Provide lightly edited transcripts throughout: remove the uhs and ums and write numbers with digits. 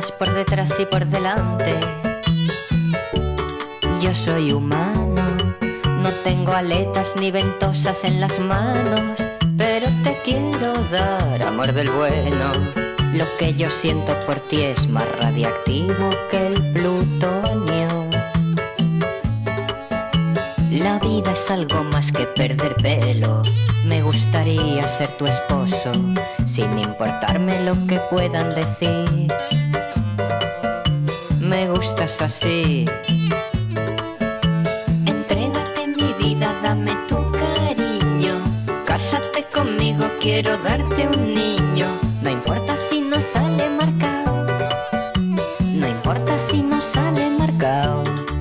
piernas por detrás y por delante. Yo soy humano, no tengo aletas ni ventosas en las manos, pero te quiero dar amor del bueno. Lo que yo siento por ti es más radiactivo que el plutonio. La vida es algo más que perder pelo. Me gustaría ser tu esposo, sin importarme lo que puedan decir. Me gustas así. Entrégate mi vida, dame tu cariño. Cásate conmigo, quiero darte un niño. No importa si no sale marcado. No importa si no sale marcado.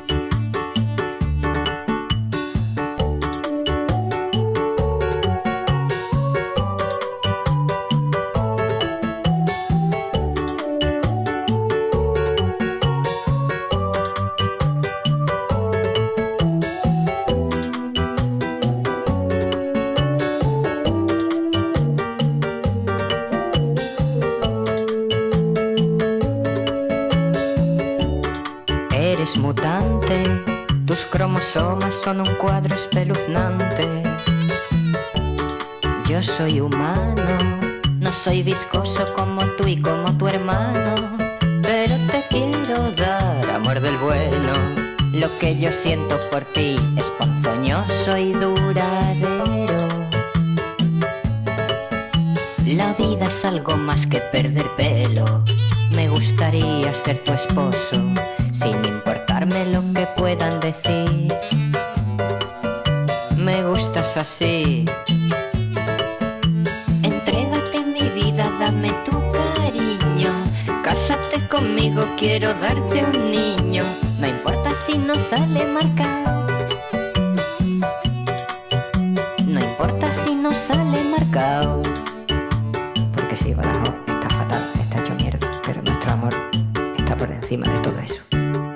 Eres mutante, tus cromosomas son un cuadro espeluznante. Yo soy humano, no soy viscoso como tú y como tu hermano, pero te quiero dar amor del bueno. Lo que yo siento por ti es ponzoñoso y duradero. La vida es algo más que perder pelo. Me gustaría ser tu esposo, sin importarme lo que puedan decir. Me gustas así. Entrégate mi vida, dame tu cariño. Cásate conmigo, quiero darte un niño. No importa si no sale marcado. No importa si no sale marcado. Porque sí, Badajoz está fatal, está hecho mierda, pero nuestro amor está por encima de todo eso.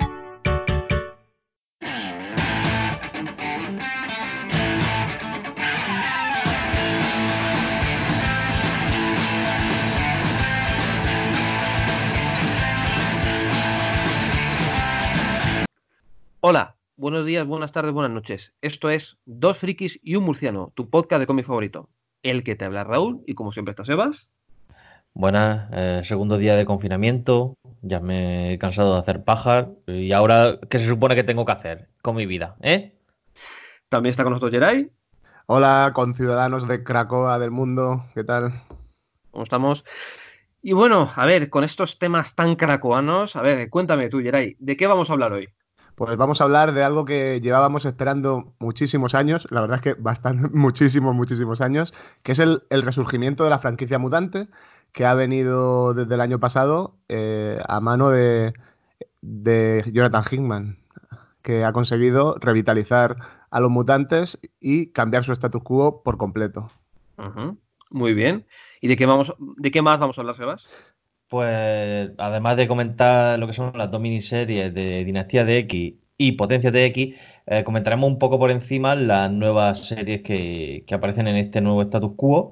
Hola, buenos días, buenas tardes, buenas noches. Esto es Dos Frikis y un Murciano, tu podcast de cómic favorito. El que te habla Raúl y como siempre está Sebas. Buenas, segundo día de confinamiento, ya me he cansado de hacer pajas y ahora, ¿qué se supone que tengo que hacer con mi vida? ¿Eh? También está con nosotros Geray. Hola, conciudadanos de Cracoa del mundo, ¿qué tal? ¿Cómo estamos? Y bueno, a ver, con estos temas tan cracoanos, a ver, cuéntame tú, Geray, ¿de qué vamos a hablar hoy? Pues vamos a hablar de algo que llevábamos esperando muchísimos años, la verdad es que bastante, muchísimos años, que es el resurgimiento de la franquicia Mutante, que ha venido desde el año pasado a mano de Jonathan Hickman, que ha conseguido revitalizar a los mutantes y cambiar su status quo por completo. Ujú, muy bien. ¿Y de qué más vamos a hablar, Sebas? Pues además de comentar lo que son las dos miniseries de Dinastía de X y Potencias de X, comentaremos un poco por encima las nuevas series que aparecen en este nuevo status quo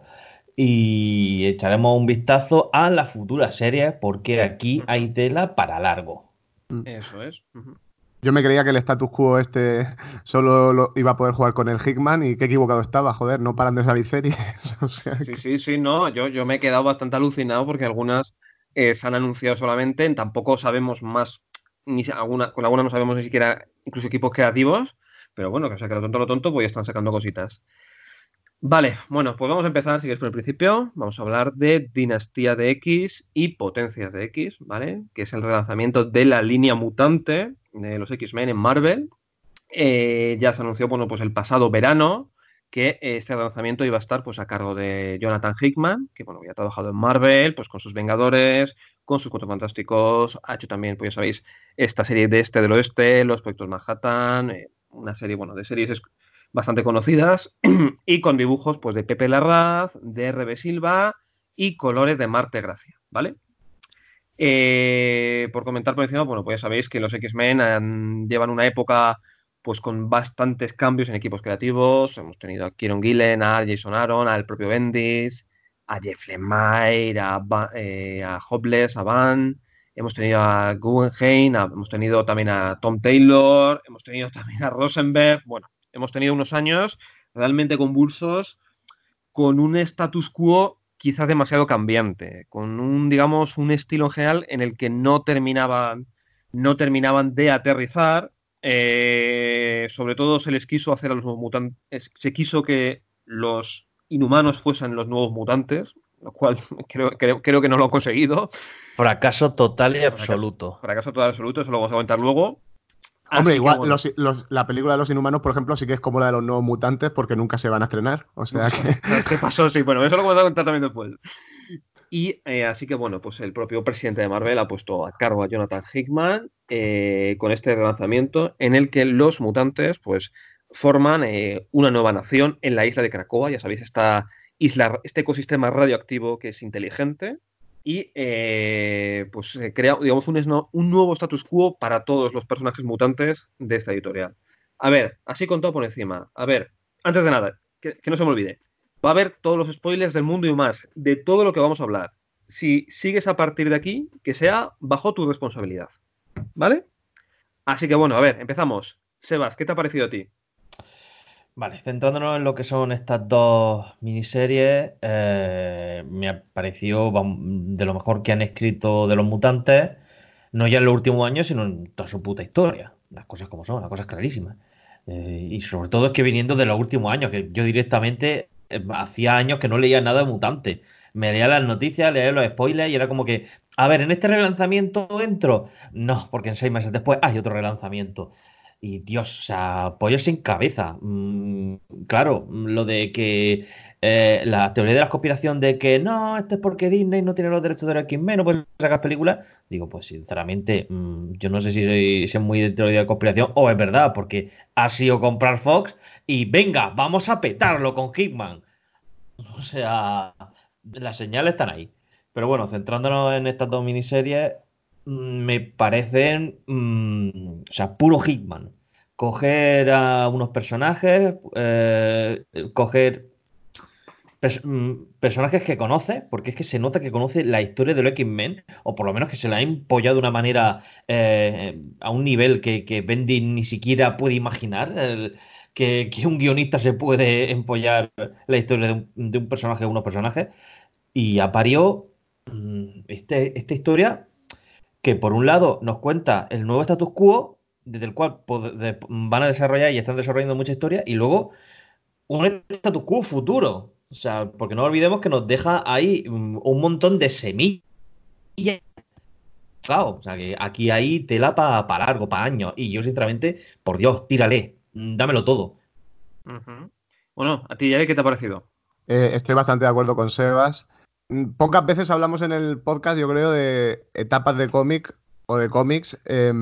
y echaremos un vistazo a las futuras series porque aquí Ujú, hay tela para largo. Mm. eso es. Ujú. Yo me creía que el status quo este solo lo iba a poder jugar con el Hickman y qué equivocado estaba, joder, no paran de salir series. O sea Sí, que... sí, sí, no, yo me he quedado bastante alucinado porque algunas se han anunciado solamente, tampoco sabemos más, con algunas no sabemos ni siquiera incluso equipos creativos, pero bueno, que o sea, que lo tonto, pues ya están sacando cositas. Vale, bueno, pues vamos a empezar, si quieres, por el principio. Vamos a hablar de Dinastía de X y Potencias de X, ¿vale? Que es el relanzamiento de la línea mutante de los X-Men en Marvel. Ya se anunció, bueno, pues el pasado verano que este lanzamiento iba a estar pues a cargo de Jonathan Hickman, que bueno, ya ha trabajado en Marvel, pues con sus Vengadores, con sus Cuatro Fantásticos, ha hecho también, pues ya sabéis, esta serie de Este del Oeste, Los Proyectos Manhattan, una serie, bueno, de series bastante conocidas, y con dibujos pues de Pepe Larraz, de R.B. Silva y colores de Marte Gracia, ¿vale? Por comentar por encima, bueno, pues ya sabéis que los X-Men llevan una época pues con bastantes cambios en equipos creativos. Hemos tenido a Kieron Gillen, a Jason Aaron, al propio Bendis, a Jeff Lemire, a Hopeless, a Van. hemos tenido a Guggenheim, hemos tenido también a Tom Taylor, hemos tenido también a Rosenberg. Bueno, hemos tenido unos años realmente convulsos, con un status quo quizás demasiado cambiante, con un, digamos, un estilo en general en el que no terminaban de aterrizar. Sobre todo se les quiso hacer a los nuevos mutantes, se quiso que los inhumanos fuesen los nuevos mutantes, lo cual creo que no lo han conseguido. Fracaso total y Fracaso, absoluto. fracaso total absoluto, eso lo vamos a comentar luego. Hombre, Así que igual bueno, la película de los Inhumanos, por ejemplo, sí que es como la de los Nuevos Mutantes porque nunca se van a estrenar. O sea que... ¿qué pasó? Sí, bueno, eso lo vamos a contar también después. Y así que bueno, pues el propio presidente de Marvel ha puesto a cargo a Jonathan Hickman con este relanzamiento en el que los mutantes pues forman una nueva nación en la isla de Krakoa, ya sabéis, esta isla, este ecosistema radioactivo que es inteligente y pues se crea, digamos, un nuevo status quo para todos los personajes mutantes de esta editorial. A ver, así con todo por encima. A ver, antes de nada, que no se me olvide. Va a haber todos los spoilers del mundo y más, de todo lo que vamos a hablar. Si sigues a partir de aquí, que sea bajo tu responsabilidad. ¿Vale? Así que bueno, a ver, empezamos. Sebas, ¿qué te ha parecido a ti? Vale, centrándonos en lo que son estas dos miniseries, me ha parecido de lo mejor que han escrito de los mutantes, no ya en los últimos años, sino en toda su puta historia. Las cosas como son, las cosas clarísimas. Y sobre todo es que viniendo de los últimos años, que yo directamente hacía años que no leía nada de mutantes. Me leía las noticias, leía los spoilers y era como que, a ver, ¿en este relanzamiento entro? No, porque en 6 meses después hay otro relanzamiento. Y Dios, o sea, pollo sin cabeza. Claro, lo de que la teoría de la conspiración de que no, esto es porque Disney no tiene los derechos de los X-Men, no puede sacar películas. Digo, pues sinceramente, yo no sé si es muy de teoría de conspiración o es verdad, porque ha sido comprar Fox y venga, vamos a petarlo con Hitman. O sea, las señales están ahí. Pero bueno, centrándonos en estas dos miniseries, me parecen, o sea, puro Hitman. Coger a unos personajes, coger personajes que conoce, porque es que se nota que conoce la historia de los X-Men, o por lo menos que se la ha empollado de una manera a un nivel que Bendy ni siquiera puede imaginar. Que un guionista se puede empollar la historia de un personaje o unos personajes. Y ha parido esta historia que por un lado nos cuenta el nuevo status quo, desde el cual van a desarrollar y están desarrollando mucha historia, y luego un status quo futuro. O sea, porque no olvidemos que nos deja ahí un montón de semillas. Claro, o sea, que aquí hay tela para largo, para años. Y yo, sinceramente, por Dios, tírale, dámelo todo. Ujú. Bueno, a ti, Yael, ¿qué te ha parecido? Estoy bastante de acuerdo con Sebas. Pocas veces hablamos en el podcast, yo creo, de etapas de cómic o de cómics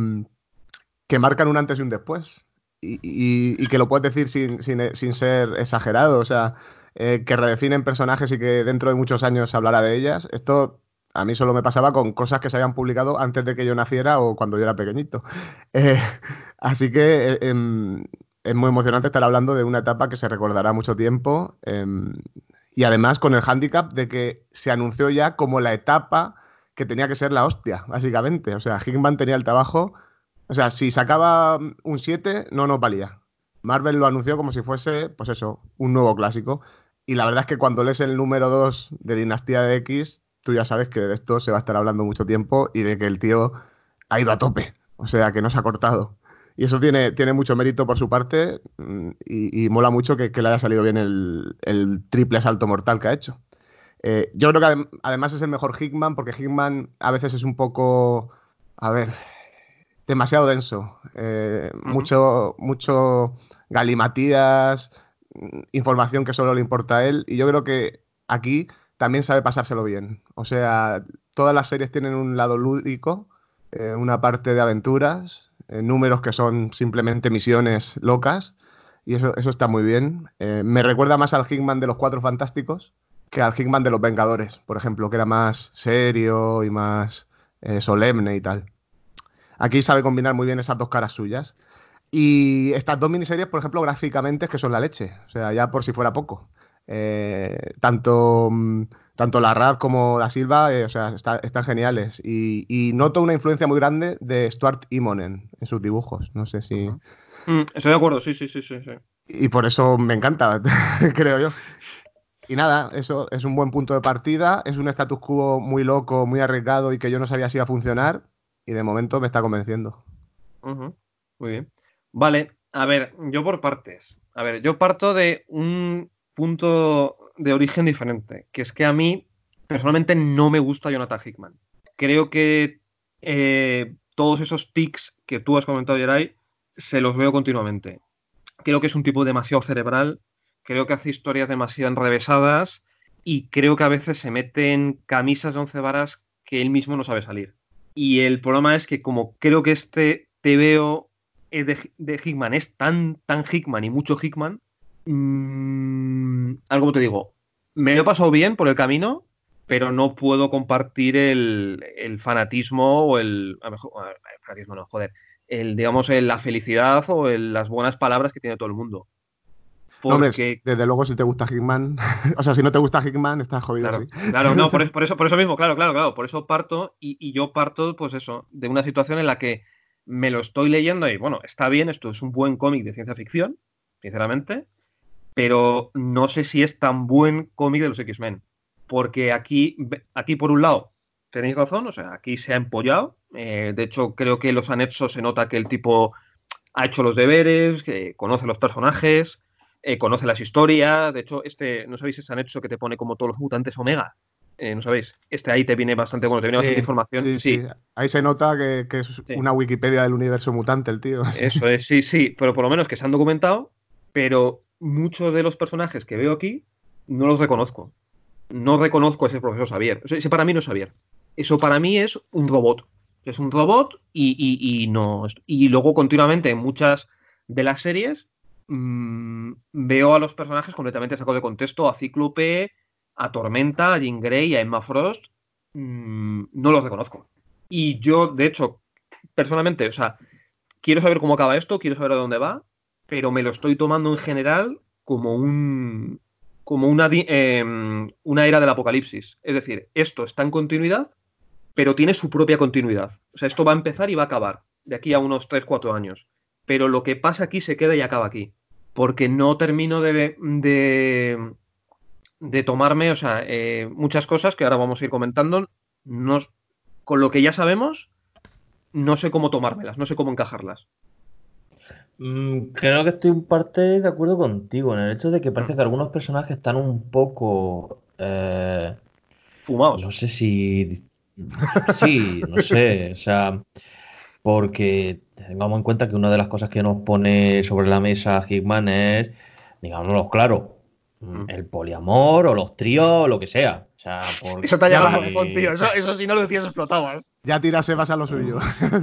que marcan un antes y un después. Y que lo puedes decir sin ser exagerado. O sea, que redefinen personajes y que dentro de muchos años se hablará de ellas. Esto a mí solo me pasaba con cosas que se habían publicado antes de que yo naciera o cuando yo era pequeñito. Eh, así que es muy emocionante estar hablando de una etapa que se recordará mucho tiempo. Y además con el hándicap de que se anunció ya como la etapa que tenía que ser la hostia, básicamente. O sea, Hickman tenía el trabajo. O sea, si sacaba un 7 no nos valía. Marvel lo anunció como si fuese, pues eso, un nuevo clásico. Y la verdad es que cuando lees el número 2 de Dinastía de X, tú ya sabes que de esto se va a estar hablando mucho tiempo y de que el tío ha ido a tope. O sea, que no se ha cortado. Y eso tiene mucho mérito por su parte y mola mucho que le haya salido bien el triple salto mortal que ha hecho. Yo creo que además es el mejor Hickman porque Hickman a veces es un poco, a ver, demasiado denso. Ujú. Mucho galimatías, información que solo le importa a él. Y yo creo que aquí también sabe pasárselo bien. O sea, todas las series tienen un lado lúdico, una parte de aventuras, números que son simplemente misiones locas. Y eso está muy bien. Me recuerda más al Hickman de los Cuatro Fantásticos que al Hickman de los Vengadores, por ejemplo, que era más serio y más solemne y tal. Aquí sabe combinar muy bien esas dos caras suyas. Y estas dos miniseries, por ejemplo, gráficamente es que son la leche. O sea, ya por si fuera poco. Tanto Larraz como Da Silva, o sea, están geniales. Y noto una influencia muy grande de Stuart Immonen en sus dibujos. No sé si. Ujú. Estoy de acuerdo, sí, sí, sí, sí, sí. Y por eso me encanta, creo yo. Y nada, eso es un buen punto de partida. Es un status quo muy loco, muy arriesgado y que yo no sabía si iba a funcionar. Y de momento me está convenciendo. Ujú. Muy bien. Vale, a ver, yo por partes. A ver, yo parto de un punto de origen diferente, que es que a mí personalmente no me gusta Jonathan Hickman. Creo que todos esos tics que tú has comentado, Geray, se los veo continuamente. Creo que es un tipo demasiado cerebral, creo que hace historias demasiado enrevesadas y creo que a veces se mete en camisas de once varas que él mismo no sabe salir. Y el problema es que como creo que este TVO de Hickman es tan Hickman y mucho Hickman, algo te digo, me lo he pasado bien por el camino, pero no puedo compartir el fanatismo o a lo mejor, el fanatismo no, joder, digamos, la felicidad o las buenas palabras que tiene todo el mundo. No, hombre, Porque, desde luego si te gusta Hickman, o sea, si no te gusta Hickman, estás jodido, sí. claro, claro, no, por eso mismo, claro, por eso parto y yo parto, pues eso, de una situación en la que me lo estoy leyendo y bueno, está bien, esto es un buen cómic de ciencia ficción, sinceramente, pero no sé si es tan buen cómic de los X-Men. Porque aquí, por un lado, tenéis razón, o sea, aquí se ha empollado. De hecho, creo que los anexos se nota que el tipo ha hecho los deberes, que conoce los personajes, conoce las historias. De hecho, no sabéis ese anexo que te pone como todos los mutantes Omega. No sabéis. Ahí te viene bastante, bueno, te viene bastante Sí, información. Sí, sí. Sí, Ahí se nota que es sí. una Wikipedia del universo mutante el tío. Sí. Eso es, sí, sí, pero por lo menos que se han documentado, pero muchos de los personajes que veo aquí no los reconozco. No reconozco a ese profesor Xavier. O sea, ese para mí no es Xavier. Eso para mí es un robot. Es un robot y no. Y luego continuamente en muchas de las series veo a los personajes completamente sacados de contexto, a Cíclope, a Tormenta, a Jean Grey, a Emma Frost. No los reconozco. Y yo, de hecho, personalmente, o sea, quiero saber cómo acaba esto, quiero saber a dónde va, pero me lo estoy tomando en general como una era del apocalipsis. Es decir, esto está en continuidad, pero tiene su propia continuidad. O sea, esto va a empezar y va a acabar de aquí a unos 3 4 años. Pero lo que pasa aquí se queda y acaba aquí. Porque no termino de tomarme, o sea, muchas cosas que ahora vamos a ir comentando, no, con lo que ya sabemos, no sé cómo tomármelas, no sé cómo encajarlas. Creo que estoy en parte de acuerdo contigo en el hecho de que parece Mm. que algunos personajes están un poco, Fumados. no sé si, sí, no sé, o sea, porque tengamos en cuenta que una de las cosas que nos pone sobre la mesa Hickman es, digámoslo claro, Mm. el poliamor o los tríos o lo que sea. O sea, Eso te ha Ya llegado al va, corazón, tío. Eso si no lo decías explotaba, ¿eh? ya tira Sebas a lo suyo.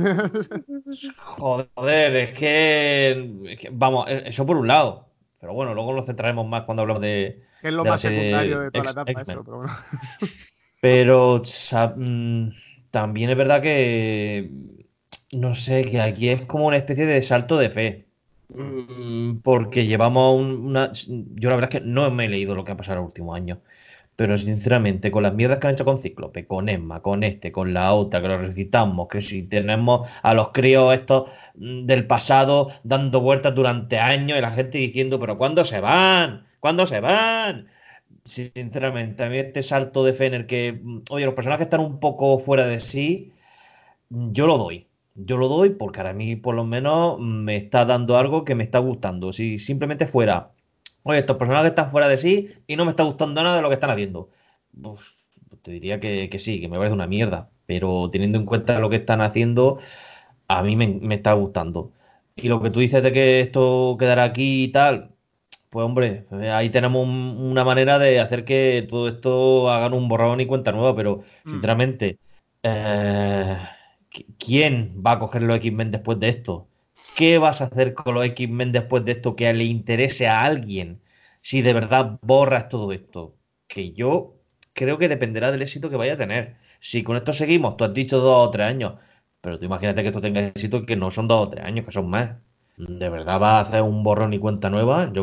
joder, vamos, eso por un lado. Pero bueno, luego nos centraremos más cuando hablamos Que es lo de la más secundario serie de toda la etapa, eso, X-Men. pero bueno. Pero también es verdad que, no sé, que aquí es como una especie de salto de fe. Porque llevamos Yo la verdad es que no me he leído lo que ha pasado en los últimos años. Pero sinceramente, con las mierdas que han hecho con Cíclope, con Emma, con con la otra, que lo recitamos, que si tenemos a los críos estos del pasado dando vueltas durante años y la gente diciendo, pero ¿cuándo se van? ¿Cuándo se van? Sí, sinceramente, a mí este salto de fe en el que, oye, los personajes están un poco fuera de sí, yo lo doy. Yo lo doy porque ahora a mí por lo menos me está dando algo que me está gustando. Si simplemente fuera, oye, estos personajes están fuera de sí y no me está gustando nada de lo que están haciendo, pues, te diría que sí, que me parece una mierda. Pero teniendo en cuenta lo que están haciendo, a mí me está gustando. Y lo que tú dices de que esto quedará aquí y tal, pues hombre, ahí tenemos una manera de hacer que todo esto hagan un borrón y cuenta nueva, pero Mm. sinceramente, eh, ¿quién va a coger los X-Men después de esto? ¿Qué vas a hacer con los X-Men después de esto que le interese a alguien si de verdad borras todo esto? Que yo creo que dependerá del éxito que vaya a tener. Si con esto seguimos, tú has dicho 2 o 3 años, pero tú imagínate que esto tenga éxito que no son 2 o 3 años, que son más. ¿De verdad va a hacer un borrón y cuenta nueva? Yo creo que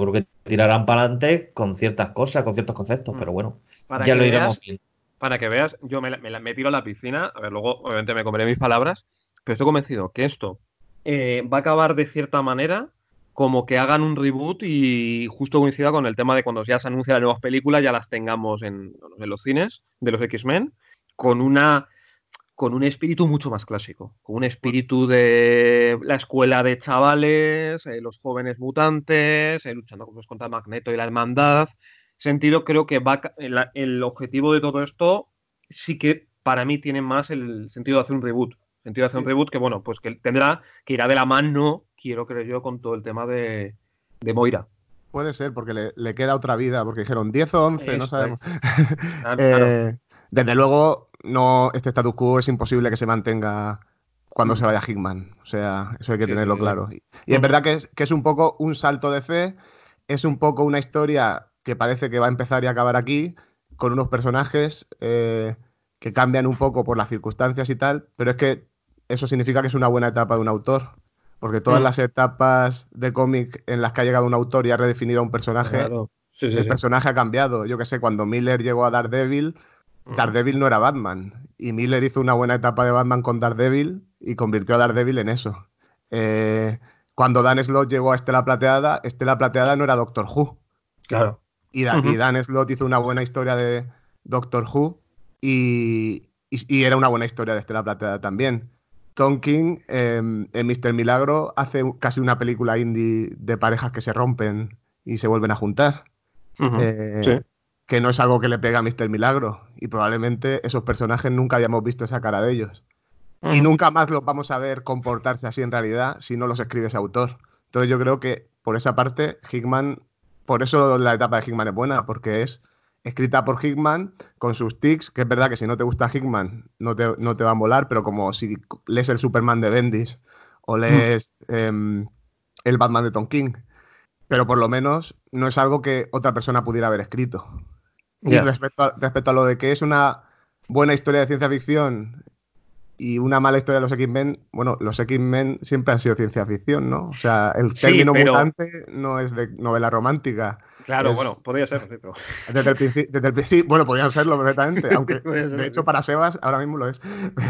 tirarán para adelante con ciertas cosas, con ciertos conceptos, pero bueno, Para ya que lo veas, iremos viendo. para que veas, yo me tiro a la piscina, a ver, luego obviamente me comeré mis palabras, pero estoy convencido que esto va a acabar de cierta manera como que hagan un reboot y justo coincida con el tema de cuando ya se anuncian las nuevas películas, ya las tengamos en los cines de los X-Men, con con un espíritu mucho más clásico, con un espíritu de la escuela de chavales, los jóvenes mutantes, luchando pues, contra Magneto y la hermandad. Sentido, creo que el objetivo de todo esto sí que para mí tiene más el sentido de hacer un reboot. Sentido de hacer un Sí, reboot que, bueno, pues que tendrá que irá de la mano, quiero creer yo, con todo el tema de Moira. puede ser, porque le queda otra vida, porque dijeron 10 o 11, no Eso sabemos. es. Claro. Eh, desde luego, no, este status quo es imposible que se mantenga cuando se Mm. vaya Hickman. O sea, eso hay que Sí, sí, tenerlo sí. claro. Y es Ujú. verdad que es un poco un salto de fe, es un poco una historia que parece que va a empezar y acabar aquí, con unos personajes que cambian un poco por las circunstancias y tal, pero es que eso significa que es una buena etapa de un autor. Porque todas Mm. las etapas de cómic en las que ha llegado un autor y ha redefinido a un personaje, Claro. Sí, sí, el sí. personaje ha cambiado. Yo que sé, cuando Miller llegó a Daredevil, Mm. Daredevil no era Batman. Y Miller hizo una buena etapa de Batman con Daredevil y convirtió a Daredevil en eso. Eh, cuando Dan Slott llegó a Estela Plateada no era Doctor Who. Claro. Y Ujú. Dan Slott hizo una buena historia de Doctor Who y era una buena historia de Estela Plateada también. Tom King en Mr. Milagro hace casi una película indie de parejas que se rompen y se vuelven a juntar, Ujú. Sí. eh, que no es algo que le pega a Mr. Milagro y probablemente esos personajes nunca hayamos visto esa cara de ellos. Y Ujú. nunca más los vamos a ver comportarse así en realidad si no los escribe ese autor. Entonces yo creo que por esa parte Hickman, por eso la etapa de Hickman es buena, porque es escrita por Hickman con sus tics, que es verdad que si no te gusta Hickman no te va a molar, pero como si lees el Superman de Bendis o Mm. lees el Batman de Tom King, pero por lo menos no es algo que otra persona pudiera haber escrito. Y Ya. respecto a lo de que es una buena historia de ciencia ficción y una mala historia de los X-Men, bueno, los X-Men siempre han sido ciencia ficción, ¿no? O sea, el Sí, término pero mutante no es de novela romántica, claro, bueno, es podría ser, sí, pero sí, bueno, podrían serlo perfectamente, aunque podría de ser, hecho sí. para Sebas ahora mismo lo es,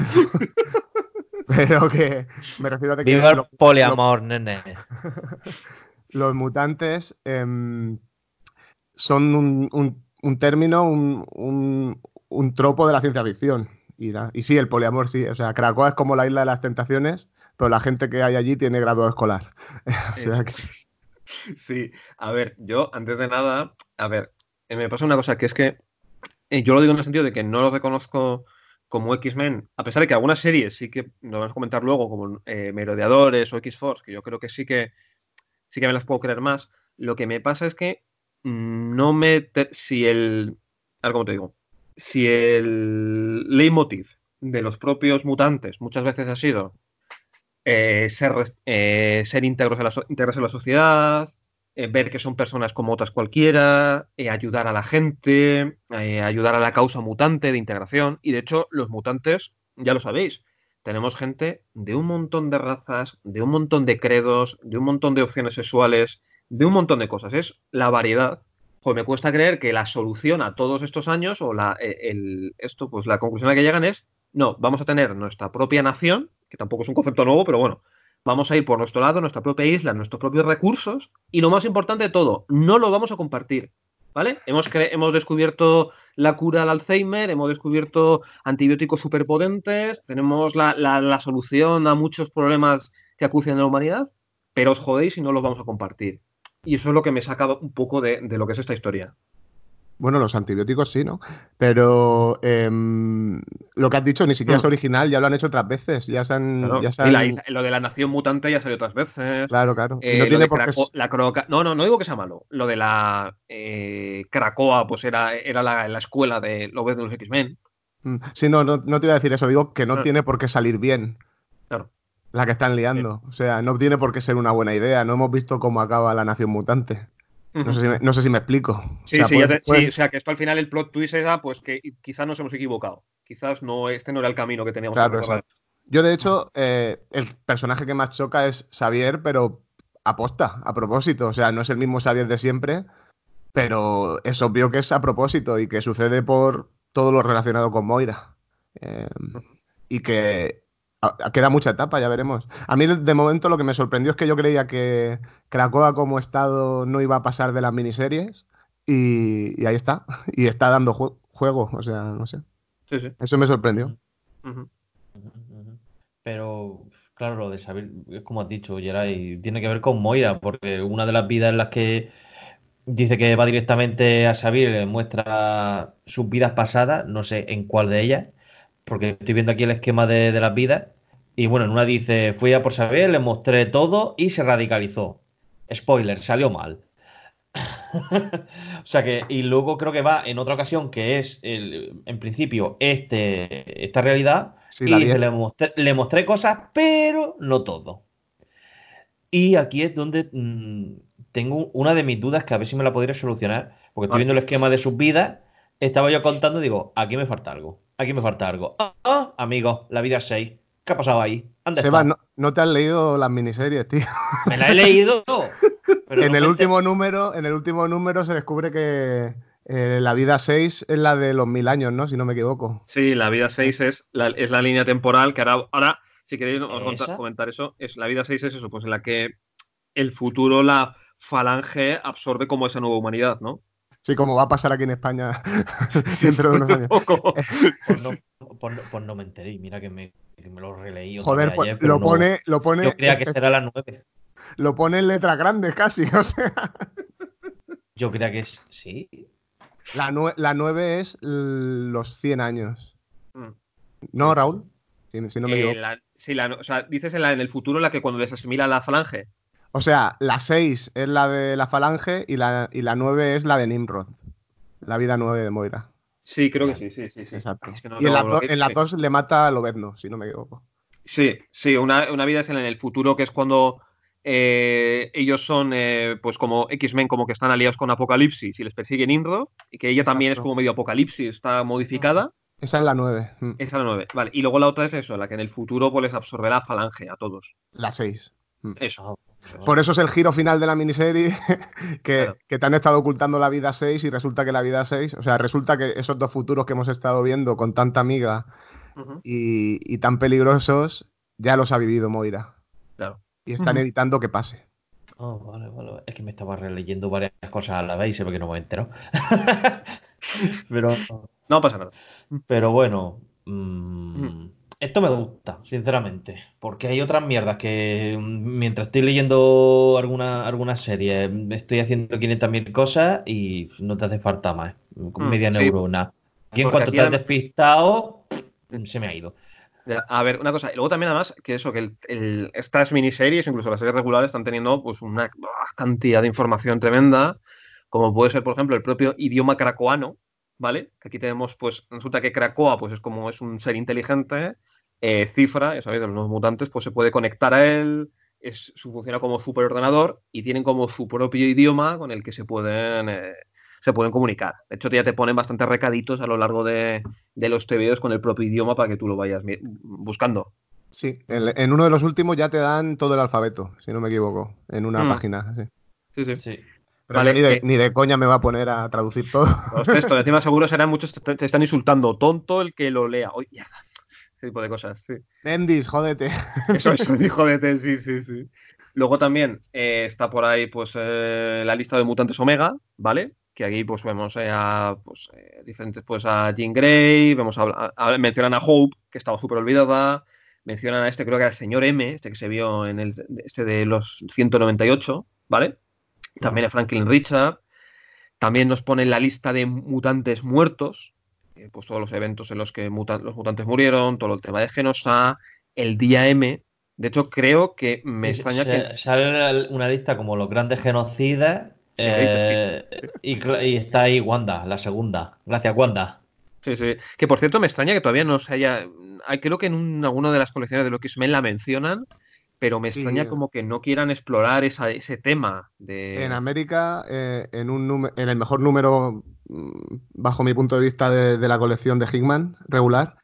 pero que me refiero a de que Viva el poliamor, nene. los mutantes son un término, un tropo de la ciencia ficción. Y sí, el poliamor, sí. O sea, Krakoa es como la isla de las tentaciones, pero la gente que hay allí tiene grado escolar. O sea Eso. que, Sí, a ver, yo antes de nada, a ver, me pasa una cosa que es que yo lo digo en el sentido de que no lo reconozco como X-Men, a pesar de que algunas series sí que nos vamos a comentar luego, como Merodeadores o X-Force, que yo creo que sí que me las puedo creer más. Lo que me pasa es que no me. Si el. A ver cómo te digo. Si el leitmotiv de los propios mutantes muchas veces ha sido ser íntegros íntegros en la sociedad, ver que son personas como otras cualquiera, ayudar a la gente, ayudar a la causa mutante de integración. Y de hecho, los mutantes, ya lo sabéis, tenemos gente de un montón de razas, de un montón de credos, de un montón de opciones sexuales, de un montón de cosas. Es la variedad. Pues me cuesta creer que la solución a todos estos años, o esto, pues la conclusión a la que llegan es, no, vamos a tener nuestra propia nación, que tampoco es un concepto nuevo, pero bueno, vamos a ir por nuestro lado, nuestra propia isla, nuestros propios recursos, y lo más importante de todo, no lo vamos a compartir. ¿Vale? Hemos descubierto la cura al Alzheimer, hemos descubierto antibióticos superpotentes, tenemos la solución a muchos problemas que acucian a la humanidad, pero os jodéis y no los vamos a compartir. Y eso es lo que me saca un poco de lo que es esta historia. bueno, los antibióticos sí, ¿no? Pero lo que has dicho ni siquiera es Mm. original, ya lo han hecho otras veces. Claro, sí, lo de la nación mutante ya salió otras veces. Claro, claro. Y no Lo tiene de por qué. La Croca. No, no, no digo que sea malo. Lo de la Cracoa, pues era la escuela de lo ves de los X-Men. Sí, no te iba a decir eso, digo que no Ah, tiene por qué salir bien claro. la que están Sí. liando. O sea, no tiene por qué ser una buena idea. No hemos visto cómo acaba la nación mutante. Ujú. No sé si me explico. O Sí, sea, sí, sí, o sea que esto al final el plot twist era pues que quizás nos hemos equivocado. Quizás no, este no era el camino que teníamos que claro, recorrer. exacto. Yo, de hecho, el personaje que más choca es Xavier, pero aposta, a propósito. O sea, no es el mismo Xavier de siempre, pero es obvio que es a propósito y que sucede por todo lo relacionado con Moira. Eh, y que queda mucha etapa, ya veremos. A mí, de momento, lo que me sorprendió es que yo creía que Krakoa como estado no iba a pasar de las miniseries y ahí está. Y está dando juego, o sea, no sé. Sí, sí. Eso me sorprendió. Ujú, Ujú. ujú, ujú. Pero, claro, lo de saber, es como has dicho, Geray, tiene que ver con Moira, porque una de las vidas en las que dice que va directamente a Xavier, le muestra sus vidas pasadas, no sé en cuál de ellas, porque estoy viendo aquí el esquema de las vidas. Y bueno, en una dice, fui a por Xavier, le mostré todo y se radicalizó. Spoiler, salió mal. O sea que, y luego creo que va en otra ocasión, que es en principio esta realidad, Sí, la y 10. dice, le mostré cosas, pero no todo. Y aquí es donde tengo una de mis dudas que a ver si me la podría solucionar, porque estoy Vale. viendo el esquema de sus vidas, estaba yo contando y digo, aquí me falta algo, aquí me falta algo. Amigo, la vida es 6. ¿Qué ha pasado ahí? ¿Dónde Seba, está? no te has leído las miniseries, tío. Me la he leído, pero En no el me enter- último número se descubre que la vida 6 es la de los 1000 años, ¿no? Si no me equivoco. Sí, la vida 6 es la línea temporal que ahora si queréis os ¿Esa? comentar eso, la vida 6 es eso, pues en la que el futuro, la falange absorbe como esa nueva humanidad, ¿no? Sí, como va a pasar aquí en España dentro de Pues unos un años. poco. Pues no me enteré, y mira que me lo releí otra vez Joder, pues ayer, pero no. Yo creía que será la 9. lo pone en letras grandes casi, o sea. Yo creía que es. Sí. La 9 es los 100 años. Mm, ¿No, sí. Raúl? Si no me equivoco. O sea, dices en el futuro en la que cuando les asimila la falange. O sea, la 6 es la de la Falange y la 9 es la de Nimrod. La vida 9 de Moira. Sí, creo que Vale. sí, sí, sí, sí. Ay, Exacto. es que no Y en tengo las, lo do- que en las dos le mata a Lobezno, si no me equivoco. Sí, sí, una vida es en el futuro, que es cuando ellos son, pues como X-Men, como que están aliados con Apocalipsis y les persigue Nimrod, y que ella también es Exacto. como medio Apocalipsis, está modificada. Esa es la 9. Esa es la 9. Vale, y luego la otra es eso, la que en el futuro pues les absorbe la falange a todos. La 6. Eso, Ah, vale, Por vale. eso es el giro final de la miniserie, claro. que te han estado ocultando la vida 6 y resulta que la vida 6, o sea, resulta que esos dos futuros que hemos estado viendo con tanta amiga Ujú, y tan peligrosos, ya los ha vivido Moira. claro. Y están Ujú. evitando que pase. Vale, vale. Es que me estaba releyendo varias cosas a la vez y se ve que no me he enterado. Pero, No pasa nada. pero bueno, Ujú. esto me gusta, sinceramente, porque hay otras mierdas que mientras estoy leyendo alguna serie, estoy haciendo 500.000 cosas y no te hace falta más, media Sí, neurona. Aquí en porque cuanto aquí te has además. despistado, se me ha ido. Ya, a ver, una cosa, y luego también además que eso, que estas miniseries, incluso las series regulares, están teniendo pues una cantidad de información tremenda, como puede ser, por ejemplo, el propio idioma cracoano, ¿vale? Que aquí tenemos, pues, resulta que Krakoa, pues es como es un ser inteligente, Cifra, ya sabéis, de los nuevos mutantes, pues se puede conectar a él, funciona como superordenador y tienen como su propio idioma con el que se pueden comunicar. De hecho, ya te ponen bastantes recaditos a lo largo de los TVOs con el propio idioma para que tú lo vayas buscando. Sí, en uno de los últimos ya te dan todo el alfabeto, si no me equivoco, en una Mm, página, sí. sí, sí. Sí. Pero yo Vale, ni de coña me va a poner a traducir todo. los textos, encima seguro serán muchos, te están insultando. Tonto el que lo lea. Oye, mierda. Ese tipo de cosas, sí. Bendis, jódete. Eso, hijo de T, sí, sí, sí. Luego también está por ahí pues la lista de mutantes Omega, ¿vale? Que aquí pues vemos pues, diferentes, pues a Jean Grey, vemos mencionan a Hope, que estaba súper olvidada, mencionan a este, creo que era el señor M, este que se vio en este de los 198, ¿vale? También a Franklin Richard, también nos pone la lista de mutantes muertos, pues todos los eventos en los que los mutantes murieron, todo el tema de Genosa, el día M. De hecho, creo que me Sí, extraña que. sale una lista como los grandes genocidas Sí, y está ahí Wanda, la segunda. Gracias, Wanda. sí, sí. Que por cierto, me extraña que todavía no se haya. Creo que en alguna de las colecciones de los X-Men la mencionan, pero me Sí, extraña como que no quieran explorar ese tema en de. América, en el mejor número, bajo mi punto de vista, de la colección de Hickman regular,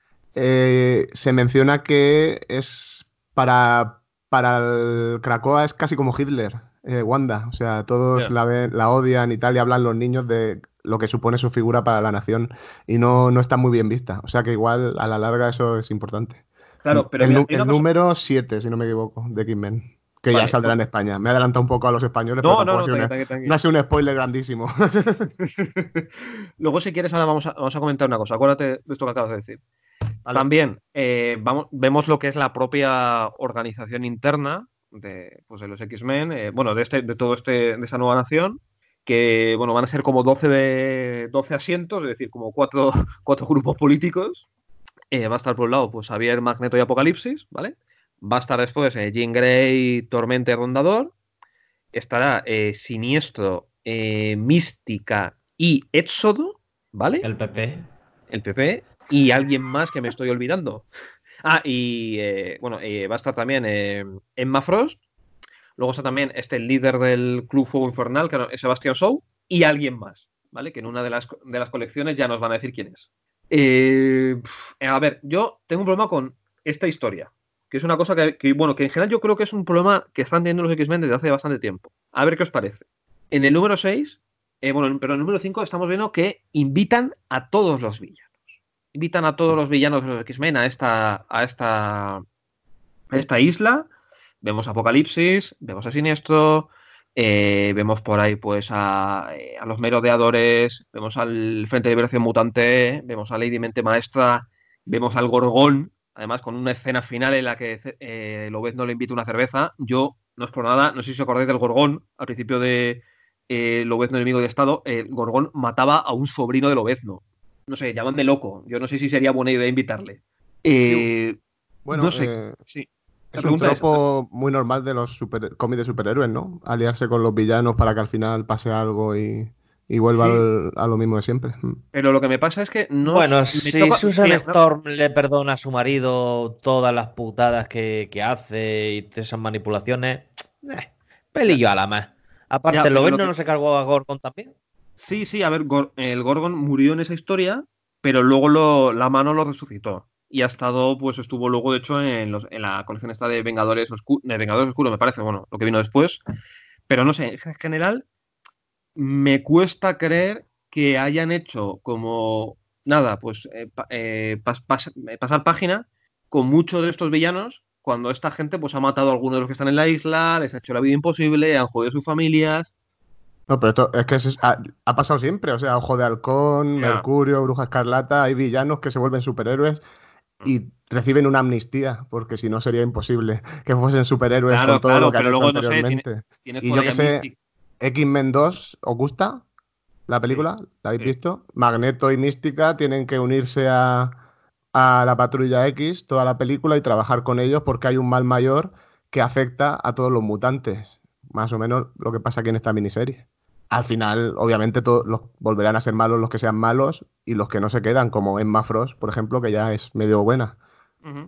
se menciona que es para el Krakoa es casi como Hitler. Wanda. O sea, todos Ya. la odian y tal, y hablan los niños de lo que supone su figura para la nación, y no está muy bien vista. O sea que igual a la larga eso es importante. Claro, pero mira, hay una El cosa. número 7 si no me equivoco, de X-Men, que ya Vale, saldrá en España. Me he adelantado un poco a los españoles, pero no, no, tampoco no, tranqui, tranqui, no tranqui. ha sido un spoiler grandísimo. Luego, si quieres, ahora vamos a comentar una cosa. Acuérdate de esto que acabas de decir. Vale. También vemos lo que es la propia organización interna de los X-Men, bueno, de esta nueva nación, que bueno, van a ser como 12 asientos, es decir, como cuatro grupos políticos. Va a estar por un lado pues Xavier, Magneto y Apocalipsis, ¿vale? Va a estar después Jean Grey, Tormenta y Rondador. Estará Siniestro, Mística y Éxodo, ¿vale? El PP. El PP y alguien más que me estoy olvidando. Ah, y va a estar también Emma Frost. Luego está también el líder del Club Fuego Infernal, que es Sebastian Shaw, y alguien más, ¿vale? Que en una de las colecciones ya nos van a decir quién es. A ver, yo tengo un problema con esta historia, que es una cosa bueno, que en general yo creo que es un problema que están teniendo los X-Men desde hace bastante tiempo. A ver qué os parece. En el número 6, pero en el número 5 estamos viendo que invitan a todos los villanos. Invitan a todos los villanos de los X-Men a esta isla. Vemos Apocalipsis, vemos a Siniestro, vemos por ahí pues a los merodeadores, vemos al Frente de Liberación Mutante, vemos a Lady Mente Maestra, vemos al Gorgón, además con una escena final en la que Lobezno le invita una cerveza. Yo, no es por nada, no sé si os acordáis del Gorgón, al principio de Lobezno enemigo de Estado, Gorgón mataba a un sobrino de Lobezno. No sé, llámame loco, yo no sé si sería buena idea invitarle. Sí, No bueno, sé, sí. La es un pregunta es, tropo muy normal de los cómics de superhéroes, ¿no? Aliarse con los villanos para que al final pase algo y vuelva sí, a lo mismo de siempre. pero lo que me pasa es que Bueno, me si choca. Susan Mira, Storm le perdona a su marido todas las putadas que hace y todas esas manipulaciones, ya, pelillo a la más. Aparte, ya, ¿el pero Lobezno no se cargó a Gorgon también? sí, sí, a ver, el Gorgon murió en esa historia, pero luego la mano lo resucitó. Y ha estado, pues estuvo luego, de hecho, en la colección esta de Vengadores Oscuros, me parece, bueno, lo que vino después. Pero no sé, en general, me cuesta creer que hayan hecho como nada, pues pasar página con muchos de estos villanos cuando esta gente pues ha matado a algunos de los que están en la isla, les ha hecho la vida imposible, han jodido sus familias. No, pero esto es que ha pasado siempre. O sea, Ojo de Halcón, Ya. Mercurio, Bruja Escarlata, hay villanos que se vuelven superhéroes y reciben una amnistía, porque si no sería imposible que fuesen superhéroes con Claro, todo lo claro, que han pero hecho luego no sé, anteriormente. tienes Y por yo ahí que a sé, Mystic. X-Men 2, ¿os gusta la Sí, película? ¿La habéis sí. visto? Magneto y Mística tienen que unirse a la Patrulla X, toda la película, y trabajar con ellos porque hay un mal mayor que afecta a todos los mutantes. Más o menos lo que pasa aquí en esta miniserie. Al final, obviamente, todos volverán a ser malos los que sean malos y los que no se quedan, como Emma Frost, por ejemplo, que ya es medio buena. Ujú.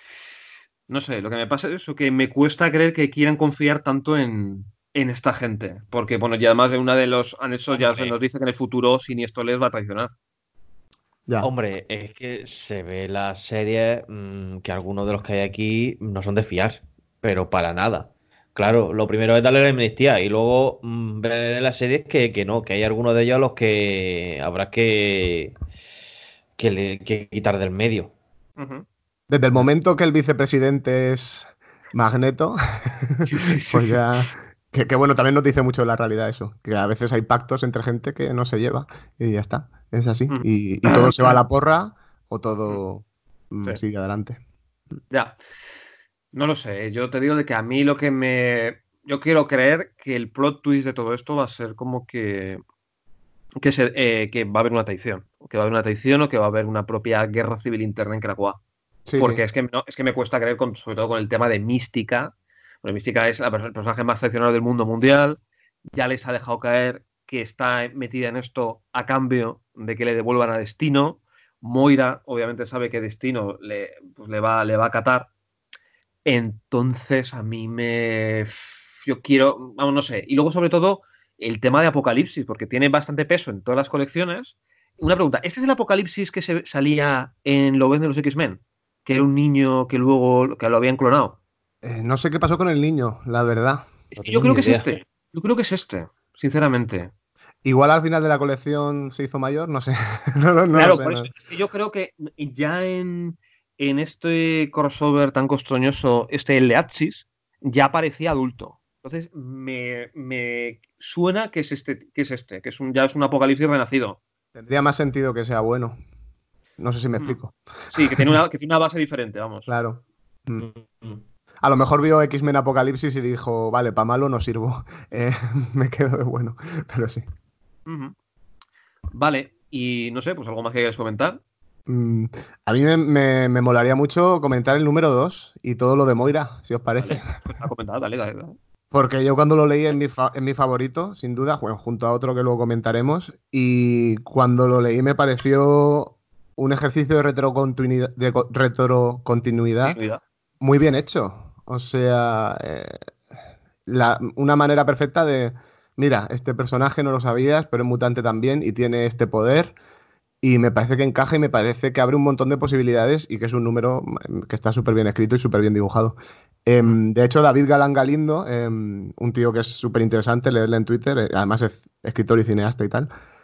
No sé, lo que me pasa es eso, que me cuesta creer que quieran confiar tanto en esta gente. Porque, bueno, ya además de una de los anexos ya se Hombre, nos dice que en el futuro Siniestro les va a traicionar. Ya. hombre, es que se ve la serie que algunos de los que hay aquí no son de fiar, pero para nada. Claro, lo primero es darle la amnistía y luego ver en las series que no, que hay algunos de ellos a los que habrá que quitar del medio. Ujú. Desde el momento que el vicepresidente es Magneto, Sí, sí, sí. pues ya. Que bueno, también nos dice mucho de la realidad eso, que a veces hay pactos entre gente que no se lleva y ya está, es así. Ujú. Y todo se va a la porra o todo Sí, sigue adelante. ya. No lo sé, yo te digo de que a mí lo que me. Yo quiero creer que el plot twist de todo esto va a ser como que va a haber una traición. Que va a haber una traición o que va a haber una propia guerra civil interna en Krakoa. Sí, sí. Porque es que me cuesta creer, sobre todo con el tema de Mística. Bueno, Mística es el personaje más traicionero del mundo mundial. Ya les ha dejado caer que está metida en esto a cambio de que le devuelvan a Destino. Moira, obviamente, sabe que Destino le va a acatar. Entonces, a mí me. Yo quiero. Vamos, no sé. Y luego, sobre todo, el tema de Apocalipsis, porque tiene bastante peso en todas las colecciones. Una pregunta: ¿este es el Apocalipsis que salía en Lo ves de los X-Men? Que era un niño que luego que lo habían clonado. No sé qué pasó con el niño, la verdad. No Yo tengo creo ni que es idea. este. Yo creo que es este, sinceramente. Igual al final de la colección se hizo mayor, no sé. No lo Claro, sé. por eso es que yo creo que ya en este crossover tan costoñoso, el de Axis, ya parecía adulto. Entonces me suena que ya es un apocalipsis renacido. Tendría más sentido que sea bueno. No sé si me Mm. explico. Sí, que tiene una base diferente, vamos. Claro. Mm. Mm. A lo mejor vio X-Men Apocalipsis y dijo, vale, para malo no sirvo. Me quedo de bueno. Pero sí. Ujú. Vale, y no sé, pues algo más que quieras comentar. Mm, a mí me molaría mucho comentar el número 2 y todo lo de Moira, si os parece. Vale, pues está comentado, dale. Porque yo cuando lo leí en mi favorito, sin duda, junto a otro que luego comentaremos, y cuando lo leí me pareció un ejercicio de retrocontinuidad Continuidad. muy bien hecho. O sea, una manera perfecta de, mira, este personaje no lo sabías, pero es mutante también y tiene este poder. Y me parece que encaja y me parece que abre un montón de posibilidades y que es un número que está súper bien escrito y súper bien dibujado. De hecho, David Galán Galindo, un tío que es súper interesante, leerle en Twitter, además es escritor y cineasta y tal,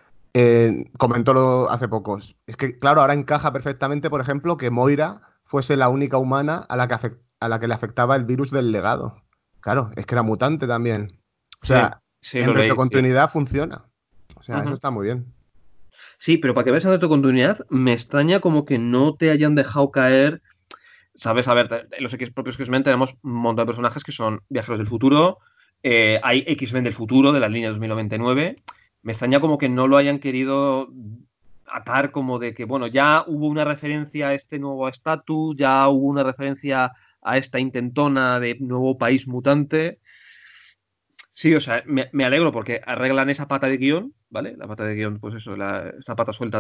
comentó hace poco. Es que, claro, ahora encaja perfectamente, por ejemplo, que Moira fuese la única humana a la que le afectaba el virus del legado. Claro, es que era mutante también. O Sí, sea, sí, en lo leí, sí. retrocontinuidad funciona. O sea, eso Ujú. está muy bien. Sí, pero para que veas en tu continuidad, me extraña como que no te hayan dejado caer. ¿Sabes? A ver, en los propios X-Men tenemos un montón de personajes que son viajeros del futuro. Hay X-Men del futuro, de la línea 2099. Me extraña como que no lo hayan querido atar como de que, bueno, ya hubo una referencia a este nuevo estatus, ya hubo una referencia a esta intentona de nuevo país mutante. Sí, o sea, me alegro porque arreglan esa pata de guión, ¿vale? La pata de guión, pues eso, esa pata suelta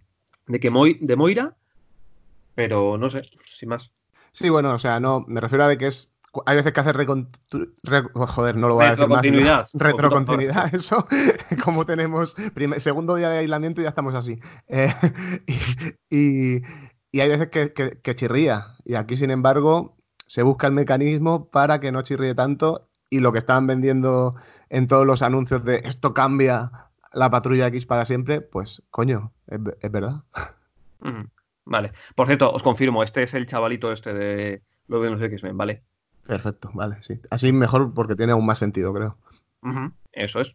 de Moira, pero no sé, sin más. Sí, bueno, o sea, no, me refiero a de que es. Hay veces que hace joder, no lo voy a decir más. Retrocontinuidad, o puta madre. Retrocontinuidad, eso. Como tenemos segundo día de aislamiento y ya estamos así. Eh, y, y- y hay veces que chirría. Y aquí, sin embargo, se busca el mecanismo para que no chirríe tanto. Y lo que estaban vendiendo en todos los anuncios de esto cambia la patrulla X para siempre, pues, coño, es verdad. Ujú. Vale. Por cierto, os confirmo, este es el chavalito este de lo de los X-Men, ¿vale? Perfecto, vale, sí. Así mejor porque tiene aún más sentido, creo. Ujú. Eso es.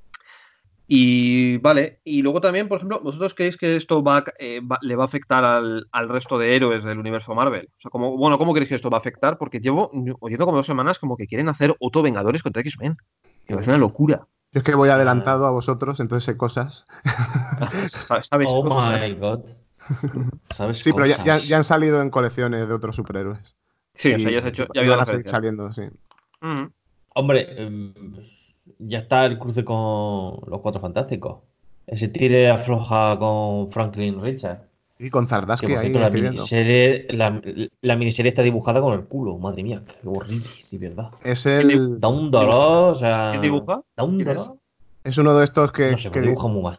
Y vale, y luego también, por ejemplo, ¿vosotros creéis que esto le va a afectar al resto de héroes del universo Marvel? O sea, ¿cómo creéis que esto va a afectar? Porque llevo oyendo como 2 semanas como que quieren hacer otro Vengadores contra X-Men. Que me parece una Uf. locura. Yo es que voy Madre adelantado a mía. vosotros, entonces sé cosas. ¿Sabéis Oh cosas, my God. Ujú. ¿Sabes Sí, pero ya cosas? han salido en coleciones de otros superhéroes. Sí, o sea, ya ha Y habido van a seguir referencias. saliendo, sí. Ujú. Hombre, ya está el cruce con los Cuatro Fantásticos. Ese tire afloja con Franklin Richards. Y con Que Zardaski por ahí cierto, escribiendo. la miniserie está dibujada con el culo. Madre mía, qué horrible, de verdad. Es ¿Quién el. Da un dibuja? dolor, o ¿Quién sea, dibuja? da un ¿Quién es? dolor. Es uno de estos No sé, pero dibuja muy mal.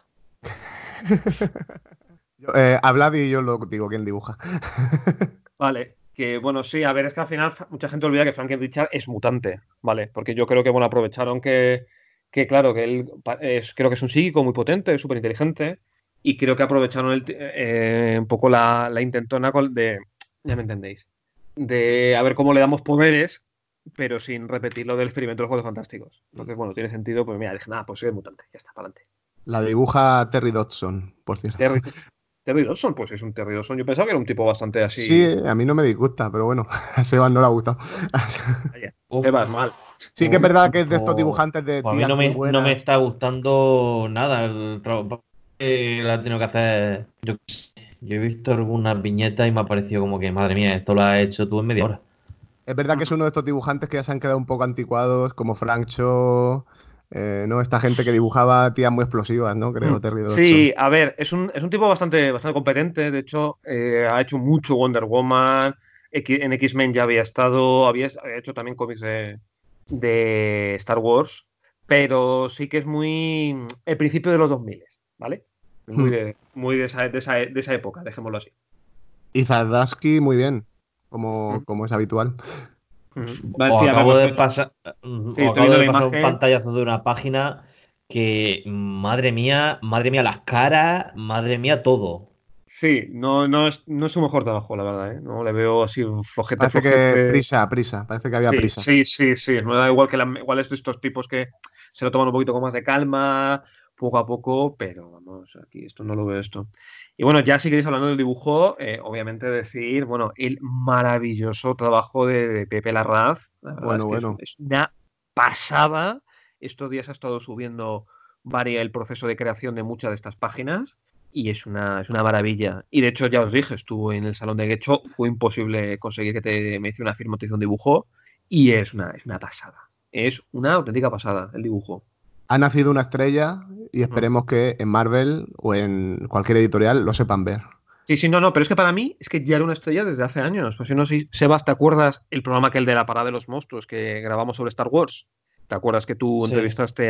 Hablad y yo lo digo quién dibuja. Vale, que bueno, sí, a ver, es que al final mucha gente olvida que Franklin Richard es mutante, ¿vale? Porque yo creo que, bueno, aprovecharon que claro, que él creo que es un psíquico muy potente, súper inteligente, y creo que aprovecharon un poco la intentona ya me entendéis, de a ver cómo le damos poderes, pero sin repetir lo del experimento de los Juegos Fantásticos. Entonces, bueno, tiene sentido, pues mira, dije, nada, pues soy mutante, ya está, para adelante. La dibuja Terry Dodson, por cierto. Terry, Terry Dawson, pues es un Terry Dawson. Yo pensaba que era un tipo bastante Sí, así. a mí no me disgusta, pero bueno, a Sebas no le ha gustado. Vaya, Sebas, Uf, mal. Sí que es verdad que es de estos pues, dibujantes de pues a mí tías muy no me buenas. está gustando nada el trabajo que le ha tenido que hacer. Yo, qué sé, yo he visto algunas viñetas y me ha parecido como que, madre mía, esto lo has hecho tú en media hora. Es verdad que es uno de estos dibujantes que ya se han quedado un poco anticuados, como Frank Cho, ¿no? Esta gente que dibujaba tías muy explosivas, ¿no? Mm. Creo, Terry Dodson. Sí, a ver, es un tipo bastante competente. De hecho, ha hecho mucho Wonder Woman. En X-Men ya había estado. Había hecho también cómics de Star Wars. Pero sí que es muy. El principio de los 2000, ¿vale? Muy Hmm. de esa época, dejémoslo así. Y Zardaski muy bien, Mm. como es habitual. Vale, Os sí, a ver, acabo de nosotros. pasar, Sí, os estoy acabo viendo de la pasar un imagen. pantallazo de una página que, madre mía, las caras, madre mía, todo. Sí, no es su mejor trabajo, la verdad, ¿eh? No le veo así un flojete, Parece que flojete. prisa, parece que había Sí, prisa. sí, sí, sí. No da igual igual es de estos tipos que se lo toman un poquito con más de calma, poco a poco, pero vamos, aquí esto no lo veo esto. Y bueno, ya si queréis hablando del dibujo, obviamente decir, bueno, el maravilloso trabajo de Pepe Larraz, la verdad es Bueno, que bueno. es una pasada. Estos días ha estado subiendo el proceso de creación de muchas de estas páginas y es una maravilla. Y de hecho, ya os dije, estuvo en el salón de Getxo, fue imposible conseguir que me hiciera una firma, te hizo un dibujo y es una pasada. Es una auténtica pasada el dibujo. Ha nacido una estrella y Mm. esperemos que en Marvel o en cualquier editorial lo sepan ver. Sí, sí, no, pero es que para mí es que ya era una estrella desde hace años. Pues si no sé, Sebas, ¿te acuerdas el programa aquel de la parada de los monstruos que grabamos sobre Star Wars? ¿Te acuerdas que tú Sí. entrevistaste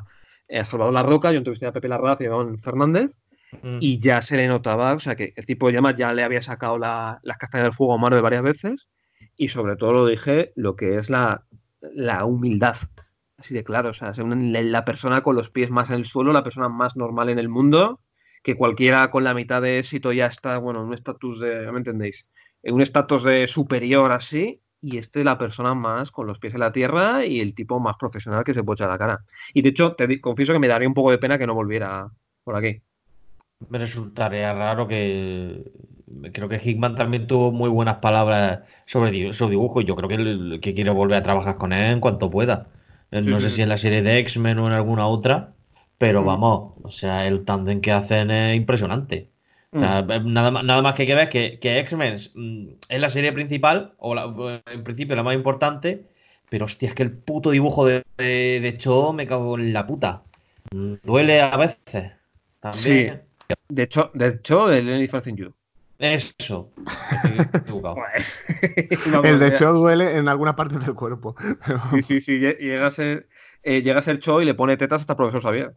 a Salvador La Roca, yo entrevisté a Pepe Larraz y a Iván Fernández? Mm. Y ya se le notaba, o sea, que el tipo de llamas ya le había sacado las castañas del fuego a Marvel varias veces y sobre todo lo dije, lo que es la humildad. Así de claro, o sea, ser la persona con los pies más en el suelo, la persona más normal en el mundo, que cualquiera con la mitad de éxito ya está, bueno, en un estatus de, ¿me entendéis? En un estatus de superior así, y la persona más con los pies en la tierra y el tipo más profesional que se puede echar a la cara. Y de hecho, confieso que me daría un poco de pena que no volviera por aquí. Me resultaría raro que... Creo que Hickman también tuvo muy buenas palabras sobre su dibujo y yo creo que quiere volver a trabajar con él en cuanto pueda. Sí, No sí, sé sí. si en la serie de X-Men o en alguna otra, pero Mm, vamos, o sea, el tándem que hacen es impresionante. O mm. sea, nada más que hay que ver que X-Men es la serie principal, en principio la más importante, pero hostia, es que el puto dibujo de Cho me cago en la puta. Duele a veces Sí, también. de hecho, el Elephant in You. Eso, me he equivocado. Joder. El Vamos, de hecho duele en algunas partes del cuerpo. Pero sí, vamos. sí, sí, llega a ser Cho y le pone tetas hasta el profesor Xavier.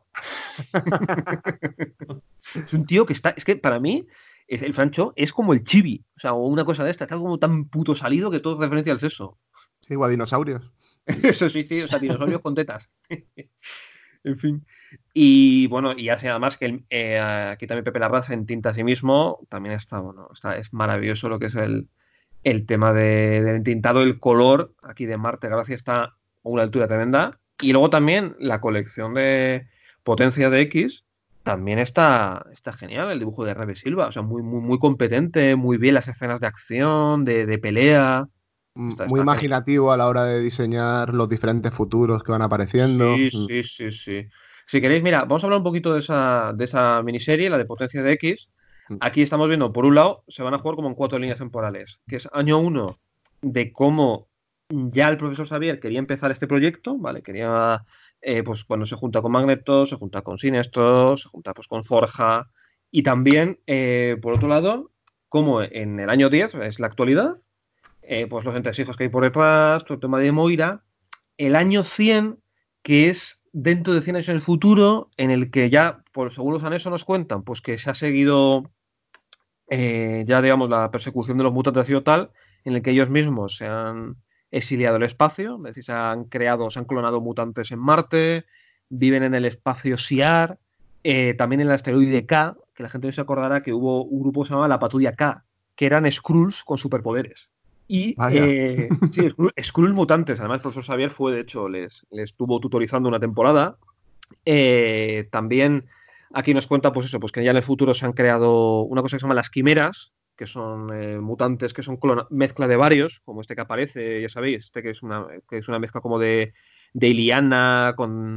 Es un tío que es que para mí, el Francho es como el chibi, o sea, o una cosa de esta, está como tan puto salido que todo referencia al sexo. Sí, igual dinosaurios. Eso sí, sí, o sea, dinosaurios con tetas. En fin. Y bueno, y hace además que aquí también Pepe Larraz en tinta a sí mismo, también está, bueno, es maravilloso lo que es el tema del tintado, el color aquí de Marte Gracia está a una altura tremenda. Y luego también la colección de Potencia de X también está genial, el dibujo de Rebe Silva, o sea, muy, muy, muy competente, muy bien las escenas de acción, de pelea, está, Muy está genial. imaginativo a la hora de diseñar los diferentes futuros que van apareciendo. Sí, sí, sí, sí. Si queréis, mira, vamos a hablar un poquito de esa miniserie, la de Potencia de X. Aquí estamos viendo, por un lado, se van a jugar como en 4 líneas temporales, que es año 1 de cómo ya el profesor Xavier quería empezar este proyecto, ¿vale? Quería, pues cuando se junta con Magneto, se junta con Sinestro, se junta pues con Forja, y también, por otro lado, como en el año 10 es la actualidad, pues los entresijos que hay por detrás, todo el tema de Moira, el año 100 que es dentro de 100 años en el futuro, en el que ya, por según los anexos nos cuentan, pues que se ha seguido ya, digamos, la persecución de los mutantes ha sido tal, en el que ellos mismos se han exiliado al espacio, es decir, se han clonado mutantes en Marte, viven en el espacio SIAR, también en el asteroide K, que la gente no se acordará que hubo un grupo que se llamaba la Patrulla K, que eran Skrulls con superpoderes. Y Vaya. sí, Skrulls mutantes. Además, el profesor Xavier fue, de hecho, les estuvo tutorizando una temporada. También aquí nos cuenta, pues eso, pues que ya en el futuro se han creado una cosa que se llama las quimeras, que son mutantes que son mezcla de varios, como este que aparece, ya sabéis, este que es una mezcla como de Iliana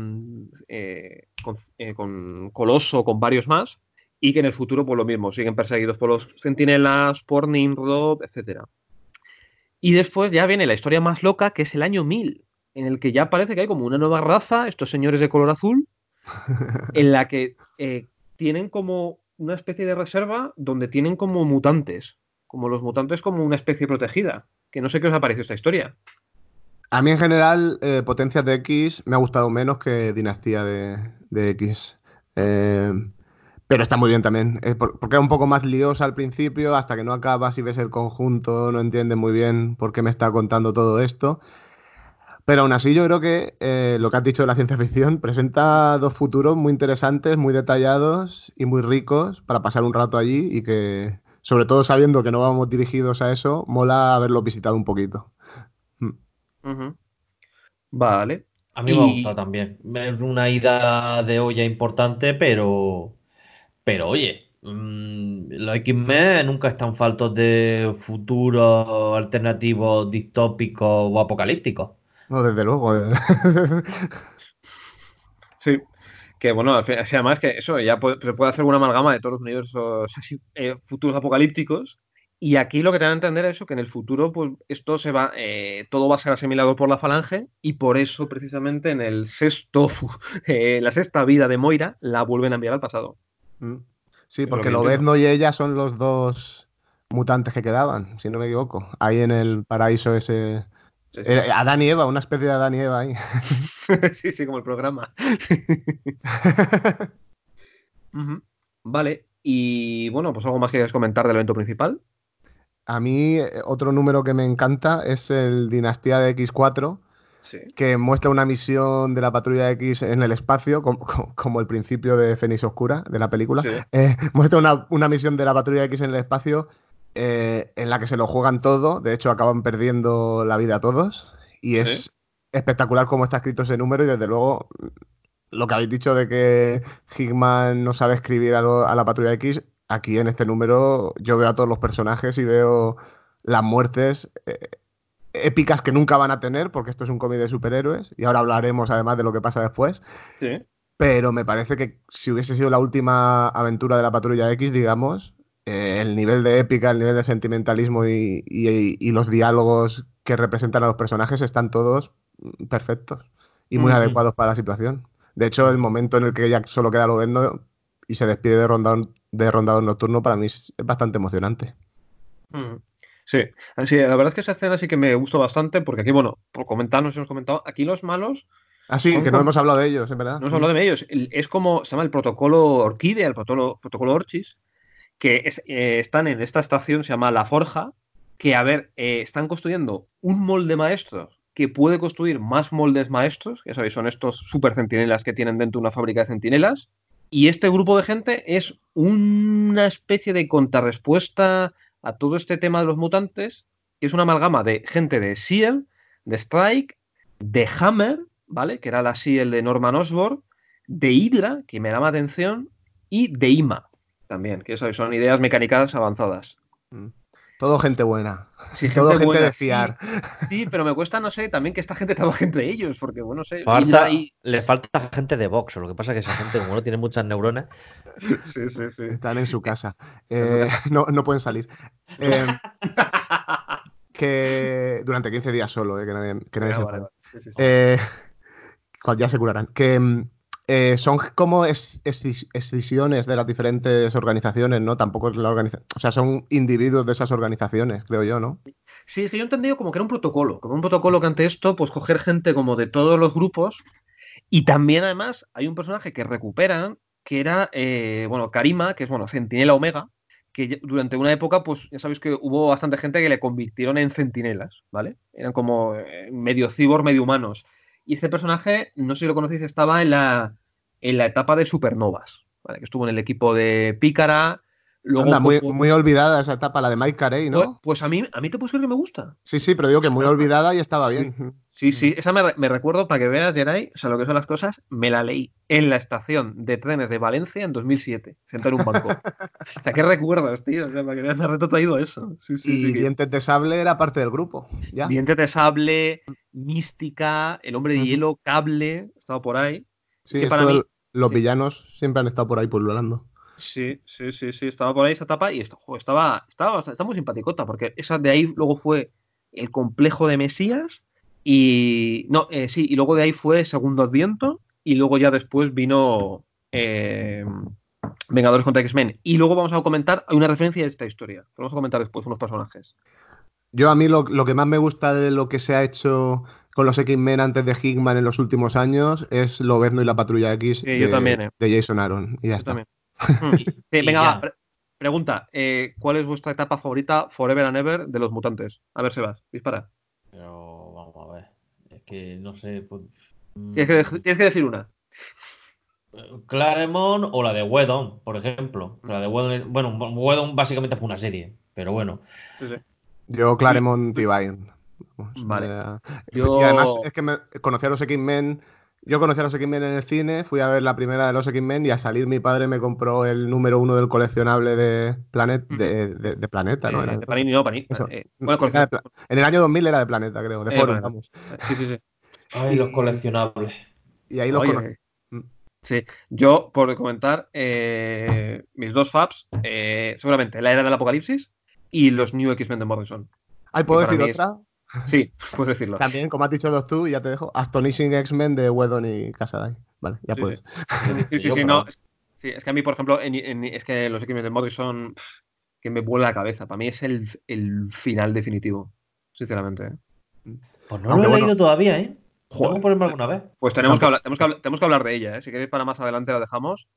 con Coloso, con varios más, y que en el futuro, pues lo mismo, siguen perseguidos por los Centinelas, por Nimrod, etcétera. Y después ya viene la historia más loca, que es el año 1000 en el que ya parece que hay como una nueva raza, estos señores de color azul, en la que tienen como una especie de reserva donde tienen como mutantes, como los mutantes como una especie protegida, que no sé qué os ha parecido esta historia. A mí en general, Potencias de X me ha gustado menos que Dinastía de X. Eh, Pero está muy bien también, porque era un poco más liosa al principio, hasta que no acabas y ves el conjunto, no entiendes muy bien por qué me está contando todo esto. Pero aún así yo creo que lo que has dicho de la ciencia ficción presenta dos futuros muy interesantes, muy detallados y muy ricos para pasar un rato allí y que, sobre todo sabiendo que no vamos dirigidos a eso, mola haberlos visitado un poquito. Mm. Ujú. Vale. A mí me ha gustado Y también. Es una ida de olla importante, pero oye, los X-Men nunca están faltos de futuros alternativos, distópicos o apocalípticos. No, desde luego. sí, que bueno, sí, además que eso ya se puede hacer una amalgama de todos los universos así, futuros apocalípticos. Y aquí lo que te dan a entender es eso, que en el futuro, pues esto todo va a ser asimilado por la Falange, y por eso, precisamente, en el la sexta vida de Moira, la vuelven a enviar al pasado. Mm. Sí, Es lo porque que yo entiendo. Lobezno y ella son los dos mutantes que quedaban, si no me equivoco. Ahí en el paraíso ese. Sí, sí. Adán y Eva, una especie de Adán y Eva ahí. Sí, sí, como el programa. Ujú. Vale, y bueno, pues algo más que quieres comentar del evento principal. A mí, otro número que me encanta es el Dinastía de X4, Sí, que muestra una misión de la Patrulla X en el espacio, como el principio de Fénix Oscura, de la película. sí, Muestra una misión de la Patrulla X en el espacio en la que se lo juegan todo. De hecho, acaban perdiendo la vida todos. Y sí. es espectacular cómo está escrito ese número. Y desde luego, lo que habéis dicho de que Hickman no sabe escribir a la Patrulla X, aquí en este número yo veo a todos los personajes y veo las muertes épicas que nunca van a tener, porque esto es un cómic de superhéroes, y ahora hablaremos además de lo que pasa después, Sí. pero me parece que si hubiese sido la última aventura de la Patrulla X, digamos, el nivel de épica, el nivel de sentimentalismo y los diálogos que representan a los personajes están todos perfectos y muy Ujú, adecuados para la situación. De hecho, el ujú, momento en el que Jack solo queda Lobezno y se despide de Rondador Nocturno, para mí es bastante emocionante. ujú. Sí, así, la verdad es que esa escena sí que me gustó bastante, porque aquí, bueno, por comentarnos, hemos comentado, aquí los malos Ah, sí, son que no como, hemos hablado de ellos, en verdad. no hemos hablado de ellos, es como, se llama el protocolo Orquídea, el protocolo Orchis, que están en esta estación, se llama La Forja, que, a ver, están construyendo un molde maestro que puede construir más moldes maestros, que sabéis, son estos super centinelas que tienen dentro una fábrica de centinelas, y este grupo de gente es una especie de contrarrespuesta a todo este tema de los mutantes, que es una amalgama de gente de SEAL, de Strike, de Hammer, ¿vale? Que era la SEAL de Norman Osborn, de Hydra, que me llama atención, y de IMA, también, que eso son ideas mecánicas avanzadas. Mm. Todo gente buena. Sí, Todo gente gente de buena, fiar. sí, sí, pero me cuesta, no sé, también que esta gente trabaje entre ellos, porque, bueno, no sé, Hydra Falta, y... le falta gente de box, lo que pasa es que esa gente, como no tiene muchas neuronas, Sí, sí, sí. Están en su casa. En su casa. No pueden salir. Eh, que durante 15 días solo, que nadie Venga, se vale, enfade. vale. Sí, sí, sí. Eh, cual ya se curarán. Que son como escisiones de las diferentes organizaciones, ¿no? Tampoco es la organización. O sea, son individuos de esas organizaciones, creo yo, ¿no? Sí, es que yo he entendido como que era un protocolo, como un protocolo que ante esto, pues coger gente como de todos los grupos, y también además hay un personaje que recuperan, que era, bueno, Karima, que es, bueno, Centinela Omega, que durante una época, pues ya sabéis que hubo bastante gente que le convirtieron en centinelas, ¿vale? Eran como medio cibor, medio humanos. Y este personaje, no sé si lo conocéis, estaba en la etapa de Supernovas, ¿vale? Que estuvo en el equipo de Pícara, luego Anda, fue, muy olvidada esa etapa, la de Mike Carey, ¿no? pues a mí te puedo decir que me gusta. Sí, sí, pero digo que muy olvidada y estaba Sí, bien. sí, sí, esa me recuerdo, para que veas, Geray, o sea, lo que son las cosas, me la leí en la estación de trenes de Valencia en 2007, sentado en un banco. O sea, ¿qué recuerdas, tío? O sea, para que veas, me ha retrotraído eso. Sí, sí, sí, Y que Dientes de Sable era parte del grupo, ya. Dientes de Sable, Mística, El Hombre de Ujú. Hielo, Cable, estaba por ahí. Es Sí, que para mí, los sí, villanos siempre han estado por ahí pululando. sí, sí, sí, sí, estaba por ahí esa etapa y esto, joder, estaba muy simpaticota, porque esa de ahí luego fue el complejo de Mesías y no, sí, y luego de ahí fue Segundo Adviento y luego ya después vino Vengadores contra X-Men. Y luego vamos a comentar, hay una referencia de esta historia, que vamos a comentar después unos personajes. Yo a mí lo que más me gusta de lo que se ha hecho con los X-Men antes de Hickman en los últimos años es Lobezno y la Patrulla X Yo también, de Jason Aaron. Y ya yo está. también. Sí, Y venga, ya. va. Pregunta, ¿cuál es vuestra etapa favorita, Forever and Ever, de los mutantes? A ver, Sebas, dispara. Pero vamos a ver. Es que no sé. Pues, Tienes que decir una. Claremont o la de Whedon, por ejemplo. La de Whedon, bueno, Whedon básicamente fue una serie, pero bueno. Sí, sí. Yo, Y, Claremont y Vine. Vamos, vale. y además Yo. es que conocí a los X-Men. Yo conocí a los X-Men en el cine, fui a ver la primera de los X-Men y a salir mi padre me compró el número uno del coleccionable de, de Planeta, ¿no? Era De Panini, no, Panini. eso. Bueno, Era colección. en el año 2000 era de Planeta, creo, de Forum, Planeta. vamos. Sí, sí, sí. Ay, los Y, coleccionables. y ahí los conocí. Oye, sí. Yo, por comentar, mis dos faps, seguramente la era del apocalipsis y los New X-Men de Morrison. Ay, Que ¿puedo para decir mí es. otra? Sí, puedes decirlo. También, como has dicho dos tú, y ya te dejo. Astonishing X-Men de Whedon y Cassaday. Vale, ya Sí, sí. puedes. Lo he Sí, dicho sí, yo, sí, pero no. vamos. Sí, es que a mí, por ejemplo, es que los X-Men de Morrison, que me vuela la cabeza. Para mí es el final definitivo, sinceramente. Pues no lo Aunque he bueno, leído todavía, ¿eh? Tengo que Joder. ponerme alguna vez. Pues yo tenemos que tampoco. hablar, tenemos que hablar de ella, ¿eh? Si queréis para más adelante la dejamos.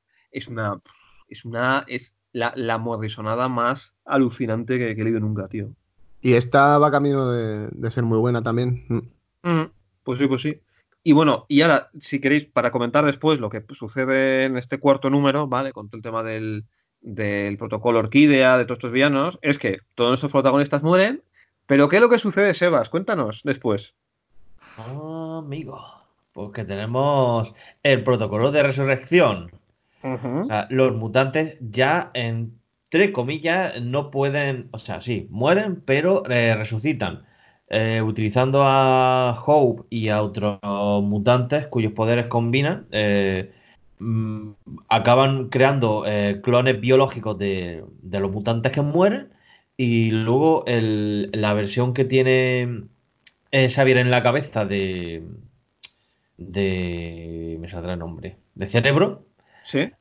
Es la morrisonada más alucinante que he leído nunca, tío. Y esta va camino de ser muy buena también. Mm, pues sí, pues sí. Y bueno, y ahora, si queréis, para comentar después lo que sucede en este cuarto número, ¿vale? Con todo el tema del protocolo Orquídea, de todos estos villanos, es que todos nuestros protagonistas mueren, pero ¿qué es lo que sucede, Sebas? Cuéntanos después. Amigo. Pues que tenemos el protocolo de resurrección. O Ujú. sea, los mutantes ya, entre comillas, no pueden, o sea, sí, mueren, pero resucitan. Utilizando a Hope y a otros mutantes cuyos poderes combinan, mm, acaban creando clones biológicos de los mutantes que mueren. Y luego la versión que tiene Xavier en la cabeza me saldrá el nombre. De Cerebro ¿Sí?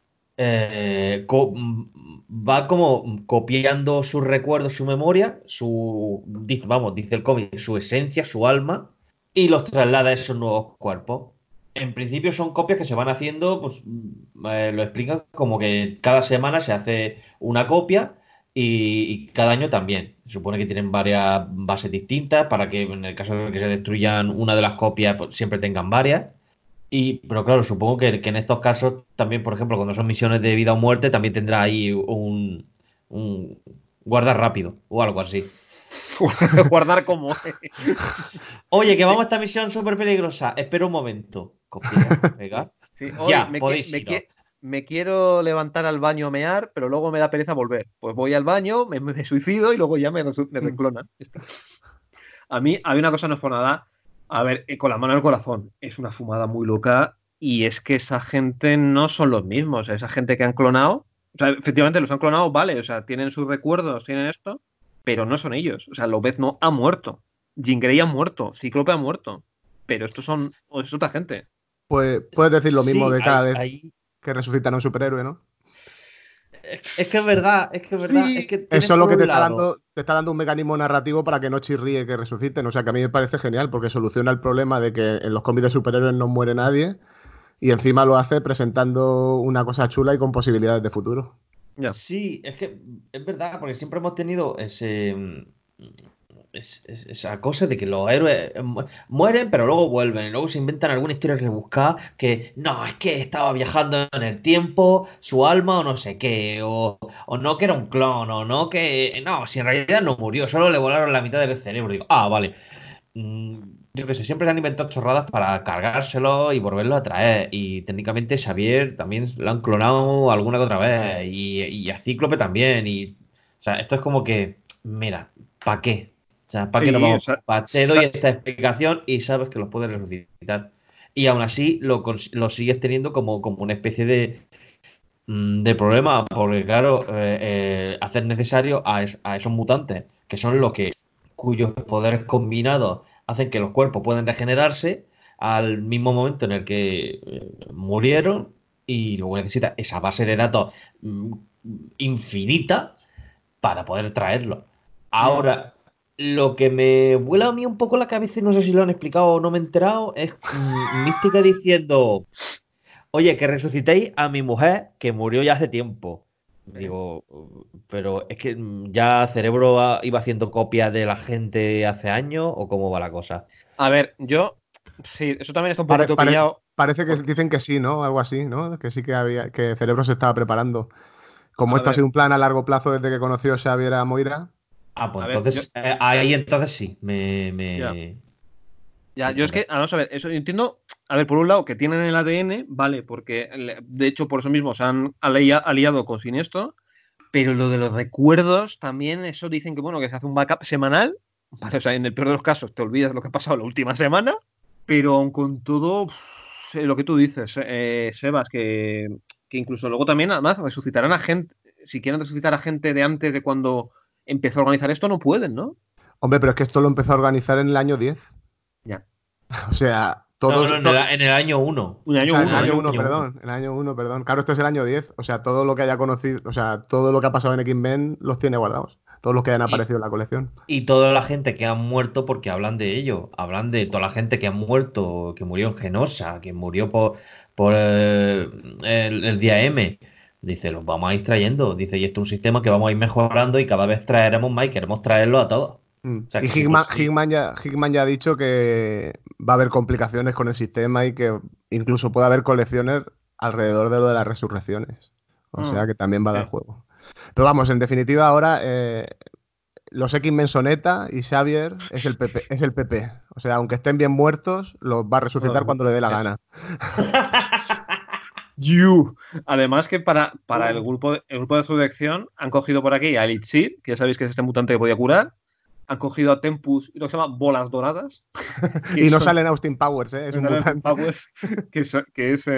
va como copiando sus recuerdos, su memoria, dice el cómic, su esencia, su alma, y los traslada a esos nuevos cuerpos. En principio son copias que se van haciendo, pues lo explican como que cada semana se hace una copia y cada año también. Se supone que tienen varias bases distintas para que en el caso de que se destruyan una de las copias, pues, siempre tengan varias. Pero claro, supongo que en estos casos también, por ejemplo, cuando son misiones de vida o muerte, también tendrá ahí un guarda rápido o algo así. Guardar como. Oye, que Sí, vamos a esta misión súper peligrosa. Espera un momento. Copiar, pegar. sí. Hoy Ya, podéis iros. me quiero levantar al baño a mear, pero luego me da pereza volver. Pues voy al baño, me suicido y luego ya me reclonan. Ya está. A mí, hay una cosa no es por nada. A ver, con la mano en el corazón, es una fumada muy loca y es que esa gente no son los mismos. Esa gente que han clonado, o sea, efectivamente los han clonado, vale, o sea, tienen sus recuerdos, tienen esto, pero no son ellos. O sea, Lobezno ha muerto, Jean Grey ha muerto, Cíclope ha muerto, pero estos son, o es otra gente. Pues puedes decir lo mismo Sí, de cada vez ahí. que resucitan a un superhéroe, ¿no? Es que es verdad, es que es verdad. Es Sí, que Es tienen solo por que un lado. te está dando un mecanismo narrativo para que no chirríe que resuciten. O sea, que a mí me parece genial porque soluciona el problema de que en los cómics de superhéroes no muere nadie y encima lo hace presentando una cosa chula y con posibilidades de futuro. ya. Sí, es que es verdad, porque siempre hemos tenido esa cosa de que los héroes mueren, pero luego vuelven, y luego se inventan alguna historia rebuscada que no, es que estaba viajando en el tiempo, su alma o no sé qué, o no que era un clon, o no que, no, si en realidad no murió, solo le volaron la mitad del cerebro. Digo, ah, vale. Mm, yo qué sé, siempre se han inventado chorradas para cargárselo y volverlo a traer. Y técnicamente Xavier también lo han clonado alguna que otra vez. Y a Cíclope también. O sea, esto es como que, mira, ¿para qué? O sea, ¿para qué nos Sí, o vamos a sea, preocupar? Te doy esta explicación y sabes que los puedes resucitar. Y aún así lo sigues teniendo como una especie de problema, porque claro, hacer necesario a esos mutantes, que son los que cuyos poderes combinados hacen que los cuerpos puedan regenerarse al mismo momento en el que murieron, y luego necesita esa base de datos mm, infinita para poder traerlo. mm, Ahora, lo que me vuela a mí un poco la cabeza, y no sé si lo han explicado o no me he enterado, es Mística diciendo: oye, que resucitéis a mi mujer que murió ya hace tiempo. Digo, pero es que ya Cerebro iba haciendo copias de la gente hace años o cómo va la cosa. A ver, sí, eso también está un Pare- poquito pare- pillado. parece que Porque, dicen que sí, ¿no? Algo así, ¿no? Que sí que había, que Cerebro se estaba preparando. Como a esto ha ver, sido un plan a largo plazo desde que conoció Xavier a Moira. Ah, pues a ver, yo, entonces, ahí entonces sí, ya. Ya, me yo es que, convence. vamos a ver, eso yo entiendo, a ver, por un lado, que tienen el ADN, vale, porque de hecho por eso mismo se han aliado con Siniestro, pero lo de los recuerdos también, eso dicen que, bueno, que se hace un backup semanal, vale, o sea, en el peor de los casos te olvidas lo que ha pasado la última semana, pero aun con todo, lo que tú dices, Sebas, que incluso luego también, además, resucitarán a gente, si quieren resucitar a gente de antes de cuando empezó a organizar esto, no pueden, ¿no? Hombre, pero es que esto lo empezó a organizar en el año 10. Ya. O sea, No, no, todos. en el año uno. Un O año sea, en el uno, año ¿eh? uno, Año uno. perdón. En el año uno, perdón. Claro, este es el año 10. O sea, todo lo que haya conocido, o sea, todo lo que ha pasado en X-Men los tiene guardados. Todos los que hayan Y, aparecido en la colección. y toda la gente que ha muerto porque hablan de ello. Hablan de toda la gente que ha muerto, que murió en Genosa, que murió por el día M. Dice, los vamos a ir trayendo. Dice, y esto es un sistema que vamos a ir mejorando y cada vez traeremos más y queremos traerlo a todos. O sea, Y que si Hickman ya ha dicho que va a haber complicaciones con el sistema y que incluso puede haber colecciones alrededor de lo de las resurrecciones. O sea que también va a dar Sí. juego. Pero vamos, en definitiva, ahora los X-Men son ETA y Xavier es el PP. O sea, aunque estén bien muertos, los va a resucitar Ajá. cuando le dé la Eso. gana. You. Además que para el grupo de resurrección han cogido por aquí a Elixir, que ya sabéis que es este mutante que podía curar. Han cogido a Tempus y lo que se llama bolas doradas, que Y no son salen Austin Powers, ¿eh? Es un mutante. Powers, que es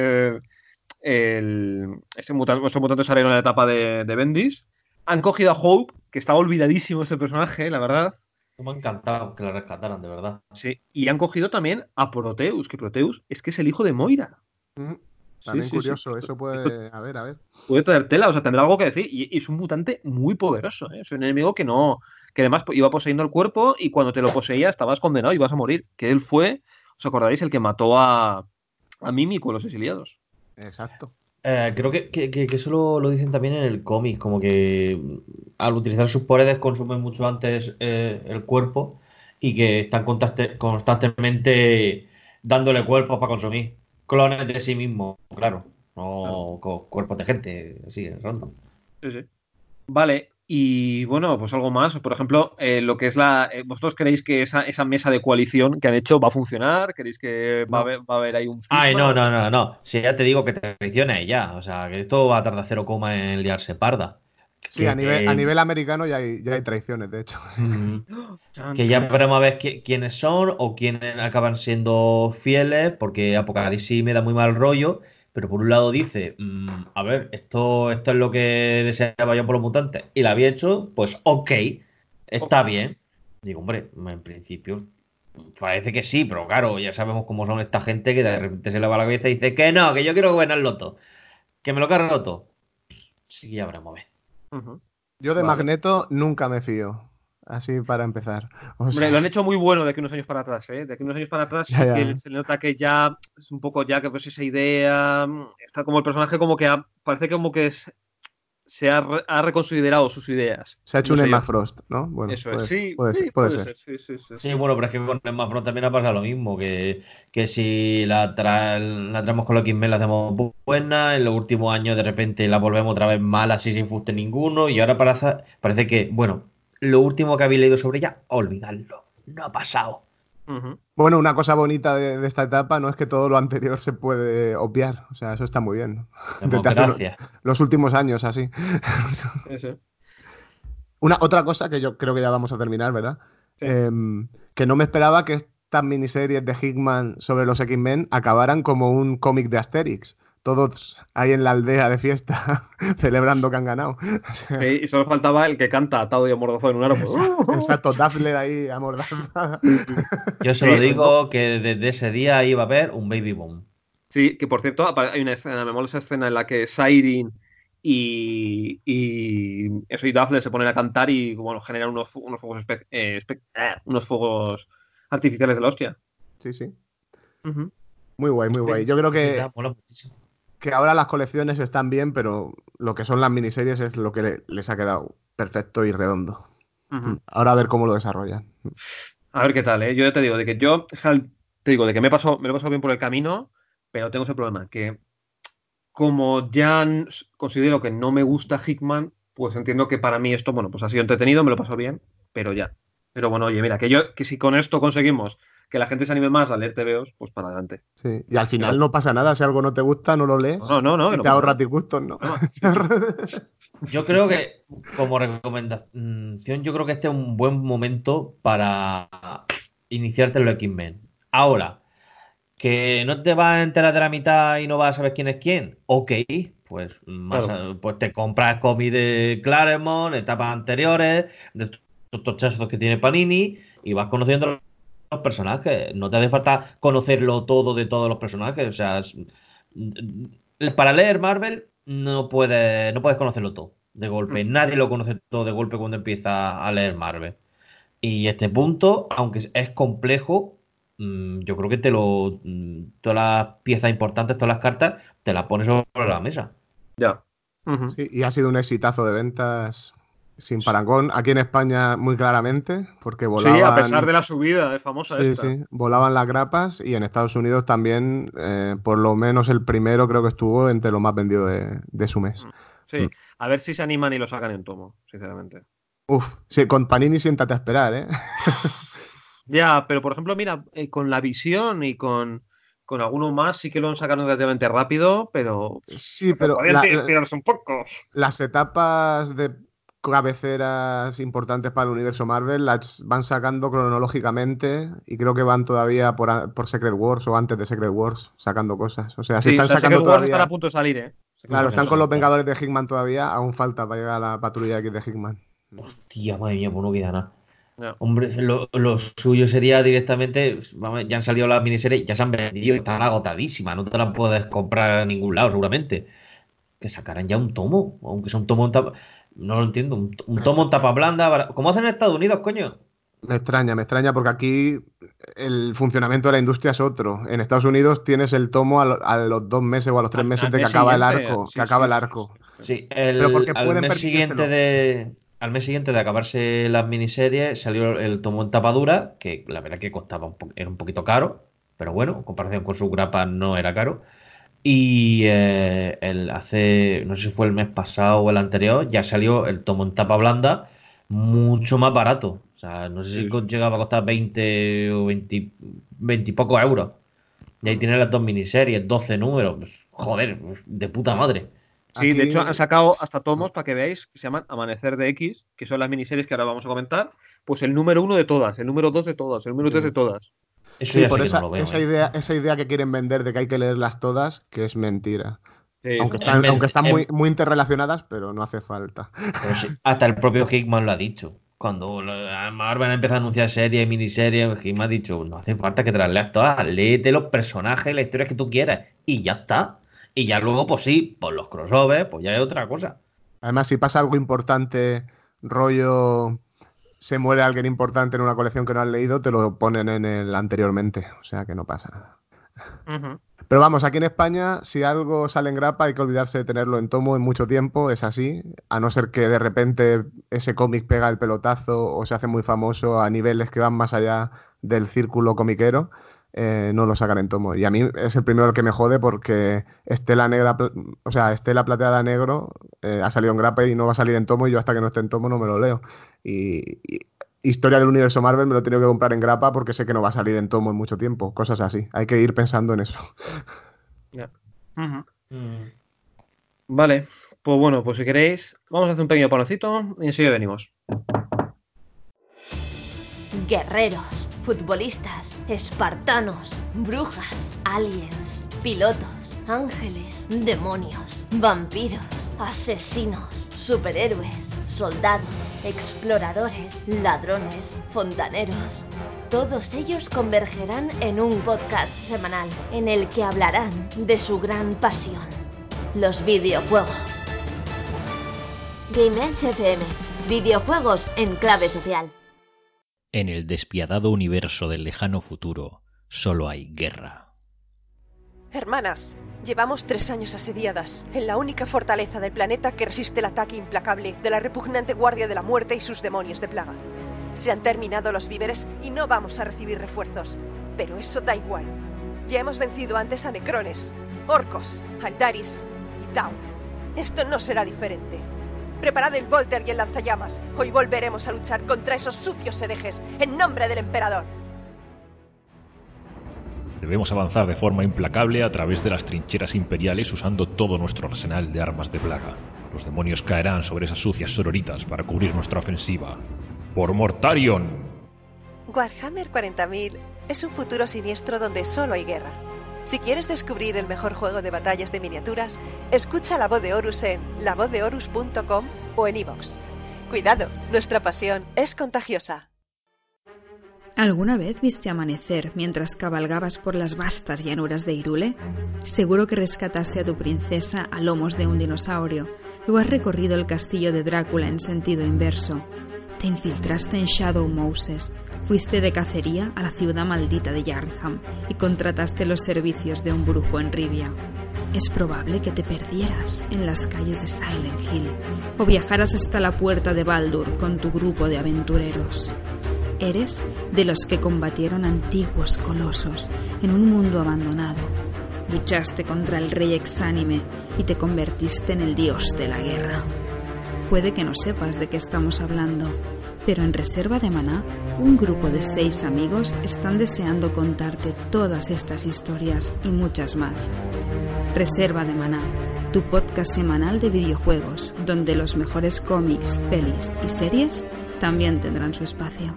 este mutante, estos mutantes salieron en la etapa de Bendis. Han cogido a Hope, que estaba olvidadísimo este personaje, la verdad. me ha encantado que la rescataran, de verdad. Sí. Y han cogido también a Proteus, que Proteus es que es el hijo de Moira. Mm, Sí, También sí, sí. curioso, eso Esto puede. A ver, a ver. puede traer tela, o sea, tendrá algo que decir. Y es un mutante muy poderoso, ¿eh? Es un enemigo que no. Que además iba poseyendo el cuerpo y cuando te lo poseía estabas condenado y vas a morir. Que él fue, ¿os acordáis? El que mató a Mímico, los exiliados. Exacto. Creo que eso lo dicen también en el cómic, como que al utilizar sus poderes consumen mucho antes el cuerpo y que están constantemente dándole cuerpos para consumir. Clones de sí mismos, claro, Claro. no cuerpos de gente, así, random. Sí, sí. Vale, y bueno, pues algo más. Por ejemplo, lo que es la. ¿Vosotros creéis que esa mesa de coalición que han hecho va a funcionar? ¿Creéis que No. va a haber ahí un Ay, cisma? no, no, no, no. Si ya te digo que traiciones ya, o sea, que esto va a tardar cero coma en liarse parda. Sí, Que, a nivel americano ya hay traiciones, de hecho. mm, Chan, que ya chan. veremos a ver quiénes son o quiénes acaban siendo fieles, porque Apocalipsis me da muy mal rollo, pero por un lado dice, a ver, esto es lo que deseaba yo por los mutantes, y lo había hecho, pues ok, Ok. está bien. Digo, hombre, en principio parece que sí, pero claro, ya sabemos cómo son esta gente que de repente se le va la cabeza y dice que no, que yo quiero gobernarlo todo, que me lo cargo todo. Sí, ya veremos a ver. Ujú. Yo de Vale. Magneto nunca me fío. Así para empezar. O Hombre, sea, lo han hecho muy bueno de aquí unos años para atrás, ¿eh? De aquí unos años para atrás ya, sí que ya. se le nota que ya es un poco ya que pues esa idea. Está como el personaje como que parece como que ha reconsiderado sus ideas. Se ha hecho No un sé yo. Emma Frost, ¿no? Bueno, Eso es. Sí, puede ser, sí, puede puede ser. ser. Sí, sí, sí. Sí, bueno, pero es que con Emma Frost también ha pasado lo mismo, que si la traemos con los X-Men la hacemos buena, en los últimos años de repente la volvemos otra vez mala así sin fuste ninguno, y ahora parece que, bueno, lo último que habéis leído sobre ella, olvidadlo, no ha pasado. Ujú. Bueno, una cosa bonita de esta etapa no es que todo lo anterior se puede obviar. O sea, eso está muy bien. Desde hace Democracia. los últimos años, así. Sí, sí. Otra cosa que yo creo que ya vamos a terminar, ¿verdad? Sí. Que no me esperaba que estas miniseries de Hickman sobre los X-Men acabaran como un cómic de Asterix. Todos ahí en la aldea de fiesta celebrando que han ganado. O Sí, sea, y solo faltaba el que canta atado y amordazado en un árbol. exacto, Dazzler ahí amordazada. Yo se lo Sí, no. digo que desde ese día iba a haber un Baby Boom. Sí, que por cierto, hay una escena, me mola esa escena en la que Siren y eso y Daphne se ponen a cantar y bueno, generan unos fuegos unos fuegos artificiales de la hostia. Sí, sí. Ujú. Muy guay, muy guay. Yo creo Es verdad, que mola muchísimo. que ahora las colecciones están bien, pero lo que son las miniseries es lo que les ha quedado perfecto y redondo. Ahora a ver cómo lo desarrollan. A ver qué tal, ¿eh? Yo ya te digo, de que yo, Hal, te digo, de que me lo he pasado bien por el camino, pero tengo ese problema, que como ya considero que no me gusta Hickman, pues entiendo que para mí esto, bueno, pues ha sido entretenido, me lo paso bien, pero ya. Pero bueno, oye, mira, que si con esto conseguimos que la gente se anime más a leer TVOs, pues para adelante. Sí. Y al final Pero, no pasa nada, si algo no te gusta, no lo lees no, que y no te pasa ahorras nada. disgustos, ¿no? Problema. Sí, sí. Yo creo que, como recomendación, yo creo que este es un buen momento para iniciarte en los X-Men. Ahora, que no te vas a enterar de la mitad y no vas a saber quién es quién. Ok, pues, Claro. pues te compras cómics de Claremont, etapas anteriores, de estos tochazos que tiene Panini, y vas conociendo los personajes. No te hace falta conocerlo todo de todos los personajes. O sea, para leer Marvel no puedes conocerlo todo de golpe. Nadie lo conoce todo de golpe cuando empieza a leer Marvel. Y este punto, aunque es complejo, yo creo que todas las piezas importantes, todas las cartas, te las pones sobre la mesa. Ya. Ujú. Sí, y ha sido un exitazo de ventas sin parangón. Aquí en España muy claramente, porque Sí, a pesar volaban, de la subida, es famosa sí, esta. sí, volaban las grapas y en Estados Unidos también, por lo menos el primero creo que estuvo entre lo más vendido de su mes. Mm. Sí, a ver si se animan y lo sacan en tomo, sinceramente. Uf, sí, con Panini siéntate a esperar, ¿eh? Ya, pero por ejemplo, mira, con la visión y con alguno más sí que lo han sacado relativamente rápido, Sí, pero pero podrían estirarse un poco. las etapas de cabeceras importantes para el universo Marvel las van sacando cronológicamente y creo que van todavía por Secret Wars o antes de Secret Wars sacando cosas. O sea, si Sí, o están sea, Secret sacando Wars estará a todavía. punto de salir, ¿eh? Secret Claro, Wars están estará a con los punto. Vengadores de Hickman todavía, aún falta para llegar a la Patrulla X de Hickman. Hostia, madre mía, pues no queda nada. Ya. Hombre, lo suyo sería directamente, vamos, ya han salido las miniseries, ya se han vendido, están agotadísimas, no te las puedes comprar en ningún lado seguramente. Que sacaran ya un tomo, aunque sea un tomo en tapa, no lo entiendo, un tomo en tapa blanda, como hacen en Estados Unidos, coño. Me extraña porque aquí el funcionamiento de la industria es otro. En Estados Unidos tienes el tomo a los 2 meses o a los 3 meses Al de que mes acaba el siguiente, arco, que sí, acaba sí, el sí, sí, arco. sí. Sí, Pero porque al pueden mes siguiente permitírselo. de acabarse las miniseries salió el tomo en tapa dura, que la verdad que costaba era un poquito caro, pero bueno, en comparación con su grapa no era caro. Y no sé si fue el mes pasado o el anterior, ya salió el tomo en tapa blanda mucho más barato. O sea, no sé si Sí, sí, sí. llegaba a costar 20 o 20 y pocos euros. Y ahí Ujú. tiene las dos miniseries, 12 números. Pues, joder, pues, de puta madre. Sí, de Aquí, hecho han sacado hasta tomos para que veáis que se llaman Amanecer de X, que son las miniseries que ahora vamos a comentar. Pues el número 1 de todas, el número 2 de todas, el número 3 de todas. Eso sí, ya sí por que no lo veo, esa ¿eh? idea, esa idea que quieren vender de que hay que leerlas todas, que es mentira. Sí, Aunque son Es están, mentiras. aunque están muy, ment- muy interrelacionadas, pero no hace falta. Pero sí, hasta el propio Hickman lo ha dicho. Cuando Marvel empieza a anunciar series, miniseries, Hickman ha dicho, no hace falta que te las leas todas, léete los personajes, las historias que tú quieras, y ya está. Y ya luego, pues sí, por los crossovers, pues ya es otra cosa. Además, si pasa algo importante, rollo, se muere alguien importante en una colección que no has leído, te lo ponen en el anteriormente. O sea que no pasa nada. Ujú. Pero vamos, aquí en España, si algo sale en grapa, hay que olvidarse de tenerlo en tomo en mucho tiempo, es así, a no ser que de repente ese cómic pega el pelotazo o se hace muy famoso a niveles que van más allá del círculo comiquero, no lo sacan en tomo. Y a mí es el primero el que me jode porque Estela Negra, o sea, Estela Plateada Negro ha salido en grapa y no va a salir en tomo y yo hasta que no esté en tomo no me lo leo. Y Historia del Universo Marvel me lo he tenido que comprar en grapa porque sé que no va a salir en tomo en mucho tiempo, cosas así. Hay que ir pensando en eso. Ya. Ujú. Mm. Vale, pues bueno, pues si queréis, vamos a hacer un pequeño panecito y enseguida venimos. Guerreros, futbolistas, espartanos, brujas, aliens, pilotos, ángeles, demonios, vampiros, asesinos, superhéroes, soldados, exploradores, ladrones, fontaneros. Todos ellos convergerán en un podcast semanal en el que hablarán de su gran pasión, los videojuegos. Game Edge FM, videojuegos en clave social. En el despiadado universo del lejano futuro, solo hay guerra. Hermanas, llevamos 3 años asediadas en la única fortaleza del planeta que resiste el ataque implacable de la repugnante Guardia de la Muerte y sus demonios de plaga. Se han terminado los víveres y no vamos a recibir refuerzos. Pero eso da igual. Ya hemos vencido antes a Necrones, Orcos, Aldaris y Tau. Esto no será diferente. Preparad el Volter y el lanzallamas. Hoy volveremos a luchar contra esos sucios herejes en nombre del Emperador. Debemos avanzar de forma implacable a través de las trincheras imperiales usando todo nuestro arsenal de armas de plaga. Los demonios caerán sobre esas sucias sororitas para cubrir nuestra ofensiva. ¡Por Mortarion! Warhammer 40.000 es un futuro siniestro donde solo hay guerra. Si quieres descubrir el mejor juego de batallas de miniaturas, escucha La Voz de Horus en lavozdehorus.com o en iVoox. Cuidado, nuestra pasión es contagiosa. ¿Alguna vez viste amanecer mientras cabalgabas por las vastas llanuras de Hyrule? Seguro que rescataste a tu princesa a lomos de un dinosaurio. Luego has recorrido el castillo de Drácula en sentido inverso. Te infiltraste en Shadow Moses. Fuiste de cacería a la ciudad maldita de Yarnham y contrataste los servicios de un brujo en Rivia. Es probable que te perdieras en las calles de Silent Hill o viajaras hasta la puerta de Baldur con tu grupo de aventureros. Eres de los que combatieron antiguos colosos en un mundo abandonado. Luchaste contra el rey exánime y te convertiste en el dios de la guerra. Puede que no sepas de qué estamos hablando, pero en Reserva de Maná, un grupo de 6 amigos están deseando contarte todas estas historias y muchas más. Reserva de Maná, tu podcast semanal de videojuegos, donde los mejores cómics, pelis y series también tendrán su espacio.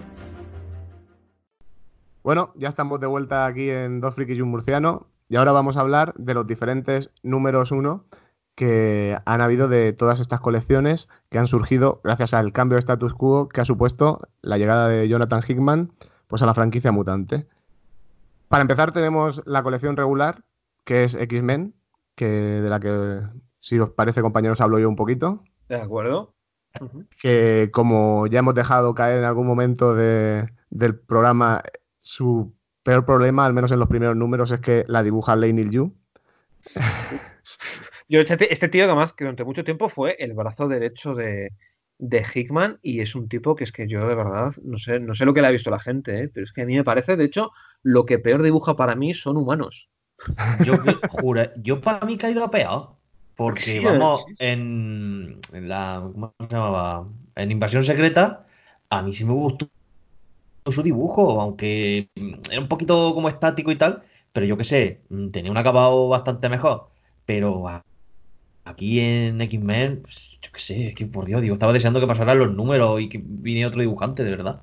Bueno, ya estamos de vuelta aquí en Dos Frikis y un Murciano y ahora vamos a hablar de los diferentes números 1 que han habido de todas estas colecciones que han surgido gracias al cambio de status quo que ha supuesto la llegada de Jonathan Hickman pues a la franquicia mutante. Para empezar tenemos la colección regular, que es X-Men, de la que, si os parece, compañeros, hablo yo un poquito. ¿De acuerdo? Que como ya hemos dejado caer en algún momento del programa, su peor problema, al menos en los primeros números, es que la dibuja Leinil Yu. Yo, este tío, además, que durante mucho tiempo fue el brazo derecho de Hickman, y es un tipo que es que yo, de verdad, no sé lo que le ha visto la gente, pero es que a mí me parece, de hecho, lo que peor dibuja para mí son humanos. Yo para mí he caído peor. Porque Sí, vamos, sí. en la. ¿Cómo se llamaba? En Invasión Secreta, a mí sí me gustó su dibujo, aunque era un poquito como estático y tal, pero yo qué sé, tenía un acabado bastante mejor. Pero aquí en X-Men, pues, yo qué sé, es que por Dios, digo, estaba deseando que pasaran los números y que viniera otro dibujante, de verdad.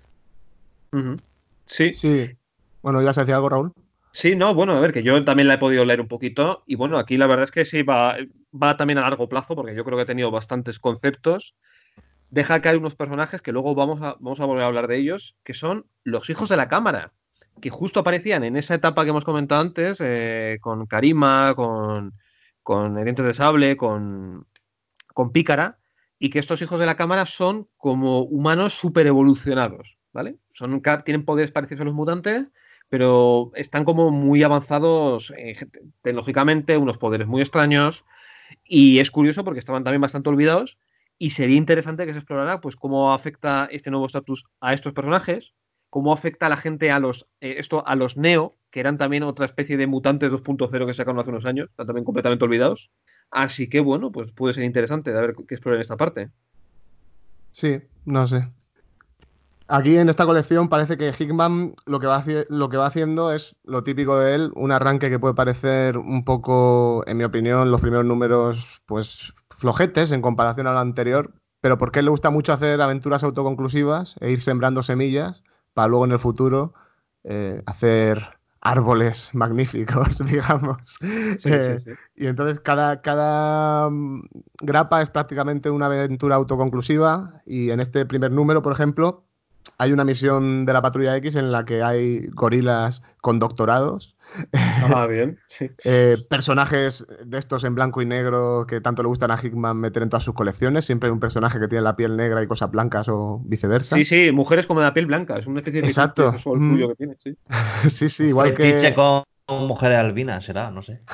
Sí. Sí. Bueno, ¿ibas a decir algo, Raúl? Sí, no, bueno, a ver, que yo también la he podido leer un poquito, y bueno, aquí la verdad es que sí va también a largo plazo, porque yo creo que ha tenido bastantes conceptos. Deja caer unos personajes que luego vamos a volver a hablar de ellos, que son los hijos de la cámara, que justo aparecían en esa etapa que hemos comentado antes, con Karima, con el Dientes de Sable, con Pícara, y que estos hijos de la cámara son como humanos super evolucionados, ¿vale? Tienen poderes parecidos a los mutantes, pero están como muy avanzados tecnológicamente, unos poderes muy extraños, y es curioso porque estaban también bastante olvidados, y sería interesante que se explorara pues cómo afecta este nuevo estatus a estos personajes, cómo afecta a la gente a los Neo, que eran también otra especie de mutantes 2.0 que sacaron hace unos años, están también completamente olvidados. Así que bueno, pues puede ser interesante de ver qué explorar en esta parte. Sí, no sé. Aquí en esta colección parece que Hickman lo que va haciendo es lo típico de él, un arranque que puede parecer un poco, en mi opinión, los primeros números pues flojetes en comparación a lo anterior, pero porque a él le gusta mucho hacer aventuras autoconclusivas e ir sembrando semillas para luego en el futuro hacer árboles magníficos, digamos. Sí. Y entonces cada grapa es prácticamente una aventura autoconclusiva y en este primer número, por ejemplo, hay una misión de la Patrulla X en la que hay gorilas con doctorados. Bien. Sí. Personajes de estos en blanco y negro que tanto le gustan a Hickman meter en todas sus colecciones. Siempre hay un personaje que tiene la piel negra y cosas blancas o viceversa. Sí, mujeres como de la piel blanca. Es una especie de fetiche Exacto. sexual suyo que tiene, sí. Sí, igual Fetiche que... mujeres albinas, será, no sé.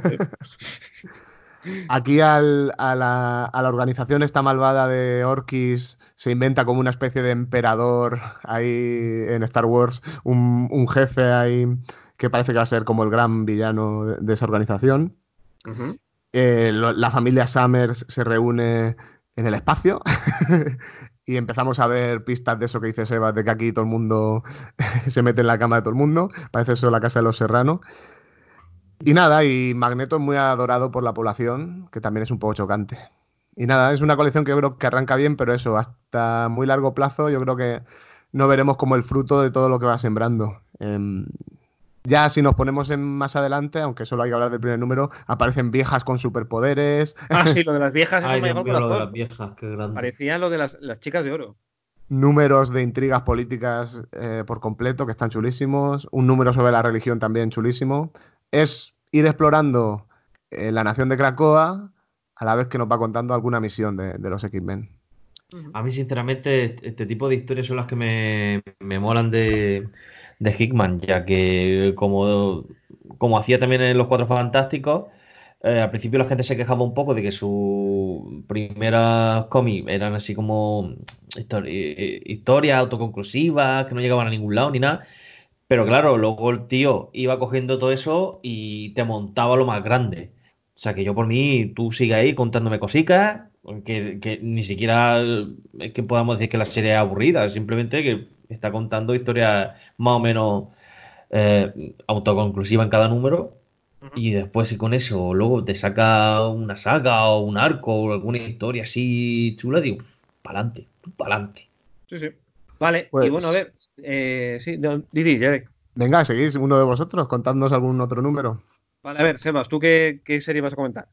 Aquí a la organización esta malvada de Orkis se inventa como una especie de emperador ahí en Star Wars, un jefe ahí que parece que va a ser como el gran villano de esa organización. Ujú. La familia Summers se reúne en el espacio y empezamos a ver pistas de eso que dice Sebas, de que aquí todo el mundo se mete en la cama de todo el mundo. Parece eso la casa de los Serranos. Y nada, y Magneto es muy adorado por la población, que también es un poco chocante. Y nada, es una colección que yo creo que arranca bien, pero eso, hasta muy largo plazo, yo creo que no veremos como el fruto de todo lo que va sembrando. Ya si nos ponemos en más adelante, aunque solo hay que hablar del primer número, aparecen viejas con superpoderes, Ah, sí, lo de las viejas, eso Ay, me ha Dios llegado al mío, lo de corazón. las viejas, qué grande. Parecía lo de las chicas de oro. números de intrigas políticas por completo, que están chulísimos, un número sobre la religión también chulísimo. Es ir explorando la nación de Krakoa a la vez que nos va contando alguna misión de los X-Men. A mí, sinceramente, este tipo de historias son las que me molan de Hickman, ya que como hacía también en Los Cuatro Fantásticos, al principio la gente se quejaba un poco de que sus primeras cómics eran así como historias autoconclusivas, que no llegaban a ningún lado ni nada. Pero claro, luego el tío iba cogiendo todo eso y te montaba lo más grande. O sea que yo por mí, tú sigue ahí contándome cositas, que ni siquiera es que podamos decir que la serie es aburrida, simplemente que está contando historias más o menos autoconclusivas en cada número. Ujú. Y después, si con eso luego te saca una saga o un arco o alguna historia así chula, digo, pa'lante, pa'lante. Sí, sí. Vale, y bueno, a Pues ver, sí, no, Didi, ya. venga, seguís uno de vosotros, contadnos algún otro número. Vale, a ver, Sebas, ¿tú qué serie vas a comentar?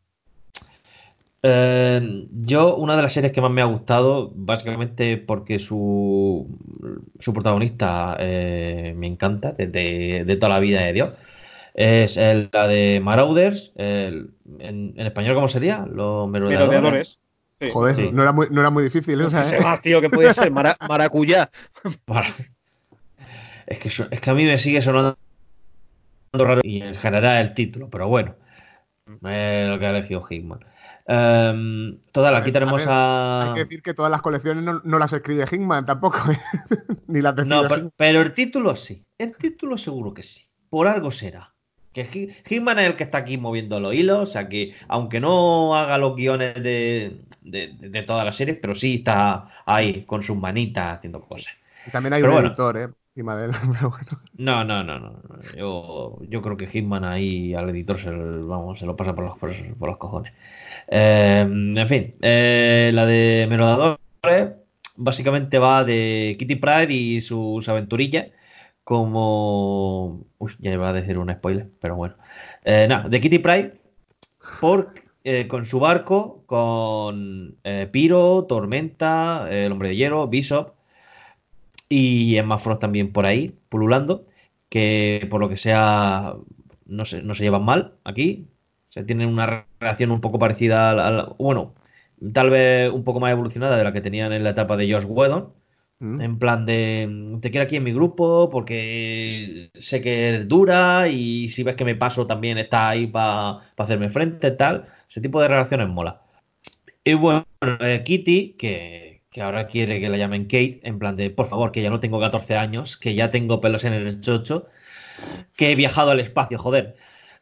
Yo, una de las series que más me ha gustado, básicamente porque su protagonista me encanta desde de toda la vida de Dios, es la de Marauders. En español, ¿cómo sería? Los merodeadores. Merodeadores. Sí, Joder, Sí. no era muy difícil Es que esa, ¿eh? Sebas, tío, que podía ser maracuyá. Vale. Es que a mí me sigue sonando raro y en general el título, pero bueno, es lo que ha elegido Hickman. Total, A aquí ver, a tenemos ver, hay que a. decir que todas las colecciones no las escribe Hickman tampoco, ¿eh? Ni las No, decide pero, Hickman. pero el título sí. El título seguro que sí. Por algo será. Que Hickman es el que está aquí moviendo los hilos. O sea que, aunque no haga los guiones de todas las series, pero sí está ahí con sus manitas haciendo cosas. Y también hay un Pero bueno, editor, ¿eh? Encima de él, pero bueno. no, no, no, no. Yo creo que Hickman ahí al editor se lo pasa por los cojones. En fin, la de Merodadores básicamente va de Kitty Pryde y sus aventurillas. Como. Uy, ya iba a decir un spoiler, pero bueno. Nada, de Kitty Pryde con su barco, con Piro, Tormenta, el Hombre de Hierro, Bishop y Emma Frost también por ahí, pululando. Que por lo que sea, no se llevan mal aquí. O sea, tienen una relación un poco parecida bueno, tal vez un poco más evolucionada de la que tenían en la etapa de Josh Whedon. Mm. En plan de, te quiero aquí en mi grupo porque sé que eres dura y si ves que me paso también está ahí para hacerme frente, tal. Ese tipo de relaciones mola. Y bueno, Kitty, que ahora quiere que la llamen Kate, en plan de, por favor, que ya no tengo 14 años, que ya tengo pelos en el chocho, que he viajado al espacio, joder.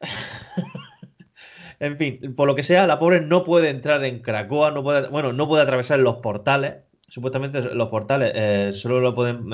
En fin, por lo que sea, la pobre no puede entrar en Krakoa, no puede atravesar los portales. Supuestamente los portales solo lo pueden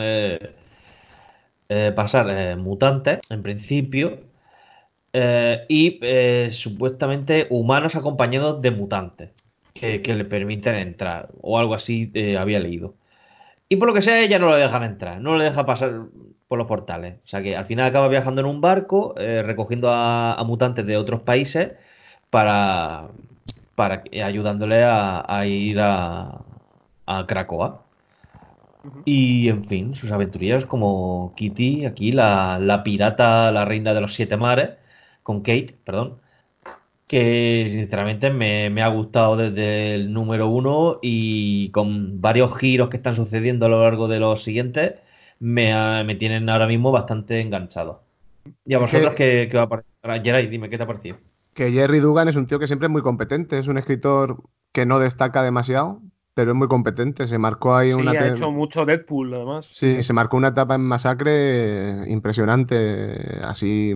pasar mutantes, en principio, y supuestamente humanos acompañados de mutantes que le permiten entrar, o algo así había leído. Y por lo que sea, ella no le dejan entrar, no le deja pasar por los portales. O sea que al final acaba viajando en un barco, recogiendo a mutantes de otros países para, ayudándole a ir a Krakoa. Ujú. Y en fin, sus aventurillas como Kitty, aquí la pirata, la reina de los siete mares, con Kate, perdón, que sinceramente me ha gustado desde el número uno y con varios giros que están sucediendo a lo largo de los siguientes, me tienen ahora mismo bastante enganchado. ¿Y a Es vosotros que, qué va a parecer? Ahora, Geray, dime, ¿qué te ha parecido? que Jerry Dugan es un tío que siempre es muy competente, es un escritor que no destaca demasiado, pero es muy competente. Se marcó ahí Sí, ha hecho mucho Deadpool, además. Sí, se marcó una etapa en Masacre impresionante, así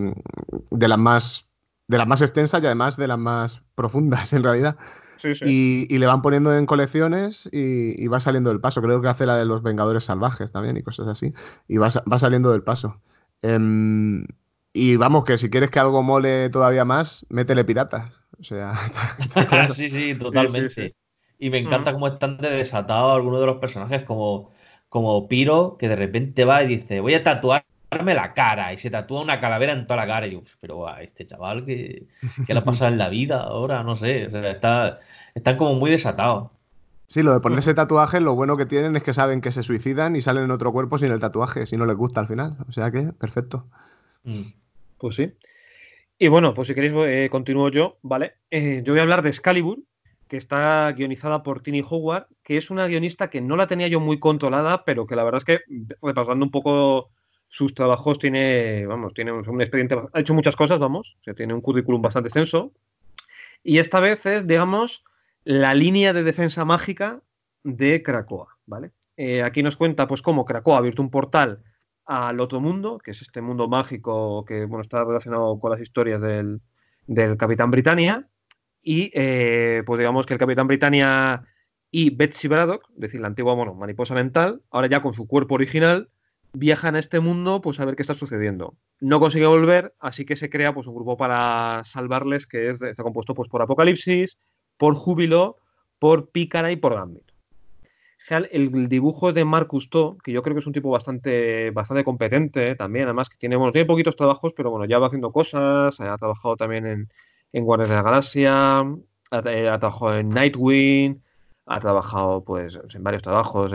de las más extensas y además de las más profundas en realidad. Sí, sí. Y le van poniendo en colecciones y va saliendo del paso. Creo que hace la de los Vengadores Salvajes también y cosas así. Y va saliendo del paso. Em, y vamos, que si quieres que algo mole todavía más, métele piratas. O sea, está claro. Sí, sí, Sí, sí, sí. totalmente. Y me Ujú. encanta cómo están de desatados algunos de los personajes, como Piro, que de repente va y dice, voy a tatuarme la cara, y se tatúa una calavera en toda la cara. Y yo, pero este chaval, ¿qué le ha pasado en la vida ahora? No sé, o sea, están como muy desatados. Sí, lo de ponerse Ujú. tatuajes, lo bueno que tienen es que saben que se suicidan y salen en otro cuerpo sin el tatuaje, si no les gusta al final. O sea que, perfecto. Mm. Pues sí. Y bueno, pues si queréis, continúo yo, ¿vale? Yo voy a hablar de Excalibur, que está guionizada por Tini Howard, que es una guionista que no la tenía yo muy controlada, pero que la verdad es que, repasando un poco sus trabajos, tiene un expediente, ha hecho muchas cosas, vamos, o sea, tiene un currículum bastante extenso. Y esta vez es, digamos, la línea de defensa mágica de Krakoa, ¿vale? Aquí nos cuenta, pues, cómo Krakoa ha abierto un portal al otro mundo, que es este mundo mágico que, bueno, está relacionado con las historias del Capitán Britannia. Y, pues, digamos que el Capitán Britannia y Betsy Braddock, es decir, la antigua, bueno, mariposa mental, ahora ya con su cuerpo original, viajan a este mundo, pues, a ver qué está sucediendo. No consigue volver, así que se crea pues un grupo para salvarles que está compuesto pues por Apocalipsis, por Júbilo, por Pícara y por Gambit. El dibujo es de Marc Cousteau, que yo creo que es un tipo bastante competente también, además que tiene poquitos trabajos, pero bueno, ya va haciendo cosas, ha trabajado también en Guardianes de la Galaxia, ha trabajado en Nightwing, ha trabajado pues en varios trabajos,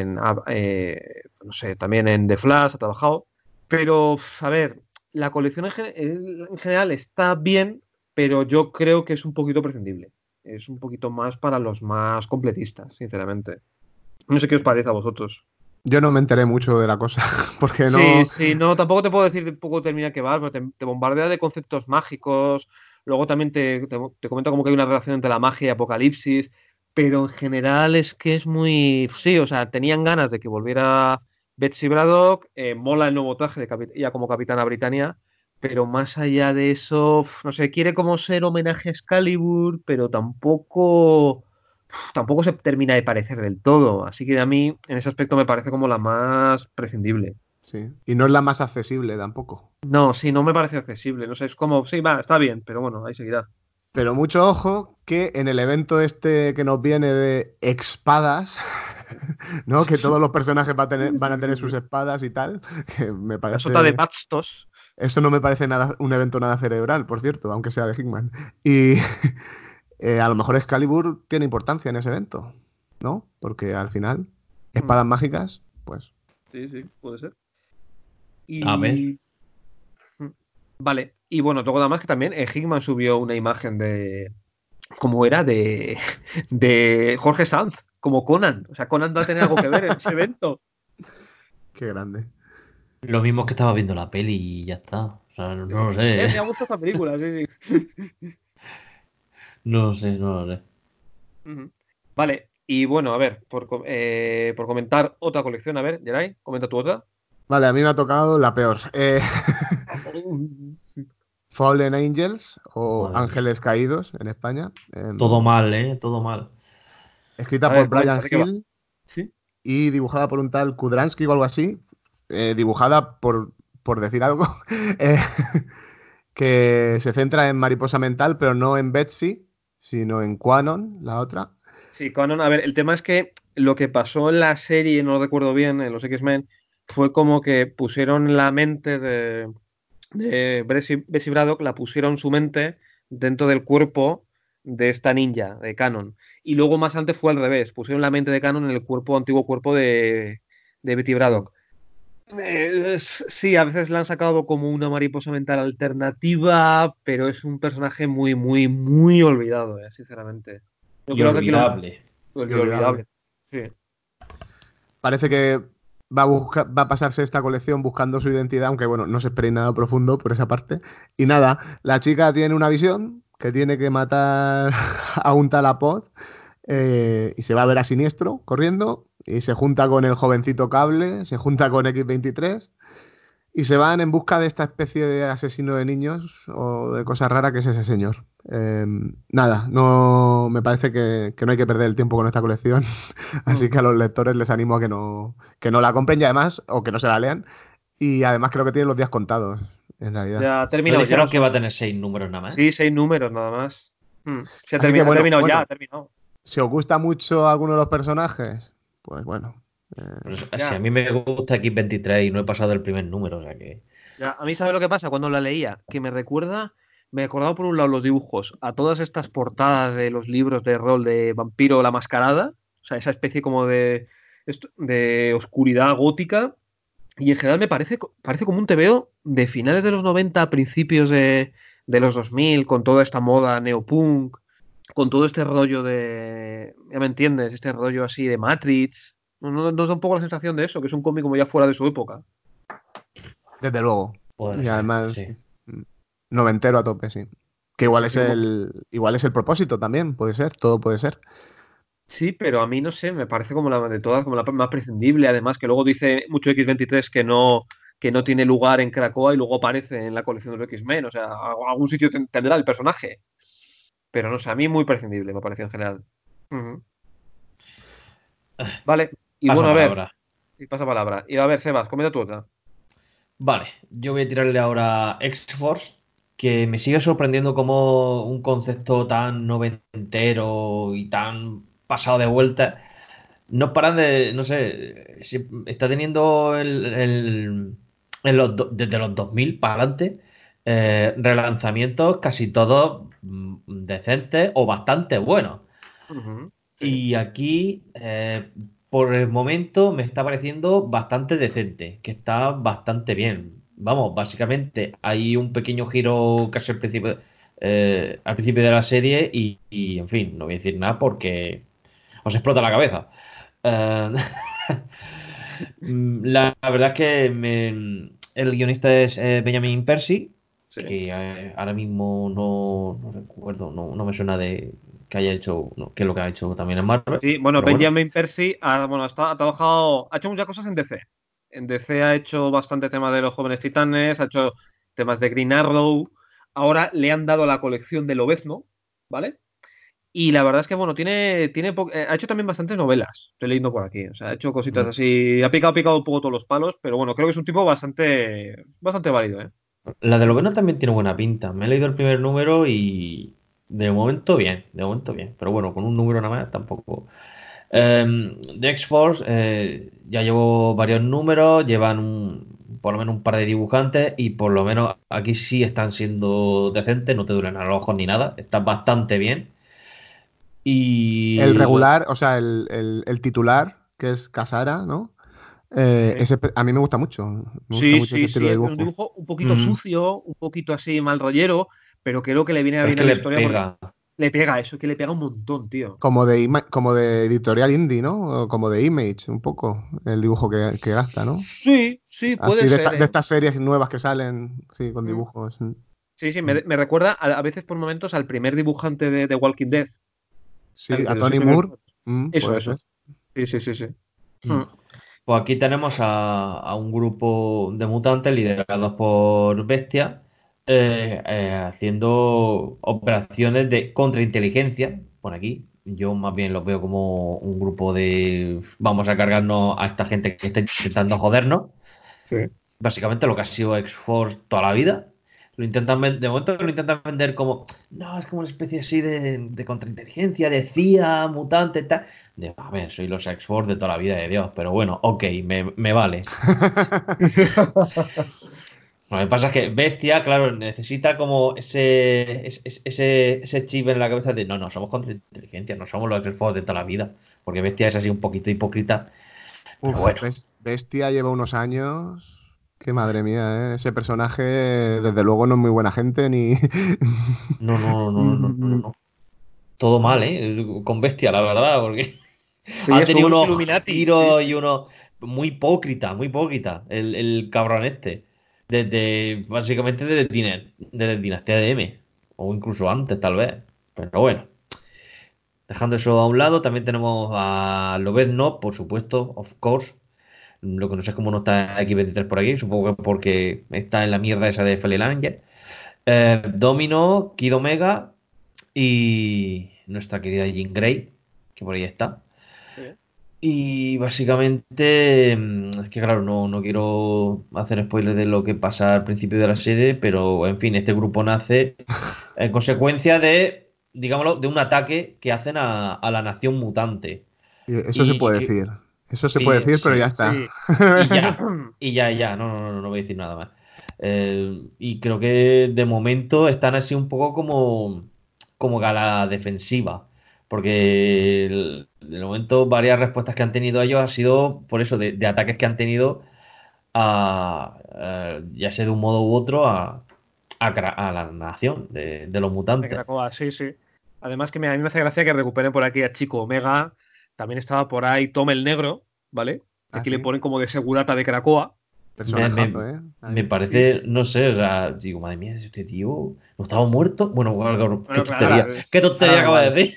no sé, también en The Flash ha trabajado, pero a ver, la colección en general está bien, pero yo creo que es un poquito prescindible. Es un poquito más para los más completistas, sinceramente. No sé qué os parece a vosotros. Yo no me enteré mucho de la cosa, porque Sí, no. sí, no, tampoco te puedo decir de poco termina que va, pero te bombardea de conceptos mágicos. Luego también te comento como que hay una relación entre la magia y Apocalipsis, pero en general es que es muy. Sí, o sea, tenían ganas de que volviera Betsy Braddock, mola el nuevo traje de ella como Capitana Britannia, pero más allá de eso, no sé, quiere como ser homenaje a Excalibur, pero tampoco se termina de parecer del todo. Así que a mí, en ese aspecto, me parece como la más prescindible. Sí. Y no es la más accesible tampoco. No, sí, no me parece accesible. No sé, es como, sí, va, está bien, pero bueno, ahí seguirá. Pero mucho ojo que en el evento este que nos viene de espadas, ¿no? Que todos los personajes van a tener sus espadas y tal, que me La sota de parece. Bastos. Eso no me parece nada, un evento nada cerebral, por cierto, aunque sea de Hickman. Y a lo mejor Excalibur tiene importancia en ese evento, ¿no? Porque al final, espadas mágicas, pues. Sí, sí, puede ser. A ver. Y. mm, Vale. Y bueno, luego nada más que también Hickman subió una imagen de. ¿Cómo era? De Jorge Sanz, como Conan. O sea, Conan va a tener algo que ver en ese evento. Qué grande. Lo mismo que estaba viendo la peli y ya está. O sea, no lo sé. Me ha gustado esta película, sí, sí. No lo sé, no lo sé. Ujú. Vale, y bueno, a ver, por comentar otra colección, a ver, Geray, comenta tu otra. Vale, a mí me ha tocado la peor. Fallen Angels o Madre mía. Ángeles Caídos en España. Todo mal, ¿eh? Todo mal. Escrita A por ver, Brian comenta, ¿de qué va? Hill Sí. y dibujada por un tal Kudransky o algo así. Dibujada por decir algo. eh, que se centra en Mariposa Mental, pero no en Betsy, sino en Quanon, la otra. Sí, Conan, a ver, el tema es que lo que pasó en la serie, no lo recuerdo bien, en los X-Men, fue como que pusieron la mente de Bessie Braddock, la pusieron su mente dentro del cuerpo de esta ninja, de Canon. Y luego más antes fue al revés, pusieron la mente de Canon en el antiguo cuerpo de Betty Mm. Braddock. Sí, a veces la han sacado como una mariposa mental alternativa, pero es un personaje muy, muy, muy olvidado, sinceramente. Yo Y creo que aquí lo olvidable. Y y olvidable. olvidable. Sí. Parece que va a pasarse esta colección buscando su identidad, aunque bueno, no se espere nada profundo por esa parte. Y nada, la chica tiene una visión que tiene que matar a un tal Apod y se va a ver a Siniestro corriendo y se junta con el jovencito Cable, se junta con X-23 y se van en busca de esta especie de asesino de niños o de cosa rara que es ese señor. Nada, no me parece que no hay que perder el tiempo con esta colección, así que a los lectores les animo a que no la compren y además, o que no se la lean, y además creo que tienen los días contados, en realidad. Ya ha ¿No terminado ya. dijeron que va a tener 6 números nada más? Sí, 6 números nada más. Se ha Así que ha bueno, terminado ya, bueno, ha terminado. si os gusta mucho alguno de los personajes, pues bueno. Pues, si a Ya, mí me gusta X-23 y no he pasado el primer número, o sea que... ya. A mí, ¿sabes lo que pasa cuando la leía? Que me acordaba por un lado los dibujos, a todas estas portadas de los libros de rol de Vampiro la Mascarada, o sea, esa especie como de oscuridad gótica, y en general me parece como un tebeo de finales de los 90 principios de los 2000 con toda esta moda neopunk, con todo este rollo ya me entiendes, este rollo así de Matrix. Nos da un poco la sensación de eso, que es un cómic como ya fuera de su época. Desde luego. Puede Y ser, además, sí. noventero a tope, sí. Que Así como, igual es el propósito también, puede ser, todo puede ser. sí, pero a mí no sé, me parece como la de todas, como la más prescindible. Además, que luego dice mucho X-23 que no tiene lugar en Krakoa y luego aparece en la colección de los X-Men. O sea, algún sitio tendrá el personaje. Pero no sé, a mí muy prescindible, me pareció en general. Ujú. Vale, y bueno, Pasa a ver, palabra. y pasa palabra. Y a ver, Sebas, comenta tu otra. Vale, yo voy a tirarle ahora X-Force, que me sigue sorprendiendo como un concepto tan noventero y tan pasado de vuelta. No paran de, no sé, está teniendo desde los 2000 para adelante relanzamientos casi todos decentes o bastante buenos. Ujú, sí. Y aquí, por el momento, me está pareciendo bastante decente, que está bastante bien. Vamos, básicamente hay un pequeño giro casi al principio de la serie en fin, no voy a decir nada porque os explota la cabeza. Eh, la verdad es que el guionista es Benjamin Percy, Sí. que ahora mismo no recuerdo, no me suena de que haya hecho, que es lo que ha hecho también en Marvel, Sí, bueno, pero bueno, Benjamin Percy ha trabajado, ha hecho muchas cosas en DC. En DC ha hecho bastante tema de los jóvenes titanes, ha hecho temas de Green Arrow. Ahora le han dado la colección de Lobezno, ¿vale? Y la verdad es que, bueno, ha hecho también bastantes novelas, estoy leyendo por aquí. O sea, ha hecho cositas mm, así, picado un poco todos los palos, pero bueno, creo que es un tipo bastante válido, ¿eh? la de Loveno también tiene buena pinta. Me he leído el primer número y de momento bien, pero bueno, con un número nada más tampoco. De X-Force ya llevo varios números, llevan por lo menos un par de dibujantes y por lo menos aquí sí están siendo decentes, no te duelen a los ojos ni nada, están bastante bien. El Y regular, o sea, el titular, que es Casara, ¿no? Sí. A mí me gusta Sí, mucho ese sí, sí, estilo de es un dibujo. dibujo un poquito mm, sucio, un poquito así mal rollero, pero creo que le viene pero es bien a que la le historia porque pega. le pega eso, es que le pega un montón, tío. Como de editorial indie, ¿no? O como de Image, un poco, el dibujo que gasta, ¿no? Sí, sí, puede Así ser, de ¿eh? estas series nuevas que salen, sí, con Mm. dibujos. Sí, sí, Mm. me recuerda a veces por momentos al primer dibujante de Walking Dead, Sí, a de los Tony primeros Moore, números. Eso, puede eso. ser. Sí, sí, sí, sí. Mm. Mm. Pues aquí tenemos a un grupo de mutantes liderados por Bestia, haciendo operaciones de contrainteligencia. Por aquí, yo más bien los veo como un grupo de vamos a cargarnos a esta gente que está intentando jodernos. Sí. Básicamente lo que ha sido X-Force toda la vida. De momento lo intentan vender como, no, es como una especie así de contrainteligencia, de CIA, mutante, tal. A ver, soy los X-Force de toda la vida de Dios, pero bueno, ok, me vale. Lo que pasa es que Bestia, claro, necesita como ese chip en la cabeza de, no, somos contrainteligencia, no somos los X-Force de toda la vida. Porque Bestia es así un poquito hipócrita, pero Uf, bueno. Bestia lleva unos años. Que madre mía, ¿eh? Ese personaje, desde luego, no es muy buena gente ni. No. Todo mal, ¿eh? Con Bestia, la verdad, porque Sí, Ha eso, tenido unos unos Illuminati. giros Sí, y sí. unos... muy hipócrita, el cabrón este. Básicamente desde Dinastía de M. O incluso antes, tal vez. Pero bueno. Dejando eso a un lado, también tenemos a Lobezno, por supuesto, of course. Lo que no sé es cómo no está X23 por aquí, supongo que porque está en la mierda esa de Fallen Angel. Domino, Kid Omega y nuestra querida Jean Grey, que por ahí está. Sí. Y básicamente, es que claro, no quiero hacer spoilers de lo que pasa al principio de la serie, pero en fin, este grupo nace en consecuencia de, digámoslo, de un ataque que hacen a la nación mutante. Y eso se Y puede que, decir. Eso se puede decir, pero ya Sí, está. sí. y ya, no voy a decir nada más. Y creo que de momento están así un poco como a la defensiva, porque de momento varias respuestas que han tenido ellos ha sido por eso, de ataques que han tenido ya sea de un modo u otro, a la nación de los De mutantes. Krakoa, sí, sí. Además que a mí me hace gracia que recuperen por aquí a Chico Omega. También estaba por ahí Tom el Negro, ¿vale? Que Ah, aquí le sí. ponen como de segurata de Krakoa. Me, Personajazo, me- ¿eh? me Ahí. Sí, parece, sí. no sé, o sea, digo, madre mía, este tío no estaba muerto. Bueno, claro, Bueno, claro, qué Ahora tontería da acaba de igual. decir,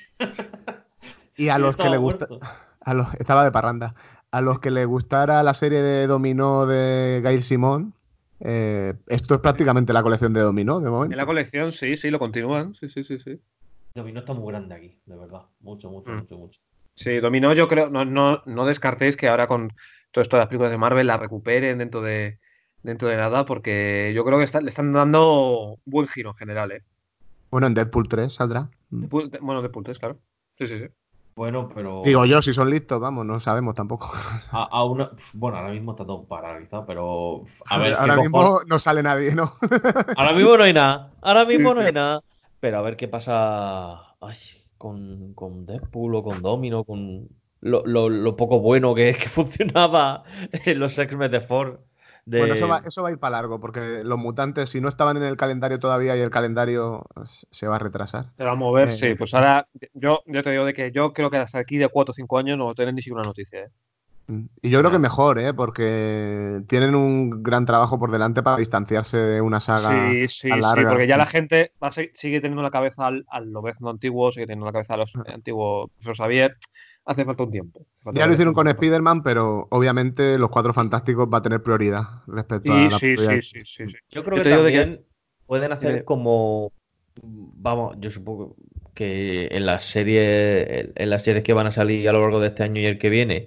Y a que no los que le estaba gusta. muerto. Estaba de parranda. A los que le gustara la serie de Dominó de Gail Simón, esto es Sí. prácticamente la colección de Dominó de En la momento. colección, sí, sí, lo continúan. Sí, sí, sí, sí. Dominó está muy grande aquí, de verdad. Mucho, mucho, Mm. mucho, mucho. Sí, Dominó, yo creo, no descartéis que ahora con todo esto de las películas de Marvel la recuperen dentro de nada, porque yo creo que le están dando un buen giro en general, ¿eh? Bueno, en Deadpool 3 saldrá. Bueno, de puntos, claro. Sí, sí, sí. Bueno, Digo pero yo, si son listos, vamos, no sabemos tampoco. bueno, ahora mismo está todo paralizado, pero a ver qué Ahora cojones. mismo no sale nadie, ¿no? Ahora mismo no hay nada. Ahora Sí, mismo no sí. hay nada. Pero a ver qué pasa ay, con Deadpool o con Domino, con lo poco bueno que funcionaba en los X-Men de Ford. Bueno, De... eso va a ir para largo, porque los mutantes, si no estaban en el calendario todavía y el calendario se va a retrasar. Se va a mover, sí. Eh, Pues ahora, yo te digo de que yo creo que hasta aquí de 4 o 5 años no tener ni siquiera una noticia, ¿eh? y yo creo que Nada. mejor, ¿eh? Porque tienen un gran trabajo por delante para distanciarse de una saga Sí, tan sí, sí, larga. porque ya la gente sigue teniendo la cabeza al Lobezno antiguo, sigue teniendo la cabeza a los antiguos profesor Xavier. Hace falta un tiempo. Hace falta Ya lo varios hicieron años con para pasar. Spider-Man, pero obviamente los Cuatro Fantásticos va a tener prioridad respecto a Sí, la sí, prioridad. sí, sí, sí, sí. Yo creo Yo que te digo de que. también pueden hacer Dime. como. Vamos, yo supongo que en las series que van a salir a lo largo de este año y el que viene,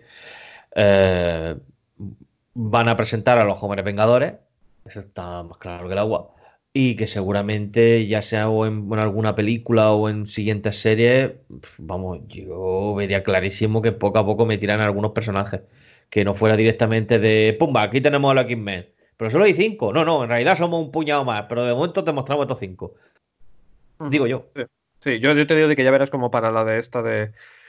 eh, van a presentar a los jóvenes Vengadores. Eso está más claro que el agua. Y que seguramente, ya sea o en alguna película o en siguientes series, vamos, yo vería clarísimo que poco a poco me tiran algunos personajes. Que no fuera directamente de, pumba, aquí tenemos a los X-Men. Pero solo hay 5. No, en realidad somos un puñado más. Pero de momento te mostramos estos 5. Digo Ujú. yo. Sí, sí, yo te digo de que ya verás como para la de esta de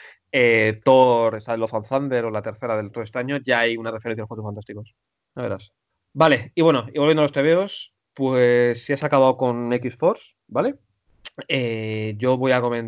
Thor, esta de Love and Thunder o la tercera del todo este año, ya hay una referencia a los Cuatro Fantásticos. Ya verás. Vale, y bueno, y volviendo a los TVOs, pues si has acabado con X-Force, ¿vale? Yo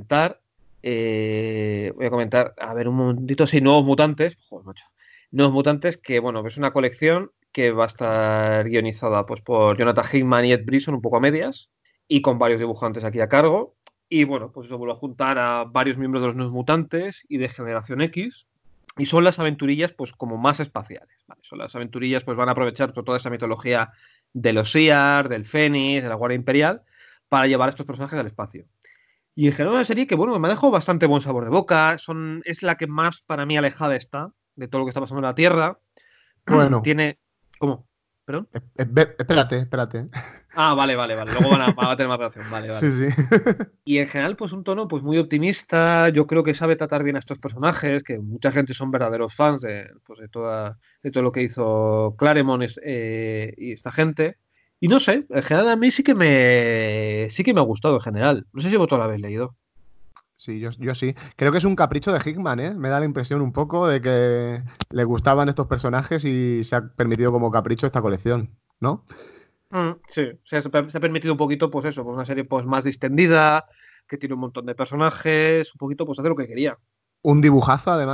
voy a comentar, a ver, un momentito, sí, Nuevos Mutantes, joder, macho, Nuevos Mutantes, que bueno, es una colección que va a estar guionizada pues por Jonathan Hickman y Ed Brisson, un poco a medias, y con varios dibujantes aquí a cargo, y bueno, pues eso vuelve a juntar a varios miembros de los Nuevos Mutantes y de Generación X, y son las aventurillas pues como más espaciales, ¿vale? Son las aventurillas pues van a aprovechar toda esa mitología de los Shi'ar, del Fénix, de la Guardia Imperial, para llevar a estos personajes al espacio. Y en general una serie que, bueno, me ha dejado bastante buen sabor de boca. Es la que más para mí alejada está de todo lo que está pasando en la Tierra. Bueno, Tiene. ¿Cómo? ¿Perdón? espérate. Ah, vale, vale, vale. Luego van a tener más relación. Vale, Sí, vale. sí. Y en general, pues un tono pues muy optimista. Yo creo que sabe tratar bien a estos personajes, que mucha gente son verdaderos fans pues, de todo lo que hizo Claremont y esta gente. Y no sé, en general a mí sí que me ha gustado en general. No sé si vosotros lo habéis leído. Sí, yo sí. Creo que es un capricho de Hickman, ¿eh? Me da la impresión un poco de que le gustaban estos personajes y se ha permitido como capricho esta colección, ¿no? Sí, se ha permitido un poquito, pues eso, pues una serie pues más distendida, que tiene un montón de personajes, un poquito, pues hacer lo que quería. Un dibujazo, además.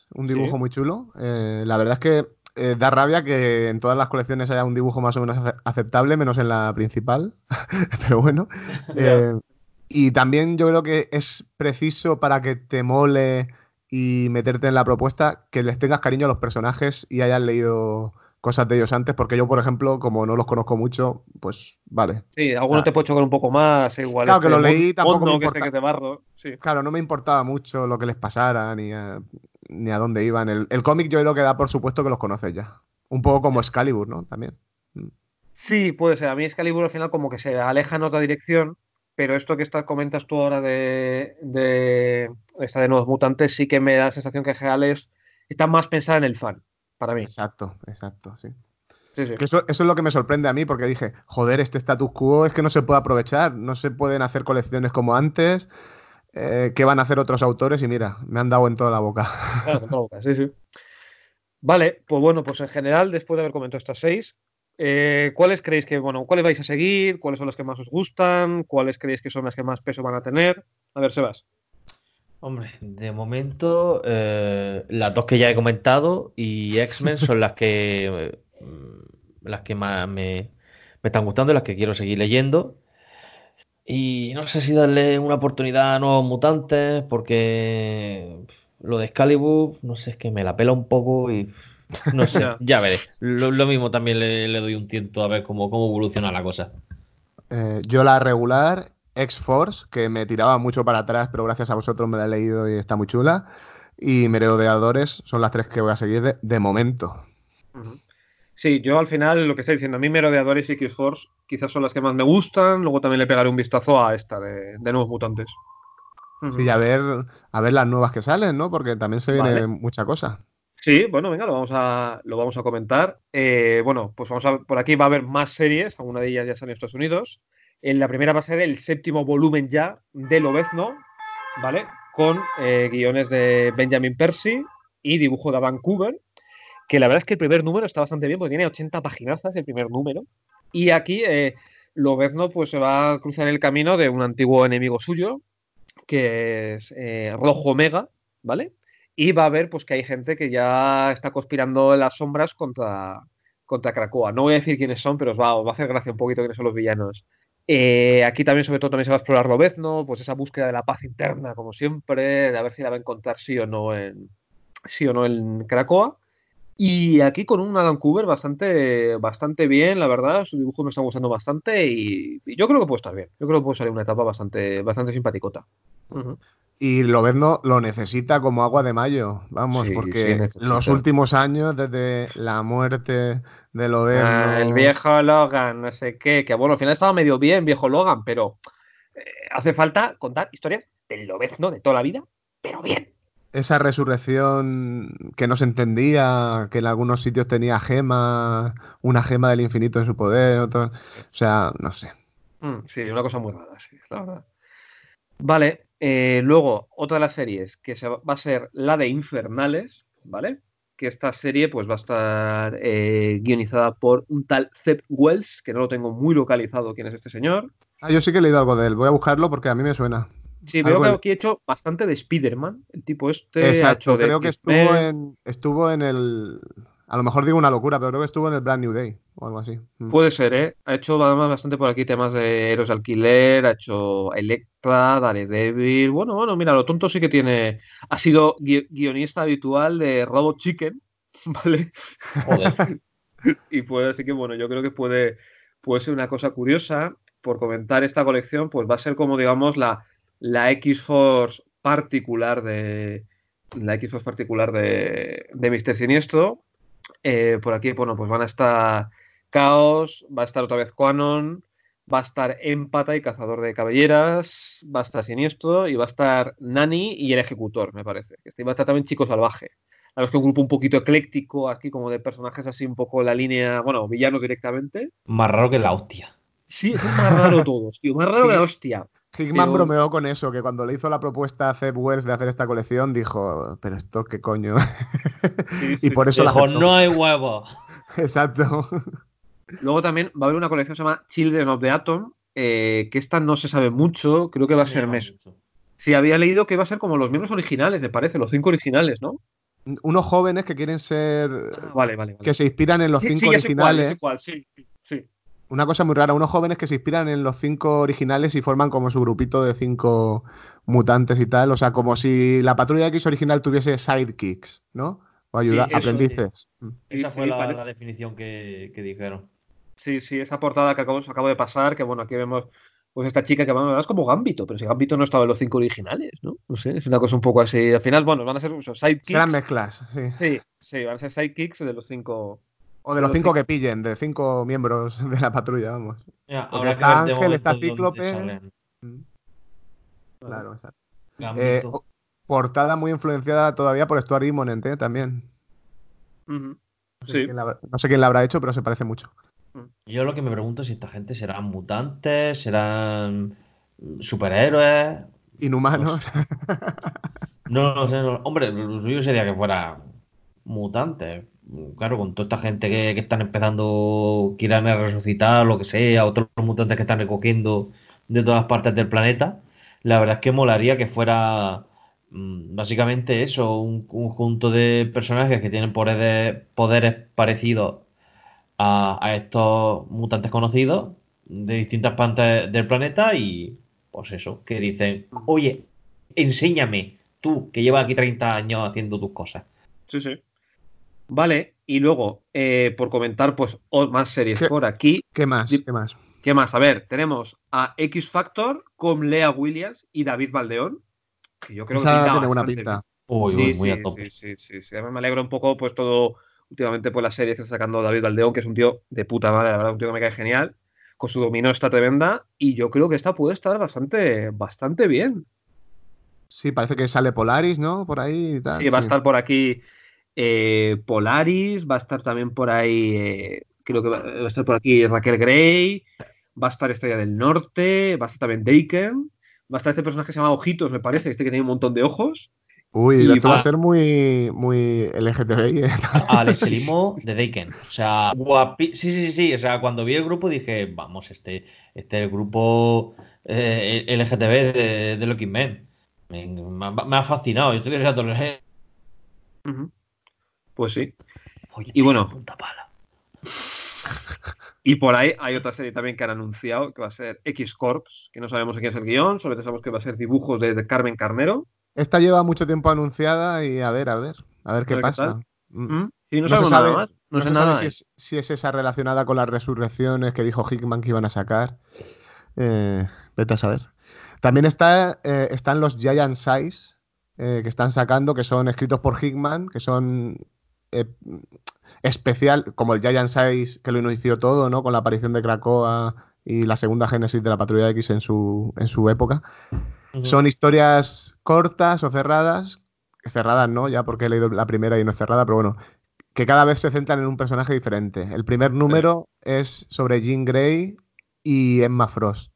un dibujo Sí. muy chulo. La verdad es que da rabia que en todas las colecciones haya un dibujo más o menos aceptable, menos en la principal. Pero bueno. Ya. Y también yo creo que es preciso para que te mole y meterte en la propuesta que les tengas cariño a los personajes y hayas leído cosas de ellos antes, porque yo, por ejemplo, como no los conozco mucho, pues vale. Sí, alguno te puede chocar un poco más, igual Claro que lo Mon- leí, tampoco me Mondo, que sé que importa. es de barro. Sí. Claro, no me importaba mucho lo que les pasara ni a dónde iban. El cómic yo creo que da por supuesto que los conoces ya. Un poco como Excalibur, ¿no? También. Mm. Sí, puede ser. A mí Excalibur al final como que se aleja en otra dirección, pero esto que comentas tú ahora de esta de Nuevos Mutantes sí que me da la sensación que en general está más pensada en el fan, para mí. Exacto, sí. Sí, sí. Que eso es lo que me sorprende a mí, porque dije, joder, este status quo es que no se puede aprovechar, no se pueden hacer colecciones como antes, ¿qué van a hacer otros autores? Y mira, me han dado en toda la boca. Claro, con todo boca, sí, sí. Vale, pues bueno, pues en general, después de haber comentado estas 6, ¿cuáles creéis que, bueno, cuáles vais a seguir? ¿Cuáles son las que más os gustan? ¿Cuáles creéis que son las que más peso van a tener? A ver, Sebas. Hombre, de momento, las dos que ya he comentado y X-Men son las que más me están gustando y las que quiero seguir leyendo. Y no sé si darle una oportunidad a Nuevos Mutantes, porque lo de Excalibur, no sé, es que me la pela un poco y no sé, Ya. ya veré. Lo mismo también le doy un tiento a ver cómo evoluciona la cosa. Yo la regular, X-Force, que me tiraba mucho para atrás, pero gracias a vosotros me la he leído y está muy chula. Y Merodeadores son las tres que voy a seguir de momento. Ujú. Sí, yo al final lo que estoy diciendo, a mí Merodeadores y X-Force quizás son las que más me gustan, luego también le pegaré un vistazo a esta de Nuevos Mutantes. Sí, Ujú. a ver las nuevas que salen, ¿no? Porque también se viene Vale. mucha cosa. Sí, bueno, venga, lo vamos a comentar. Bueno, pues por aquí va a haber más series, alguna de ellas ya están en Estados Unidos. En la primera va a ser el séptimo volumen ya de Lobezno, ¿vale? Con guiones de Benjamin Percy y dibujo de Vancouver, que la verdad es que el primer número está bastante bien porque tiene 80 paginazas el primer número. Y aquí Lobezno pues se va a cruzar el camino de un antiguo enemigo suyo, que es Rojo Omega, ¿vale? Y va a ver pues que hay gente que ya está conspirando en las sombras contra Krakoa. No voy a decir quiénes son, pero os va a hacer gracia un poquito quiénes son los villanos. Aquí también, sobre todo, también se va a explorar Lobezno, pues esa búsqueda de la paz interna, como siempre, de a ver si la va a encontrar sí o no en Krakoa. Y aquí con un Adam Cooper bastante bien, la verdad. Su dibujo me está gustando bastante y yo creo que puede estar bien. Yo creo que puede salir una etapa bastante simpaticota. Ujú. Y Lobezno lo necesita como agua de mayo, vamos, Sí, sí, porque los necesita. últimos años, desde la muerte de El Lobezno, viejo Logan, no sé qué, que bueno, al final estaba medio bien, viejo Logan, pero hace falta contar historias del Lobezno de toda la vida, pero bien. esa resurrección que no se entendía, que en algunos sitios tenía gemas, una gema del infinito en su poder, o sea, no sé. Sí, una cosa muy rara, sí, la verdad. Vale, luego, otra de las series que va a ser la de Infernales, ¿vale? Que esta serie pues va a estar guionizada por un tal Zeb Wells, que no lo tengo muy localizado quién es este señor. Ah, yo sí que he leído algo de él, voy a buscarlo porque a mí me suena. Sí, veo Algo que de... aquí ha hecho bastante de Spider-Man. El tipo este ha hecho Exacto, de creo que X-Men. estuvo en el, a lo mejor digo una locura, pero creo que estuvo en el Brand New Day o algo así. Puede ser, ¿eh? Ha hecho además bastante por aquí temas de Héroes de Alquiler, ha hecho Electra, Daredevil. Bueno, mira, lo tonto sí que tiene. Ha sido guionista habitual de Robot Chicken, ¿vale? Joder. Y puede, así que bueno, yo creo que puede ser una cosa curiosa. Por comentar esta colección, pues va a ser como, digamos, la X-Force particular de Mr. Siniestro. Por aquí, bueno, pues van a estar Caos, va a estar otra vez Quanon, va a estar Empata y Cazador de Cabelleras, va a estar Siniestro y va a estar Nani y el Ejecutor, me parece. Que va a estar también Chico Salvaje. La verdad es que un grupo un poquito ecléctico aquí, como de personajes así un poco en la línea, bueno, villanos directamente. Más raro que la hostia. Sí, es el más raro de todos, tío, más raro que la Hig- hostia. Hickman Pero bromeó con eso, que cuando le hizo la propuesta a Zeb Wells de hacer esta colección, dijo, pero esto qué coño. sí, Y sí, por eso la sí. Dijo, aceptó. no hay huevos. Exacto. Luego también va a haber una colección que se llama Children of the Atom, que esta no se sabe mucho, creo que va a Esa me ser llama mes. mucho. Sí, había leído que va a ser como los miembros originales, me parece, los 5 originales, ¿no? Unos jóvenes que quieren ser. Vale. Que se inspiran en los Sí, 5 ya sé cuál, ya sé originales. cuál, sí. Una cosa muy rara, unos jóvenes que se inspiran en los 5 originales y forman como su grupito de 5 mutantes y tal. O sea, como si la Patrulla X original tuviese sidekicks, ¿no? O Sí, eso, aprendices. esa fue Sí, la definición que dijeron. Sí, esa portada que acabo de pasar, que bueno, aquí vemos pues esta chica que bueno, es como Gambito, pero si Gambito no estaba en los 5 originales, ¿no? No sé, es una cosa un poco así. Al final, bueno, van a ser esos Serán sidekicks. mezclas, sí. Sí, van a ser sidekicks de los 5. O de los 5 que pillen, de 5 miembros de la patrulla, vamos. Mira, Porque habrá que está ver de Ángel, está momento de dónde Cíclope. salen. Mm, Claro, exacto. Gambito. Portada muy influenciada todavía por Stuart Immonen, también. Ujú. No sé Sí. no sé quién la habrá hecho, pero se parece mucho. Yo lo que me pregunto es si esta gente serán mutantes, serán superhéroes. No Inhumanos. sé. No lo sé. Hombre, lo suyo sería que fuera mutante. Claro, con toda esta gente que están empezando, quieran resucitar, lo que sea, otros mutantes que están recogiendo de todas partes del planeta. La verdad es que molaría que fuera básicamente eso, un conjunto de personajes que tienen poderes parecidos a estos mutantes conocidos de distintas partes del planeta y pues eso, que dicen, oye, enséñame tú que llevas aquí 30 años haciendo tus cosas. Sí. Vale, y luego, por comentar, pues, más series ¿Qué, por aquí. qué más? ¿Qué más? ¿Qué más? A ver, tenemos a X Factor con Lea Williams y David Valdeón, que yo creo que Esa pinta tiene buena bastante bien. pinta. Uy, muy a tope. Sí. Además me alegra un poco, pues todo, últimamente, pues las series que está sacando David Valdeón, que es un tío de puta madre, la verdad, un tío que me cae genial, con su dominó está tremenda, y yo creo que esta puede estar bastante bien. Sí, parece que sale Polaris, ¿no? Por ahí y tal, Sí, va a sí. estar por aquí Polaris, va a estar también por ahí, creo que va a estar por aquí Raquel Grey, va a estar Estrella del Norte, va a estar también Daken, va a estar este personaje que se llama Ojitos, me parece, este que tiene un montón de ojos. Uy, Y esto va a ser muy LGTBI, ¿eh? Al estilismo de Daken. O sea, sí. O sea, cuando vi el grupo dije, vamos, este es el grupo LGTB de los X-Men. Me ha fascinado. Yo estoy deseando leer. Ujú, pues sí. Y Follete a bueno, punta pala. y por ahí hay otra serie también que han anunciado, que va a ser X-Corps, que no sabemos quién es el guión, solamente sabemos que va a ser dibujos de Carmen Carnero. Esta lleva mucho tiempo anunciada y a ver A qué ver qué tal. pasa. Sí, no No se sabemos nada sabe, más, no no sé se sabe nada. si es esa relacionada con las resurrecciones que dijo Hickman que iban a sacar. Vete a saber. También están los Giant Size que están sacando, que son escritos por Hickman, que son eh, especial, como el Giant Size que lo inició todo, ¿no? Con la aparición de Krakoa y la segunda génesis de la Patrulla X en su época. Son historias cortas o cerradas, cerradas no, ya porque he leído la primera y no es cerrada, pero bueno, que cada vez se centran en un personaje diferente. El primer número es sobre Jean Grey y Emma Frost.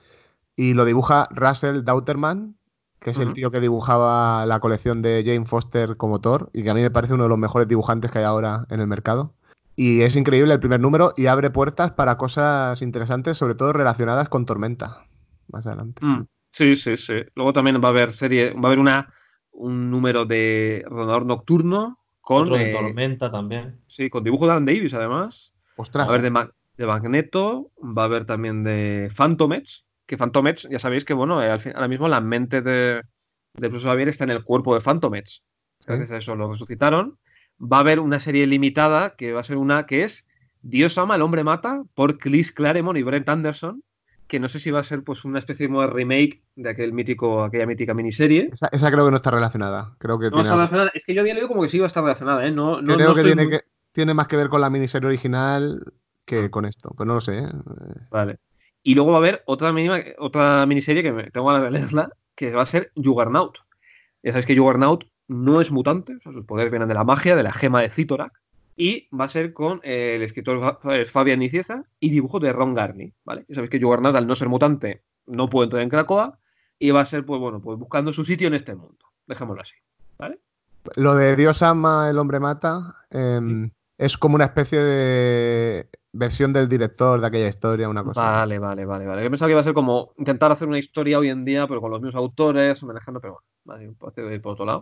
Y lo dibuja Russell Dauterman, que es el Ujú. tío que dibujaba la colección de Jane Foster como Thor, y que a mí me parece uno de los mejores dibujantes que hay ahora en el mercado. Y es increíble el primer número y abre puertas para cosas interesantes, sobre todo relacionadas con Tormenta, más adelante. Sí. Luego también va a haber va a haber un número de Rondador Nocturno con, Otro de Tormenta también. sí, con dibujo de Alan Davis, además. Va a Ostras, haber de Magneto, va a haber también de Phantom Edge, que Phantom Edge, ya sabéis que, bueno, ahora mismo la mente de Bruce Xavier está en el cuerpo de Phantom Edge. ¿eh? Gracias a eso lo resucitaron. Va a haber una serie limitada que va a ser una que es Dios ama, el hombre mata, por Chris Claremont y Brent Anderson, que no sé si va a ser pues una especie de remake de aquella mítica miniserie. Esa creo que no está relacionada. Creo que No va a tiene estar algo. relacionada, es que yo había leído como que sí iba a estar relacionada, ¿eh? No Creo estoy muy... tiene más que ver con la miniserie original que Mm, con esto. Pues no lo sé, ¿eh? vale. Y luego va a haber otra miniserie que tengo ganas de leerla, que va a ser Juggernaut. Ya sabéis que Juggernaut no es mutante, o sea, sus poderes vienen de la magia, de la gema de Zitorak, y va a ser con el escritor Fabián Nicieza y dibujos de Ron Garney, ¿vale? Ya sabéis que Juggernaut, al no ser mutante, no puede entrar en Krakoa, y va a ser, pues bueno, pues buscando su sitio en este mundo. Dejémoslo así, ¿vale? Lo de Dios ama, el hombre mata, ¿Sí? es como una especie de versión del director de aquella historia, una cosa. Vale. Yo pensaba que iba a ser como intentar hacer una historia hoy en día, pero con los mismos autores, manejando, pero bueno, vale, puede ir por otro lado.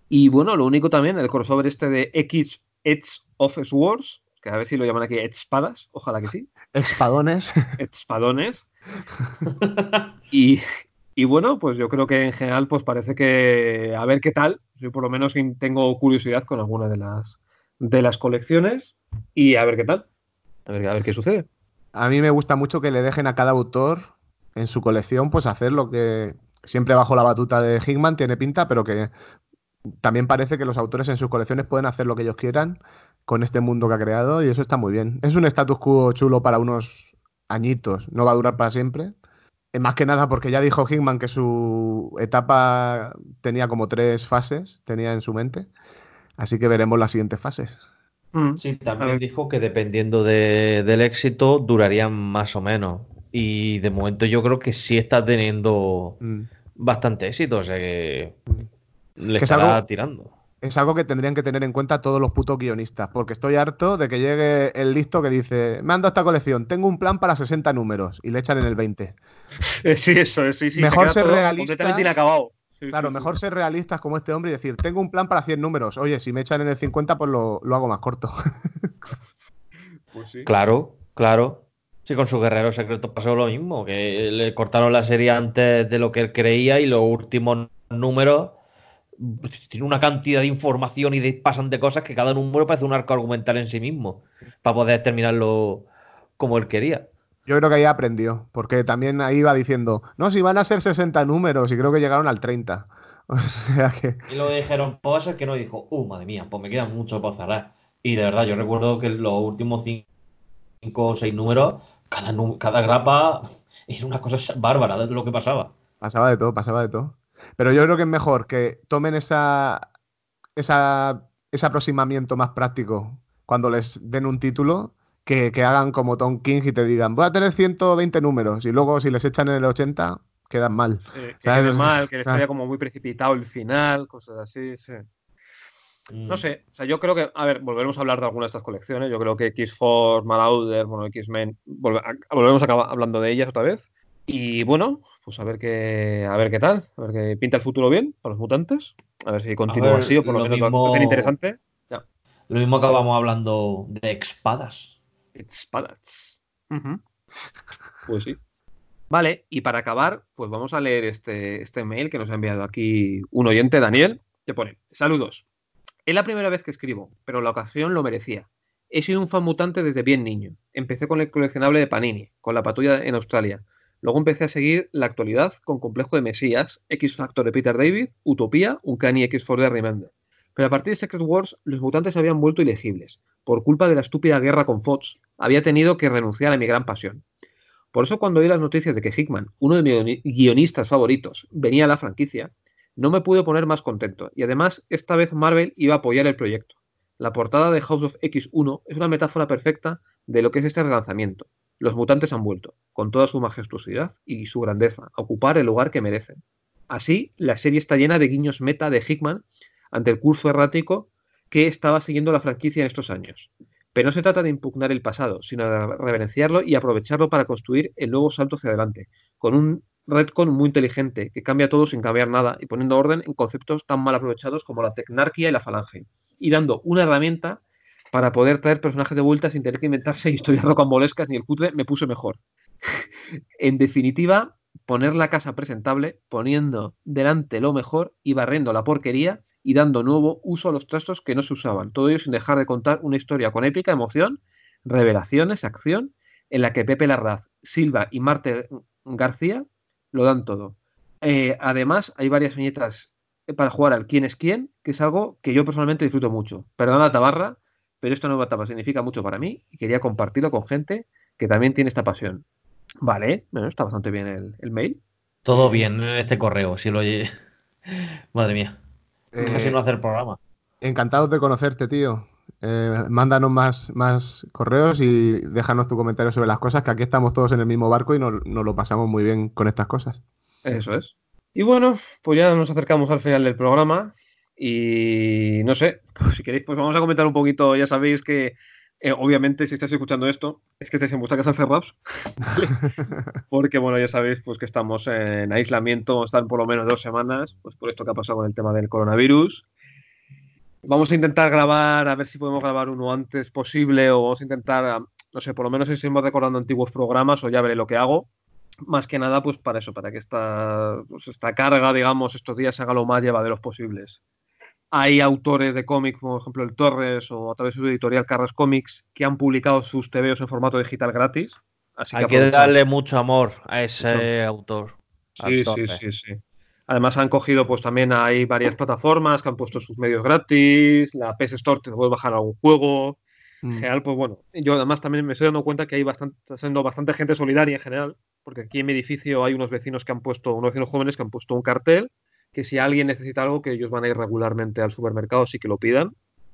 Y bueno, lo único también, el crossover este de X Edge of Swords, que a ver si lo llaman aquí Espadas, ojalá que sí. Espadones. Espadones. Y, y bueno, pues yo creo que en general pues parece que a ver qué tal. Yo por lo menos tengo curiosidad con alguna de las colecciones y a ver qué tal. A ver qué sucede. A mí me gusta mucho que le dejen a cada autor en su colección pues hacer lo que siempre bajo la batuta de Hickman tiene pinta, pero que también parece que los autores en sus colecciones pueden hacer lo que ellos quieran con este mundo que ha creado y eso está muy bien. Es un status quo chulo para unos añitos, no va a durar para siempre. Más que nada porque ya dijo Hickman que su etapa tenía como 3 fases, tenía en su mente, así que veremos las siguientes fases. Sí, A también ver. dijo que dependiendo del éxito durarían más o menos. Y de momento yo creo que sí está teniendo Mm. bastante éxito, o sea que le Que estará tirando. es algo que tendrían que tener en cuenta todos los putos guionistas, porque estoy harto de que llegue el listo que dice, me han dado esta colección, tengo un plan para 60 números y le echan en el 20. Sí, eso es, sí, se Mejor queda ser todo completamente realistas, inacabado. Sí, claro, sí, sí. mejor ser realistas como este hombre y decir, tengo un plan para 100 números, oye, si me echan en el 50, pues lo hago más corto. Pues sí. Claro, claro. Sí, con su Guerrero Secreto pasó lo mismo, que le cortaron la serie antes de lo que él creía y los últimos números tiene una cantidad de información y pasan de cosas que cada número parece un arco argumental en sí mismo para poder terminarlo como él quería. Yo creo que ahí aprendió, porque también ahí iba diciendo, no, si van a ser 60 números y creo que llegaron al 30. O sea que, Y luego dijeron cosas que no dijo, madre mía, pues me quedan mucho por cerrar. Y de verdad, yo recuerdo que los últimos 5 o 6 números, cada grapa era una cosa bárbara de lo que pasaba. pasaba de todo, pasaba de todo. Pero yo creo que es mejor que tomen ese aproximamiento más práctico cuando les den un título que hagan como Tom King y te digan, voy a tener 120 números y luego si les echan en el 80 quedan mal. Que quede mal, que le Ah, estaría como muy precipitado el final, cosas así, sí. No Mm. sé, o sea, yo creo que, a ver, volveremos a hablar de algunas de estas colecciones. Yo creo que X-Force, Marauder, bueno, X-Men, volveremos a acabar hablando de ellas otra vez. Y bueno, pues a ver qué tal, a ver qué pinta el futuro bien para los mutantes, a ver si A continúa así ver, o por lo menos lo hacen interesante. Ya, lo mismo acabamos hablando de espadas. espadas. Ujú. Pues sí. Vale, y para acabar, pues vamos a leer este mail que nos ha enviado aquí un oyente, Daniel, que pone: saludos. Es la primera vez que escribo, pero la ocasión lo merecía. He sido un fan mutante desde bien niño. Empecé con el coleccionable de Panini, con la patrulla en Australia. Luego empecé a seguir la actualidad con Complejo de Mesías, X Factor de Peter David, Utopía, Uncanny X-Force de Remender. Pero a partir de Secret Wars, los mutantes se habían vuelto ilegibles. Por culpa de la estúpida guerra con Fox, había tenido que renunciar a mi gran pasión. Por eso cuando oí las noticias de que Hickman, uno de mis guionistas favoritos, venía a la franquicia, no me pude poner más contento, y además esta vez Marvel iba a apoyar el proyecto. La portada de House of X1 es una metáfora perfecta de lo que es este relanzamiento. Los mutantes han vuelto, con toda su majestuosidad y su grandeza, a ocupar el lugar que merecen. Así, la serie está llena de guiños meta de Hickman ante el curso errático que estaba siguiendo la franquicia en estos años. Pero no se trata de impugnar el pasado, sino de reverenciarlo y aprovecharlo para construir el nuevo salto hacia adelante, con un retcon muy inteligente que cambia todo sin cambiar nada y poniendo orden en conceptos tan mal aprovechados como la tecnarquía y la falange, y dando una herramienta para poder traer personajes de vuelta sin tener que inventarse historias rocambolescas ni el cutre me puse mejor. En definitiva, poner la casa presentable, poniendo delante lo mejor y barriendo la porquería y dando nuevo uso a los trastos que no se usaban. Todo ello sin dejar de contar una historia con épica emoción, revelaciones, acción, en la que Pepe Larraz, Silva y Marte García lo dan todo. Además, hay varias viñetas para jugar al quién es quién, que es algo que yo personalmente disfruto mucho. Perdona, Tabarra, pero esta nueva etapa significa mucho para mí y quería compartirlo con gente que también tiene esta pasión. Vale, bueno, está bastante bien el mail. Todo bien en este correo, si lo oye. Madre mía, casi no eh, hacer el programa. Encantados de conocerte, tío. Mándanos más correos y déjanos tu comentario sobre las cosas, que aquí estamos todos en el mismo barco y nos lo pasamos muy bien con estas cosas. Eso es. Y bueno, pues ya nos acercamos al final del programa y no sé, pues si queréis, pues vamos a comentar un poquito. Ya sabéis que, obviamente, si estáis escuchando esto, es que estáis en vuestra casa encerrados, ¿vale? Porque, bueno, ya sabéis pues que estamos en aislamiento, están por lo menos 2 semanas, pues por esto que ha pasado con el tema del coronavirus. Vamos a intentar grabar, a ver si podemos grabar uno antes posible, o vamos a intentar, no sé, por lo menos si seguimos recordando antiguos programas, o ya veré lo que hago. Más que nada, pues para eso, para que esta carga, digamos, estos días se haga lo más llevaderos posibles. Hay autores de cómics, como por ejemplo el Torres, o a través de su editorial Carras Comics, que han publicado sus TVOs en formato digital gratis. Así que Hay que aprovechad. darle mucho amor a ese autor. Sí, sí, sí, sí. Además han cogido, pues también hay varias plataformas que han puesto sus medios gratis, la PS Store te puedes bajar algún juego. En general, pues bueno, yo además también me estoy dando cuenta que está siendo bastante gente solidaria en general, porque aquí en mi edificio hay unos vecinos jóvenes que han puesto un cartel que si alguien necesita algo, que ellos van a ir regularmente al supermercado, sí que lo pidan.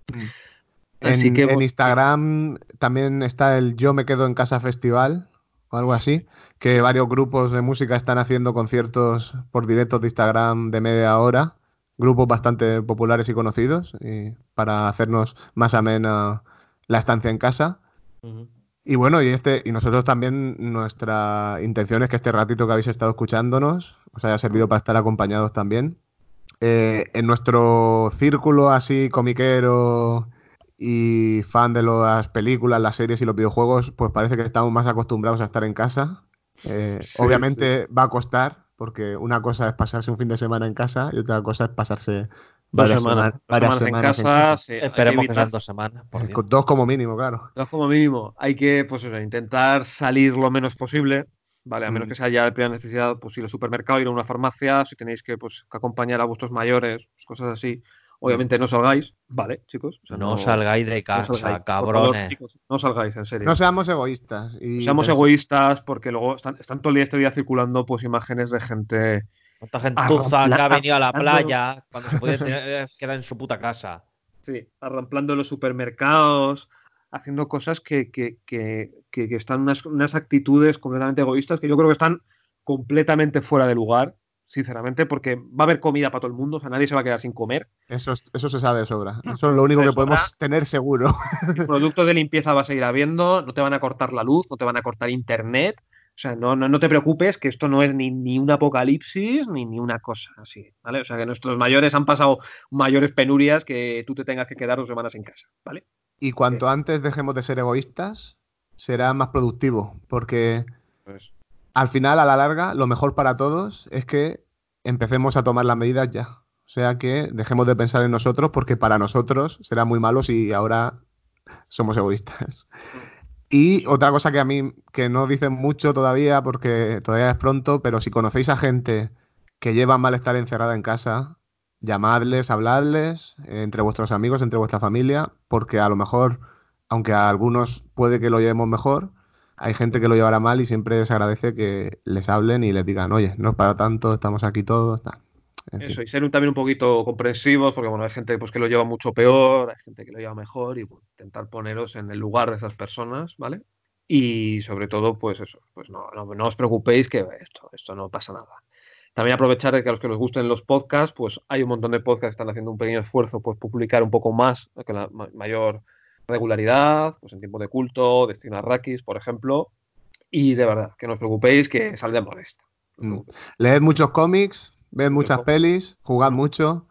Así que, En Instagram también está el Yo me quedo en casa festival o algo así, que varios grupos de música están haciendo conciertos por directos de Instagram de media hora, grupos bastante populares y conocidos, y para hacernos más amena la estancia en casa. Y bueno, y nosotros también, nuestra intención es que este ratito que habéis estado escuchándonos os haya servido para estar acompañados también. En nuestro círculo así comiquero y fan de las películas, las series y los videojuegos, pues parece que estamos más acostumbrados a estar en casa. Obviamente va a costar, porque una cosa es pasarse un fin de semana en casa y otra cosa es pasarse varias semanas en casa. Sí, Esperemos que sean 2 semanas, por Dios. 2 como mínimo, claro. 2 como mínimo. Hay que, pues eso, intentar salir lo menos posible, ¿vale? A menos que sea ya de primera necesidad, pues ir al supermercado, ir a una farmacia, si tenéis que, pues, que acompañar a vuestros mayores, pues, cosas así. Obviamente no salgáis, ¿vale, chicos? O sea, no salgáis de casa, salgáis. cabrones. Por favor, chicos, no salgáis, en serio. No seamos egoístas. No seamos egoístas, porque luego están todo el día este día circulando pues imágenes de gente... Esta gentuza que ha venido a la playa cuando se puede quedar en su puta casa. Sí, arramplando los supermercados, haciendo cosas que están unas actitudes completamente egoístas que yo creo que están completamente fuera de lugar, sinceramente, porque va a haber comida para todo el mundo, o sea, nadie se va a quedar sin comer. Eso se sabe de sobra. Eso es lo único que podemos tener seguro. Productos de limpieza va a seguir habiendo, no te van a cortar la luz, no te van a cortar internet. O sea, no te preocupes, que esto no es ni un apocalipsis ni una cosa así, ¿vale? O sea, que nuestros mayores han pasado mayores penurias que tú te tengas que quedar 2 semanas en casa, ¿vale? Y cuanto antes dejemos de ser egoístas, será más productivo, porque al final, a la larga, lo mejor para todos es que empecemos a tomar las medidas ya. O sea, que dejemos de pensar en nosotros, porque para nosotros será muy malo si ahora somos egoístas. Y otra cosa que a mí, que no dicen mucho todavía, porque todavía es pronto, pero si conocéis a gente que lleva mal estar encerrada en casa, llamadles, habladles, entre vuestros amigos, entre vuestra familia, porque a lo mejor, aunque a algunos puede que lo llevemos mejor, hay gente que lo llevará mal y siempre se agradece que les hablen y les digan, oye, no es para tanto, estamos aquí todos, tal. Eso, y ser también un poquito comprensivos, porque bueno, hay gente pues, que lo lleva mucho peor, hay gente que lo lleva mejor, y bueno, intentar poneros en el lugar de esas personas, ¿vale? Y sobre todo, pues eso, pues no os preocupéis que esto no pasa nada. También aprovechar de que a los que les gusten los podcasts, pues hay un montón de podcasts que están haciendo un pequeño esfuerzo por publicar un poco más, con la mayor regularidad, pues en tiempo de culto, Destino Arrakis, por ejemplo, y de verdad, que no os preocupéis que saldremos de esto. Leed muchos cómics, ved muchas pelis, jugad mucho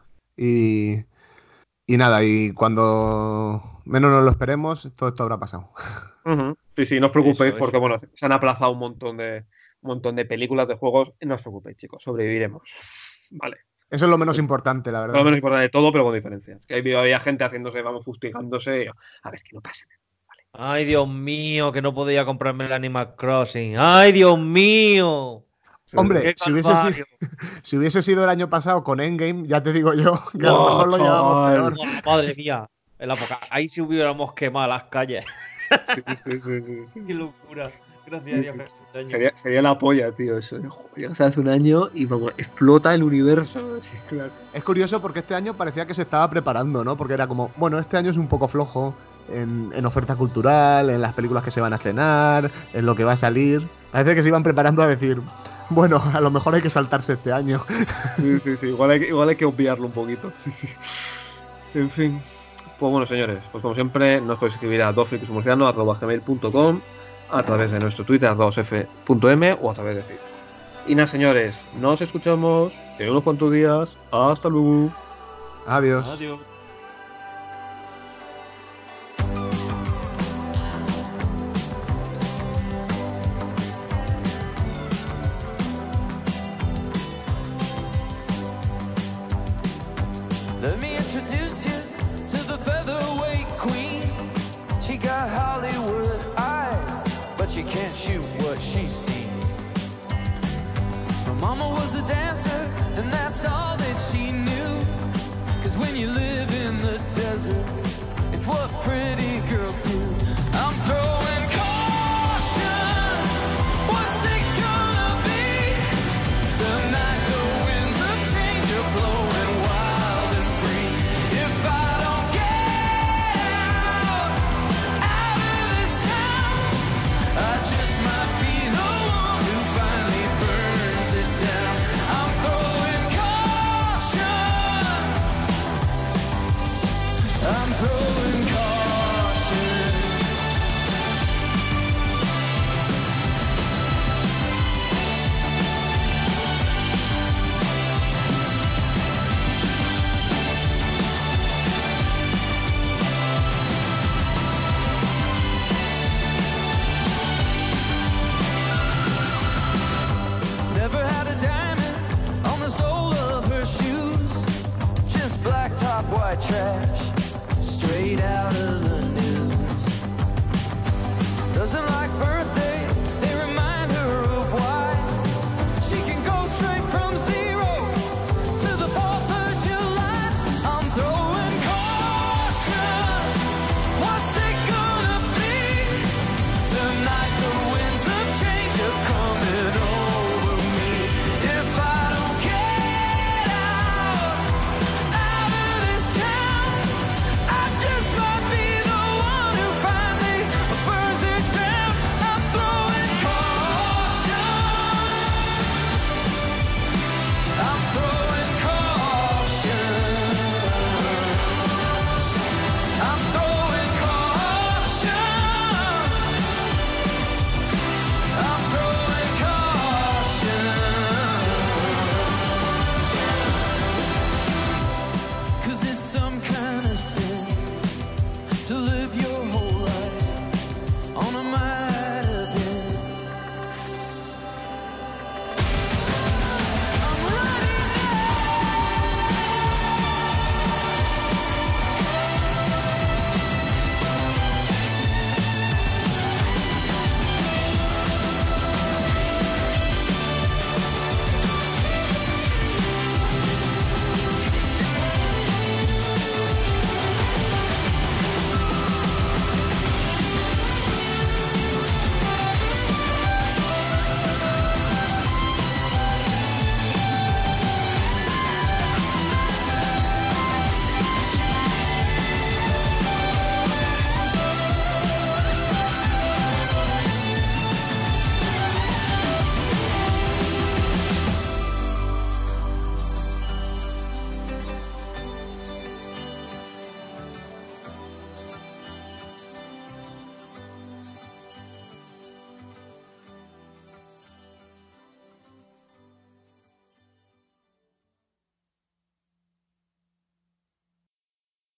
y nada, y cuando menos nos lo esperemos, todo esto habrá pasado. Sí, no os preocupéis porque bueno, se han aplazado un montón de películas, de juegos. No os preocupéis, chicos, sobreviviremos. Vale. Eso es lo menos importante, la verdad. Lo menos importante de todo, pero con diferencias. Que había gente haciéndose, vamos, fustigándose. A ver, que no pase. Vale. Ay, Dios mío, que no podía comprarme el Animal Crossing. Ay, Dios mío. Hombre, si hubiese sido el año pasado con Endgame, ya te digo yo que a lo mejor lo llevamos peor. Madre mía, ahí sí hubiéramos quemado las calles. Sí. Qué locura. Gracias a Dios que este año. Sería la polla, tío, eso. Llegas hace un año y vamos, explota el universo. Sí, claro. Es curioso porque este año parecía que se estaba preparando, ¿no? Porque era como, bueno, este año es un poco flojo en oferta cultural, en las películas que se van a estrenar, en lo que va a salir. Parece que se iban preparando a decir, bueno, a lo mejor hay que saltarse este año. Sí. Igual hay que obviarlo un poquito. Sí. En fin. Pues bueno, señores, pues como siempre, nos podéis escribir a dofrikismurciano@gmail.com, a través de nuestro Twitter, @f.m, o a través de Facebook. Y nada, señores, nos escuchamos en unos cuantos días. Hasta luego. Adiós. introduce you to the featherweight queen. She got Hollywood eyes, but you can't shoot what she's seen. Her mama was a dancer, and that's all that she knew. 'Cause when you live in the desert, it's what pretty girls do. I'm throwing caution. What's it gonna be? Tonight the winds of change are blowing wild and free. If I don't get out of this town, I just might be the one who finally burns it down. I'm throwing caution. I'm throwing caution. Never had a diamond on the sole of her shoes. Just black top, white trash, straight out of the news. Doesn't like birthdays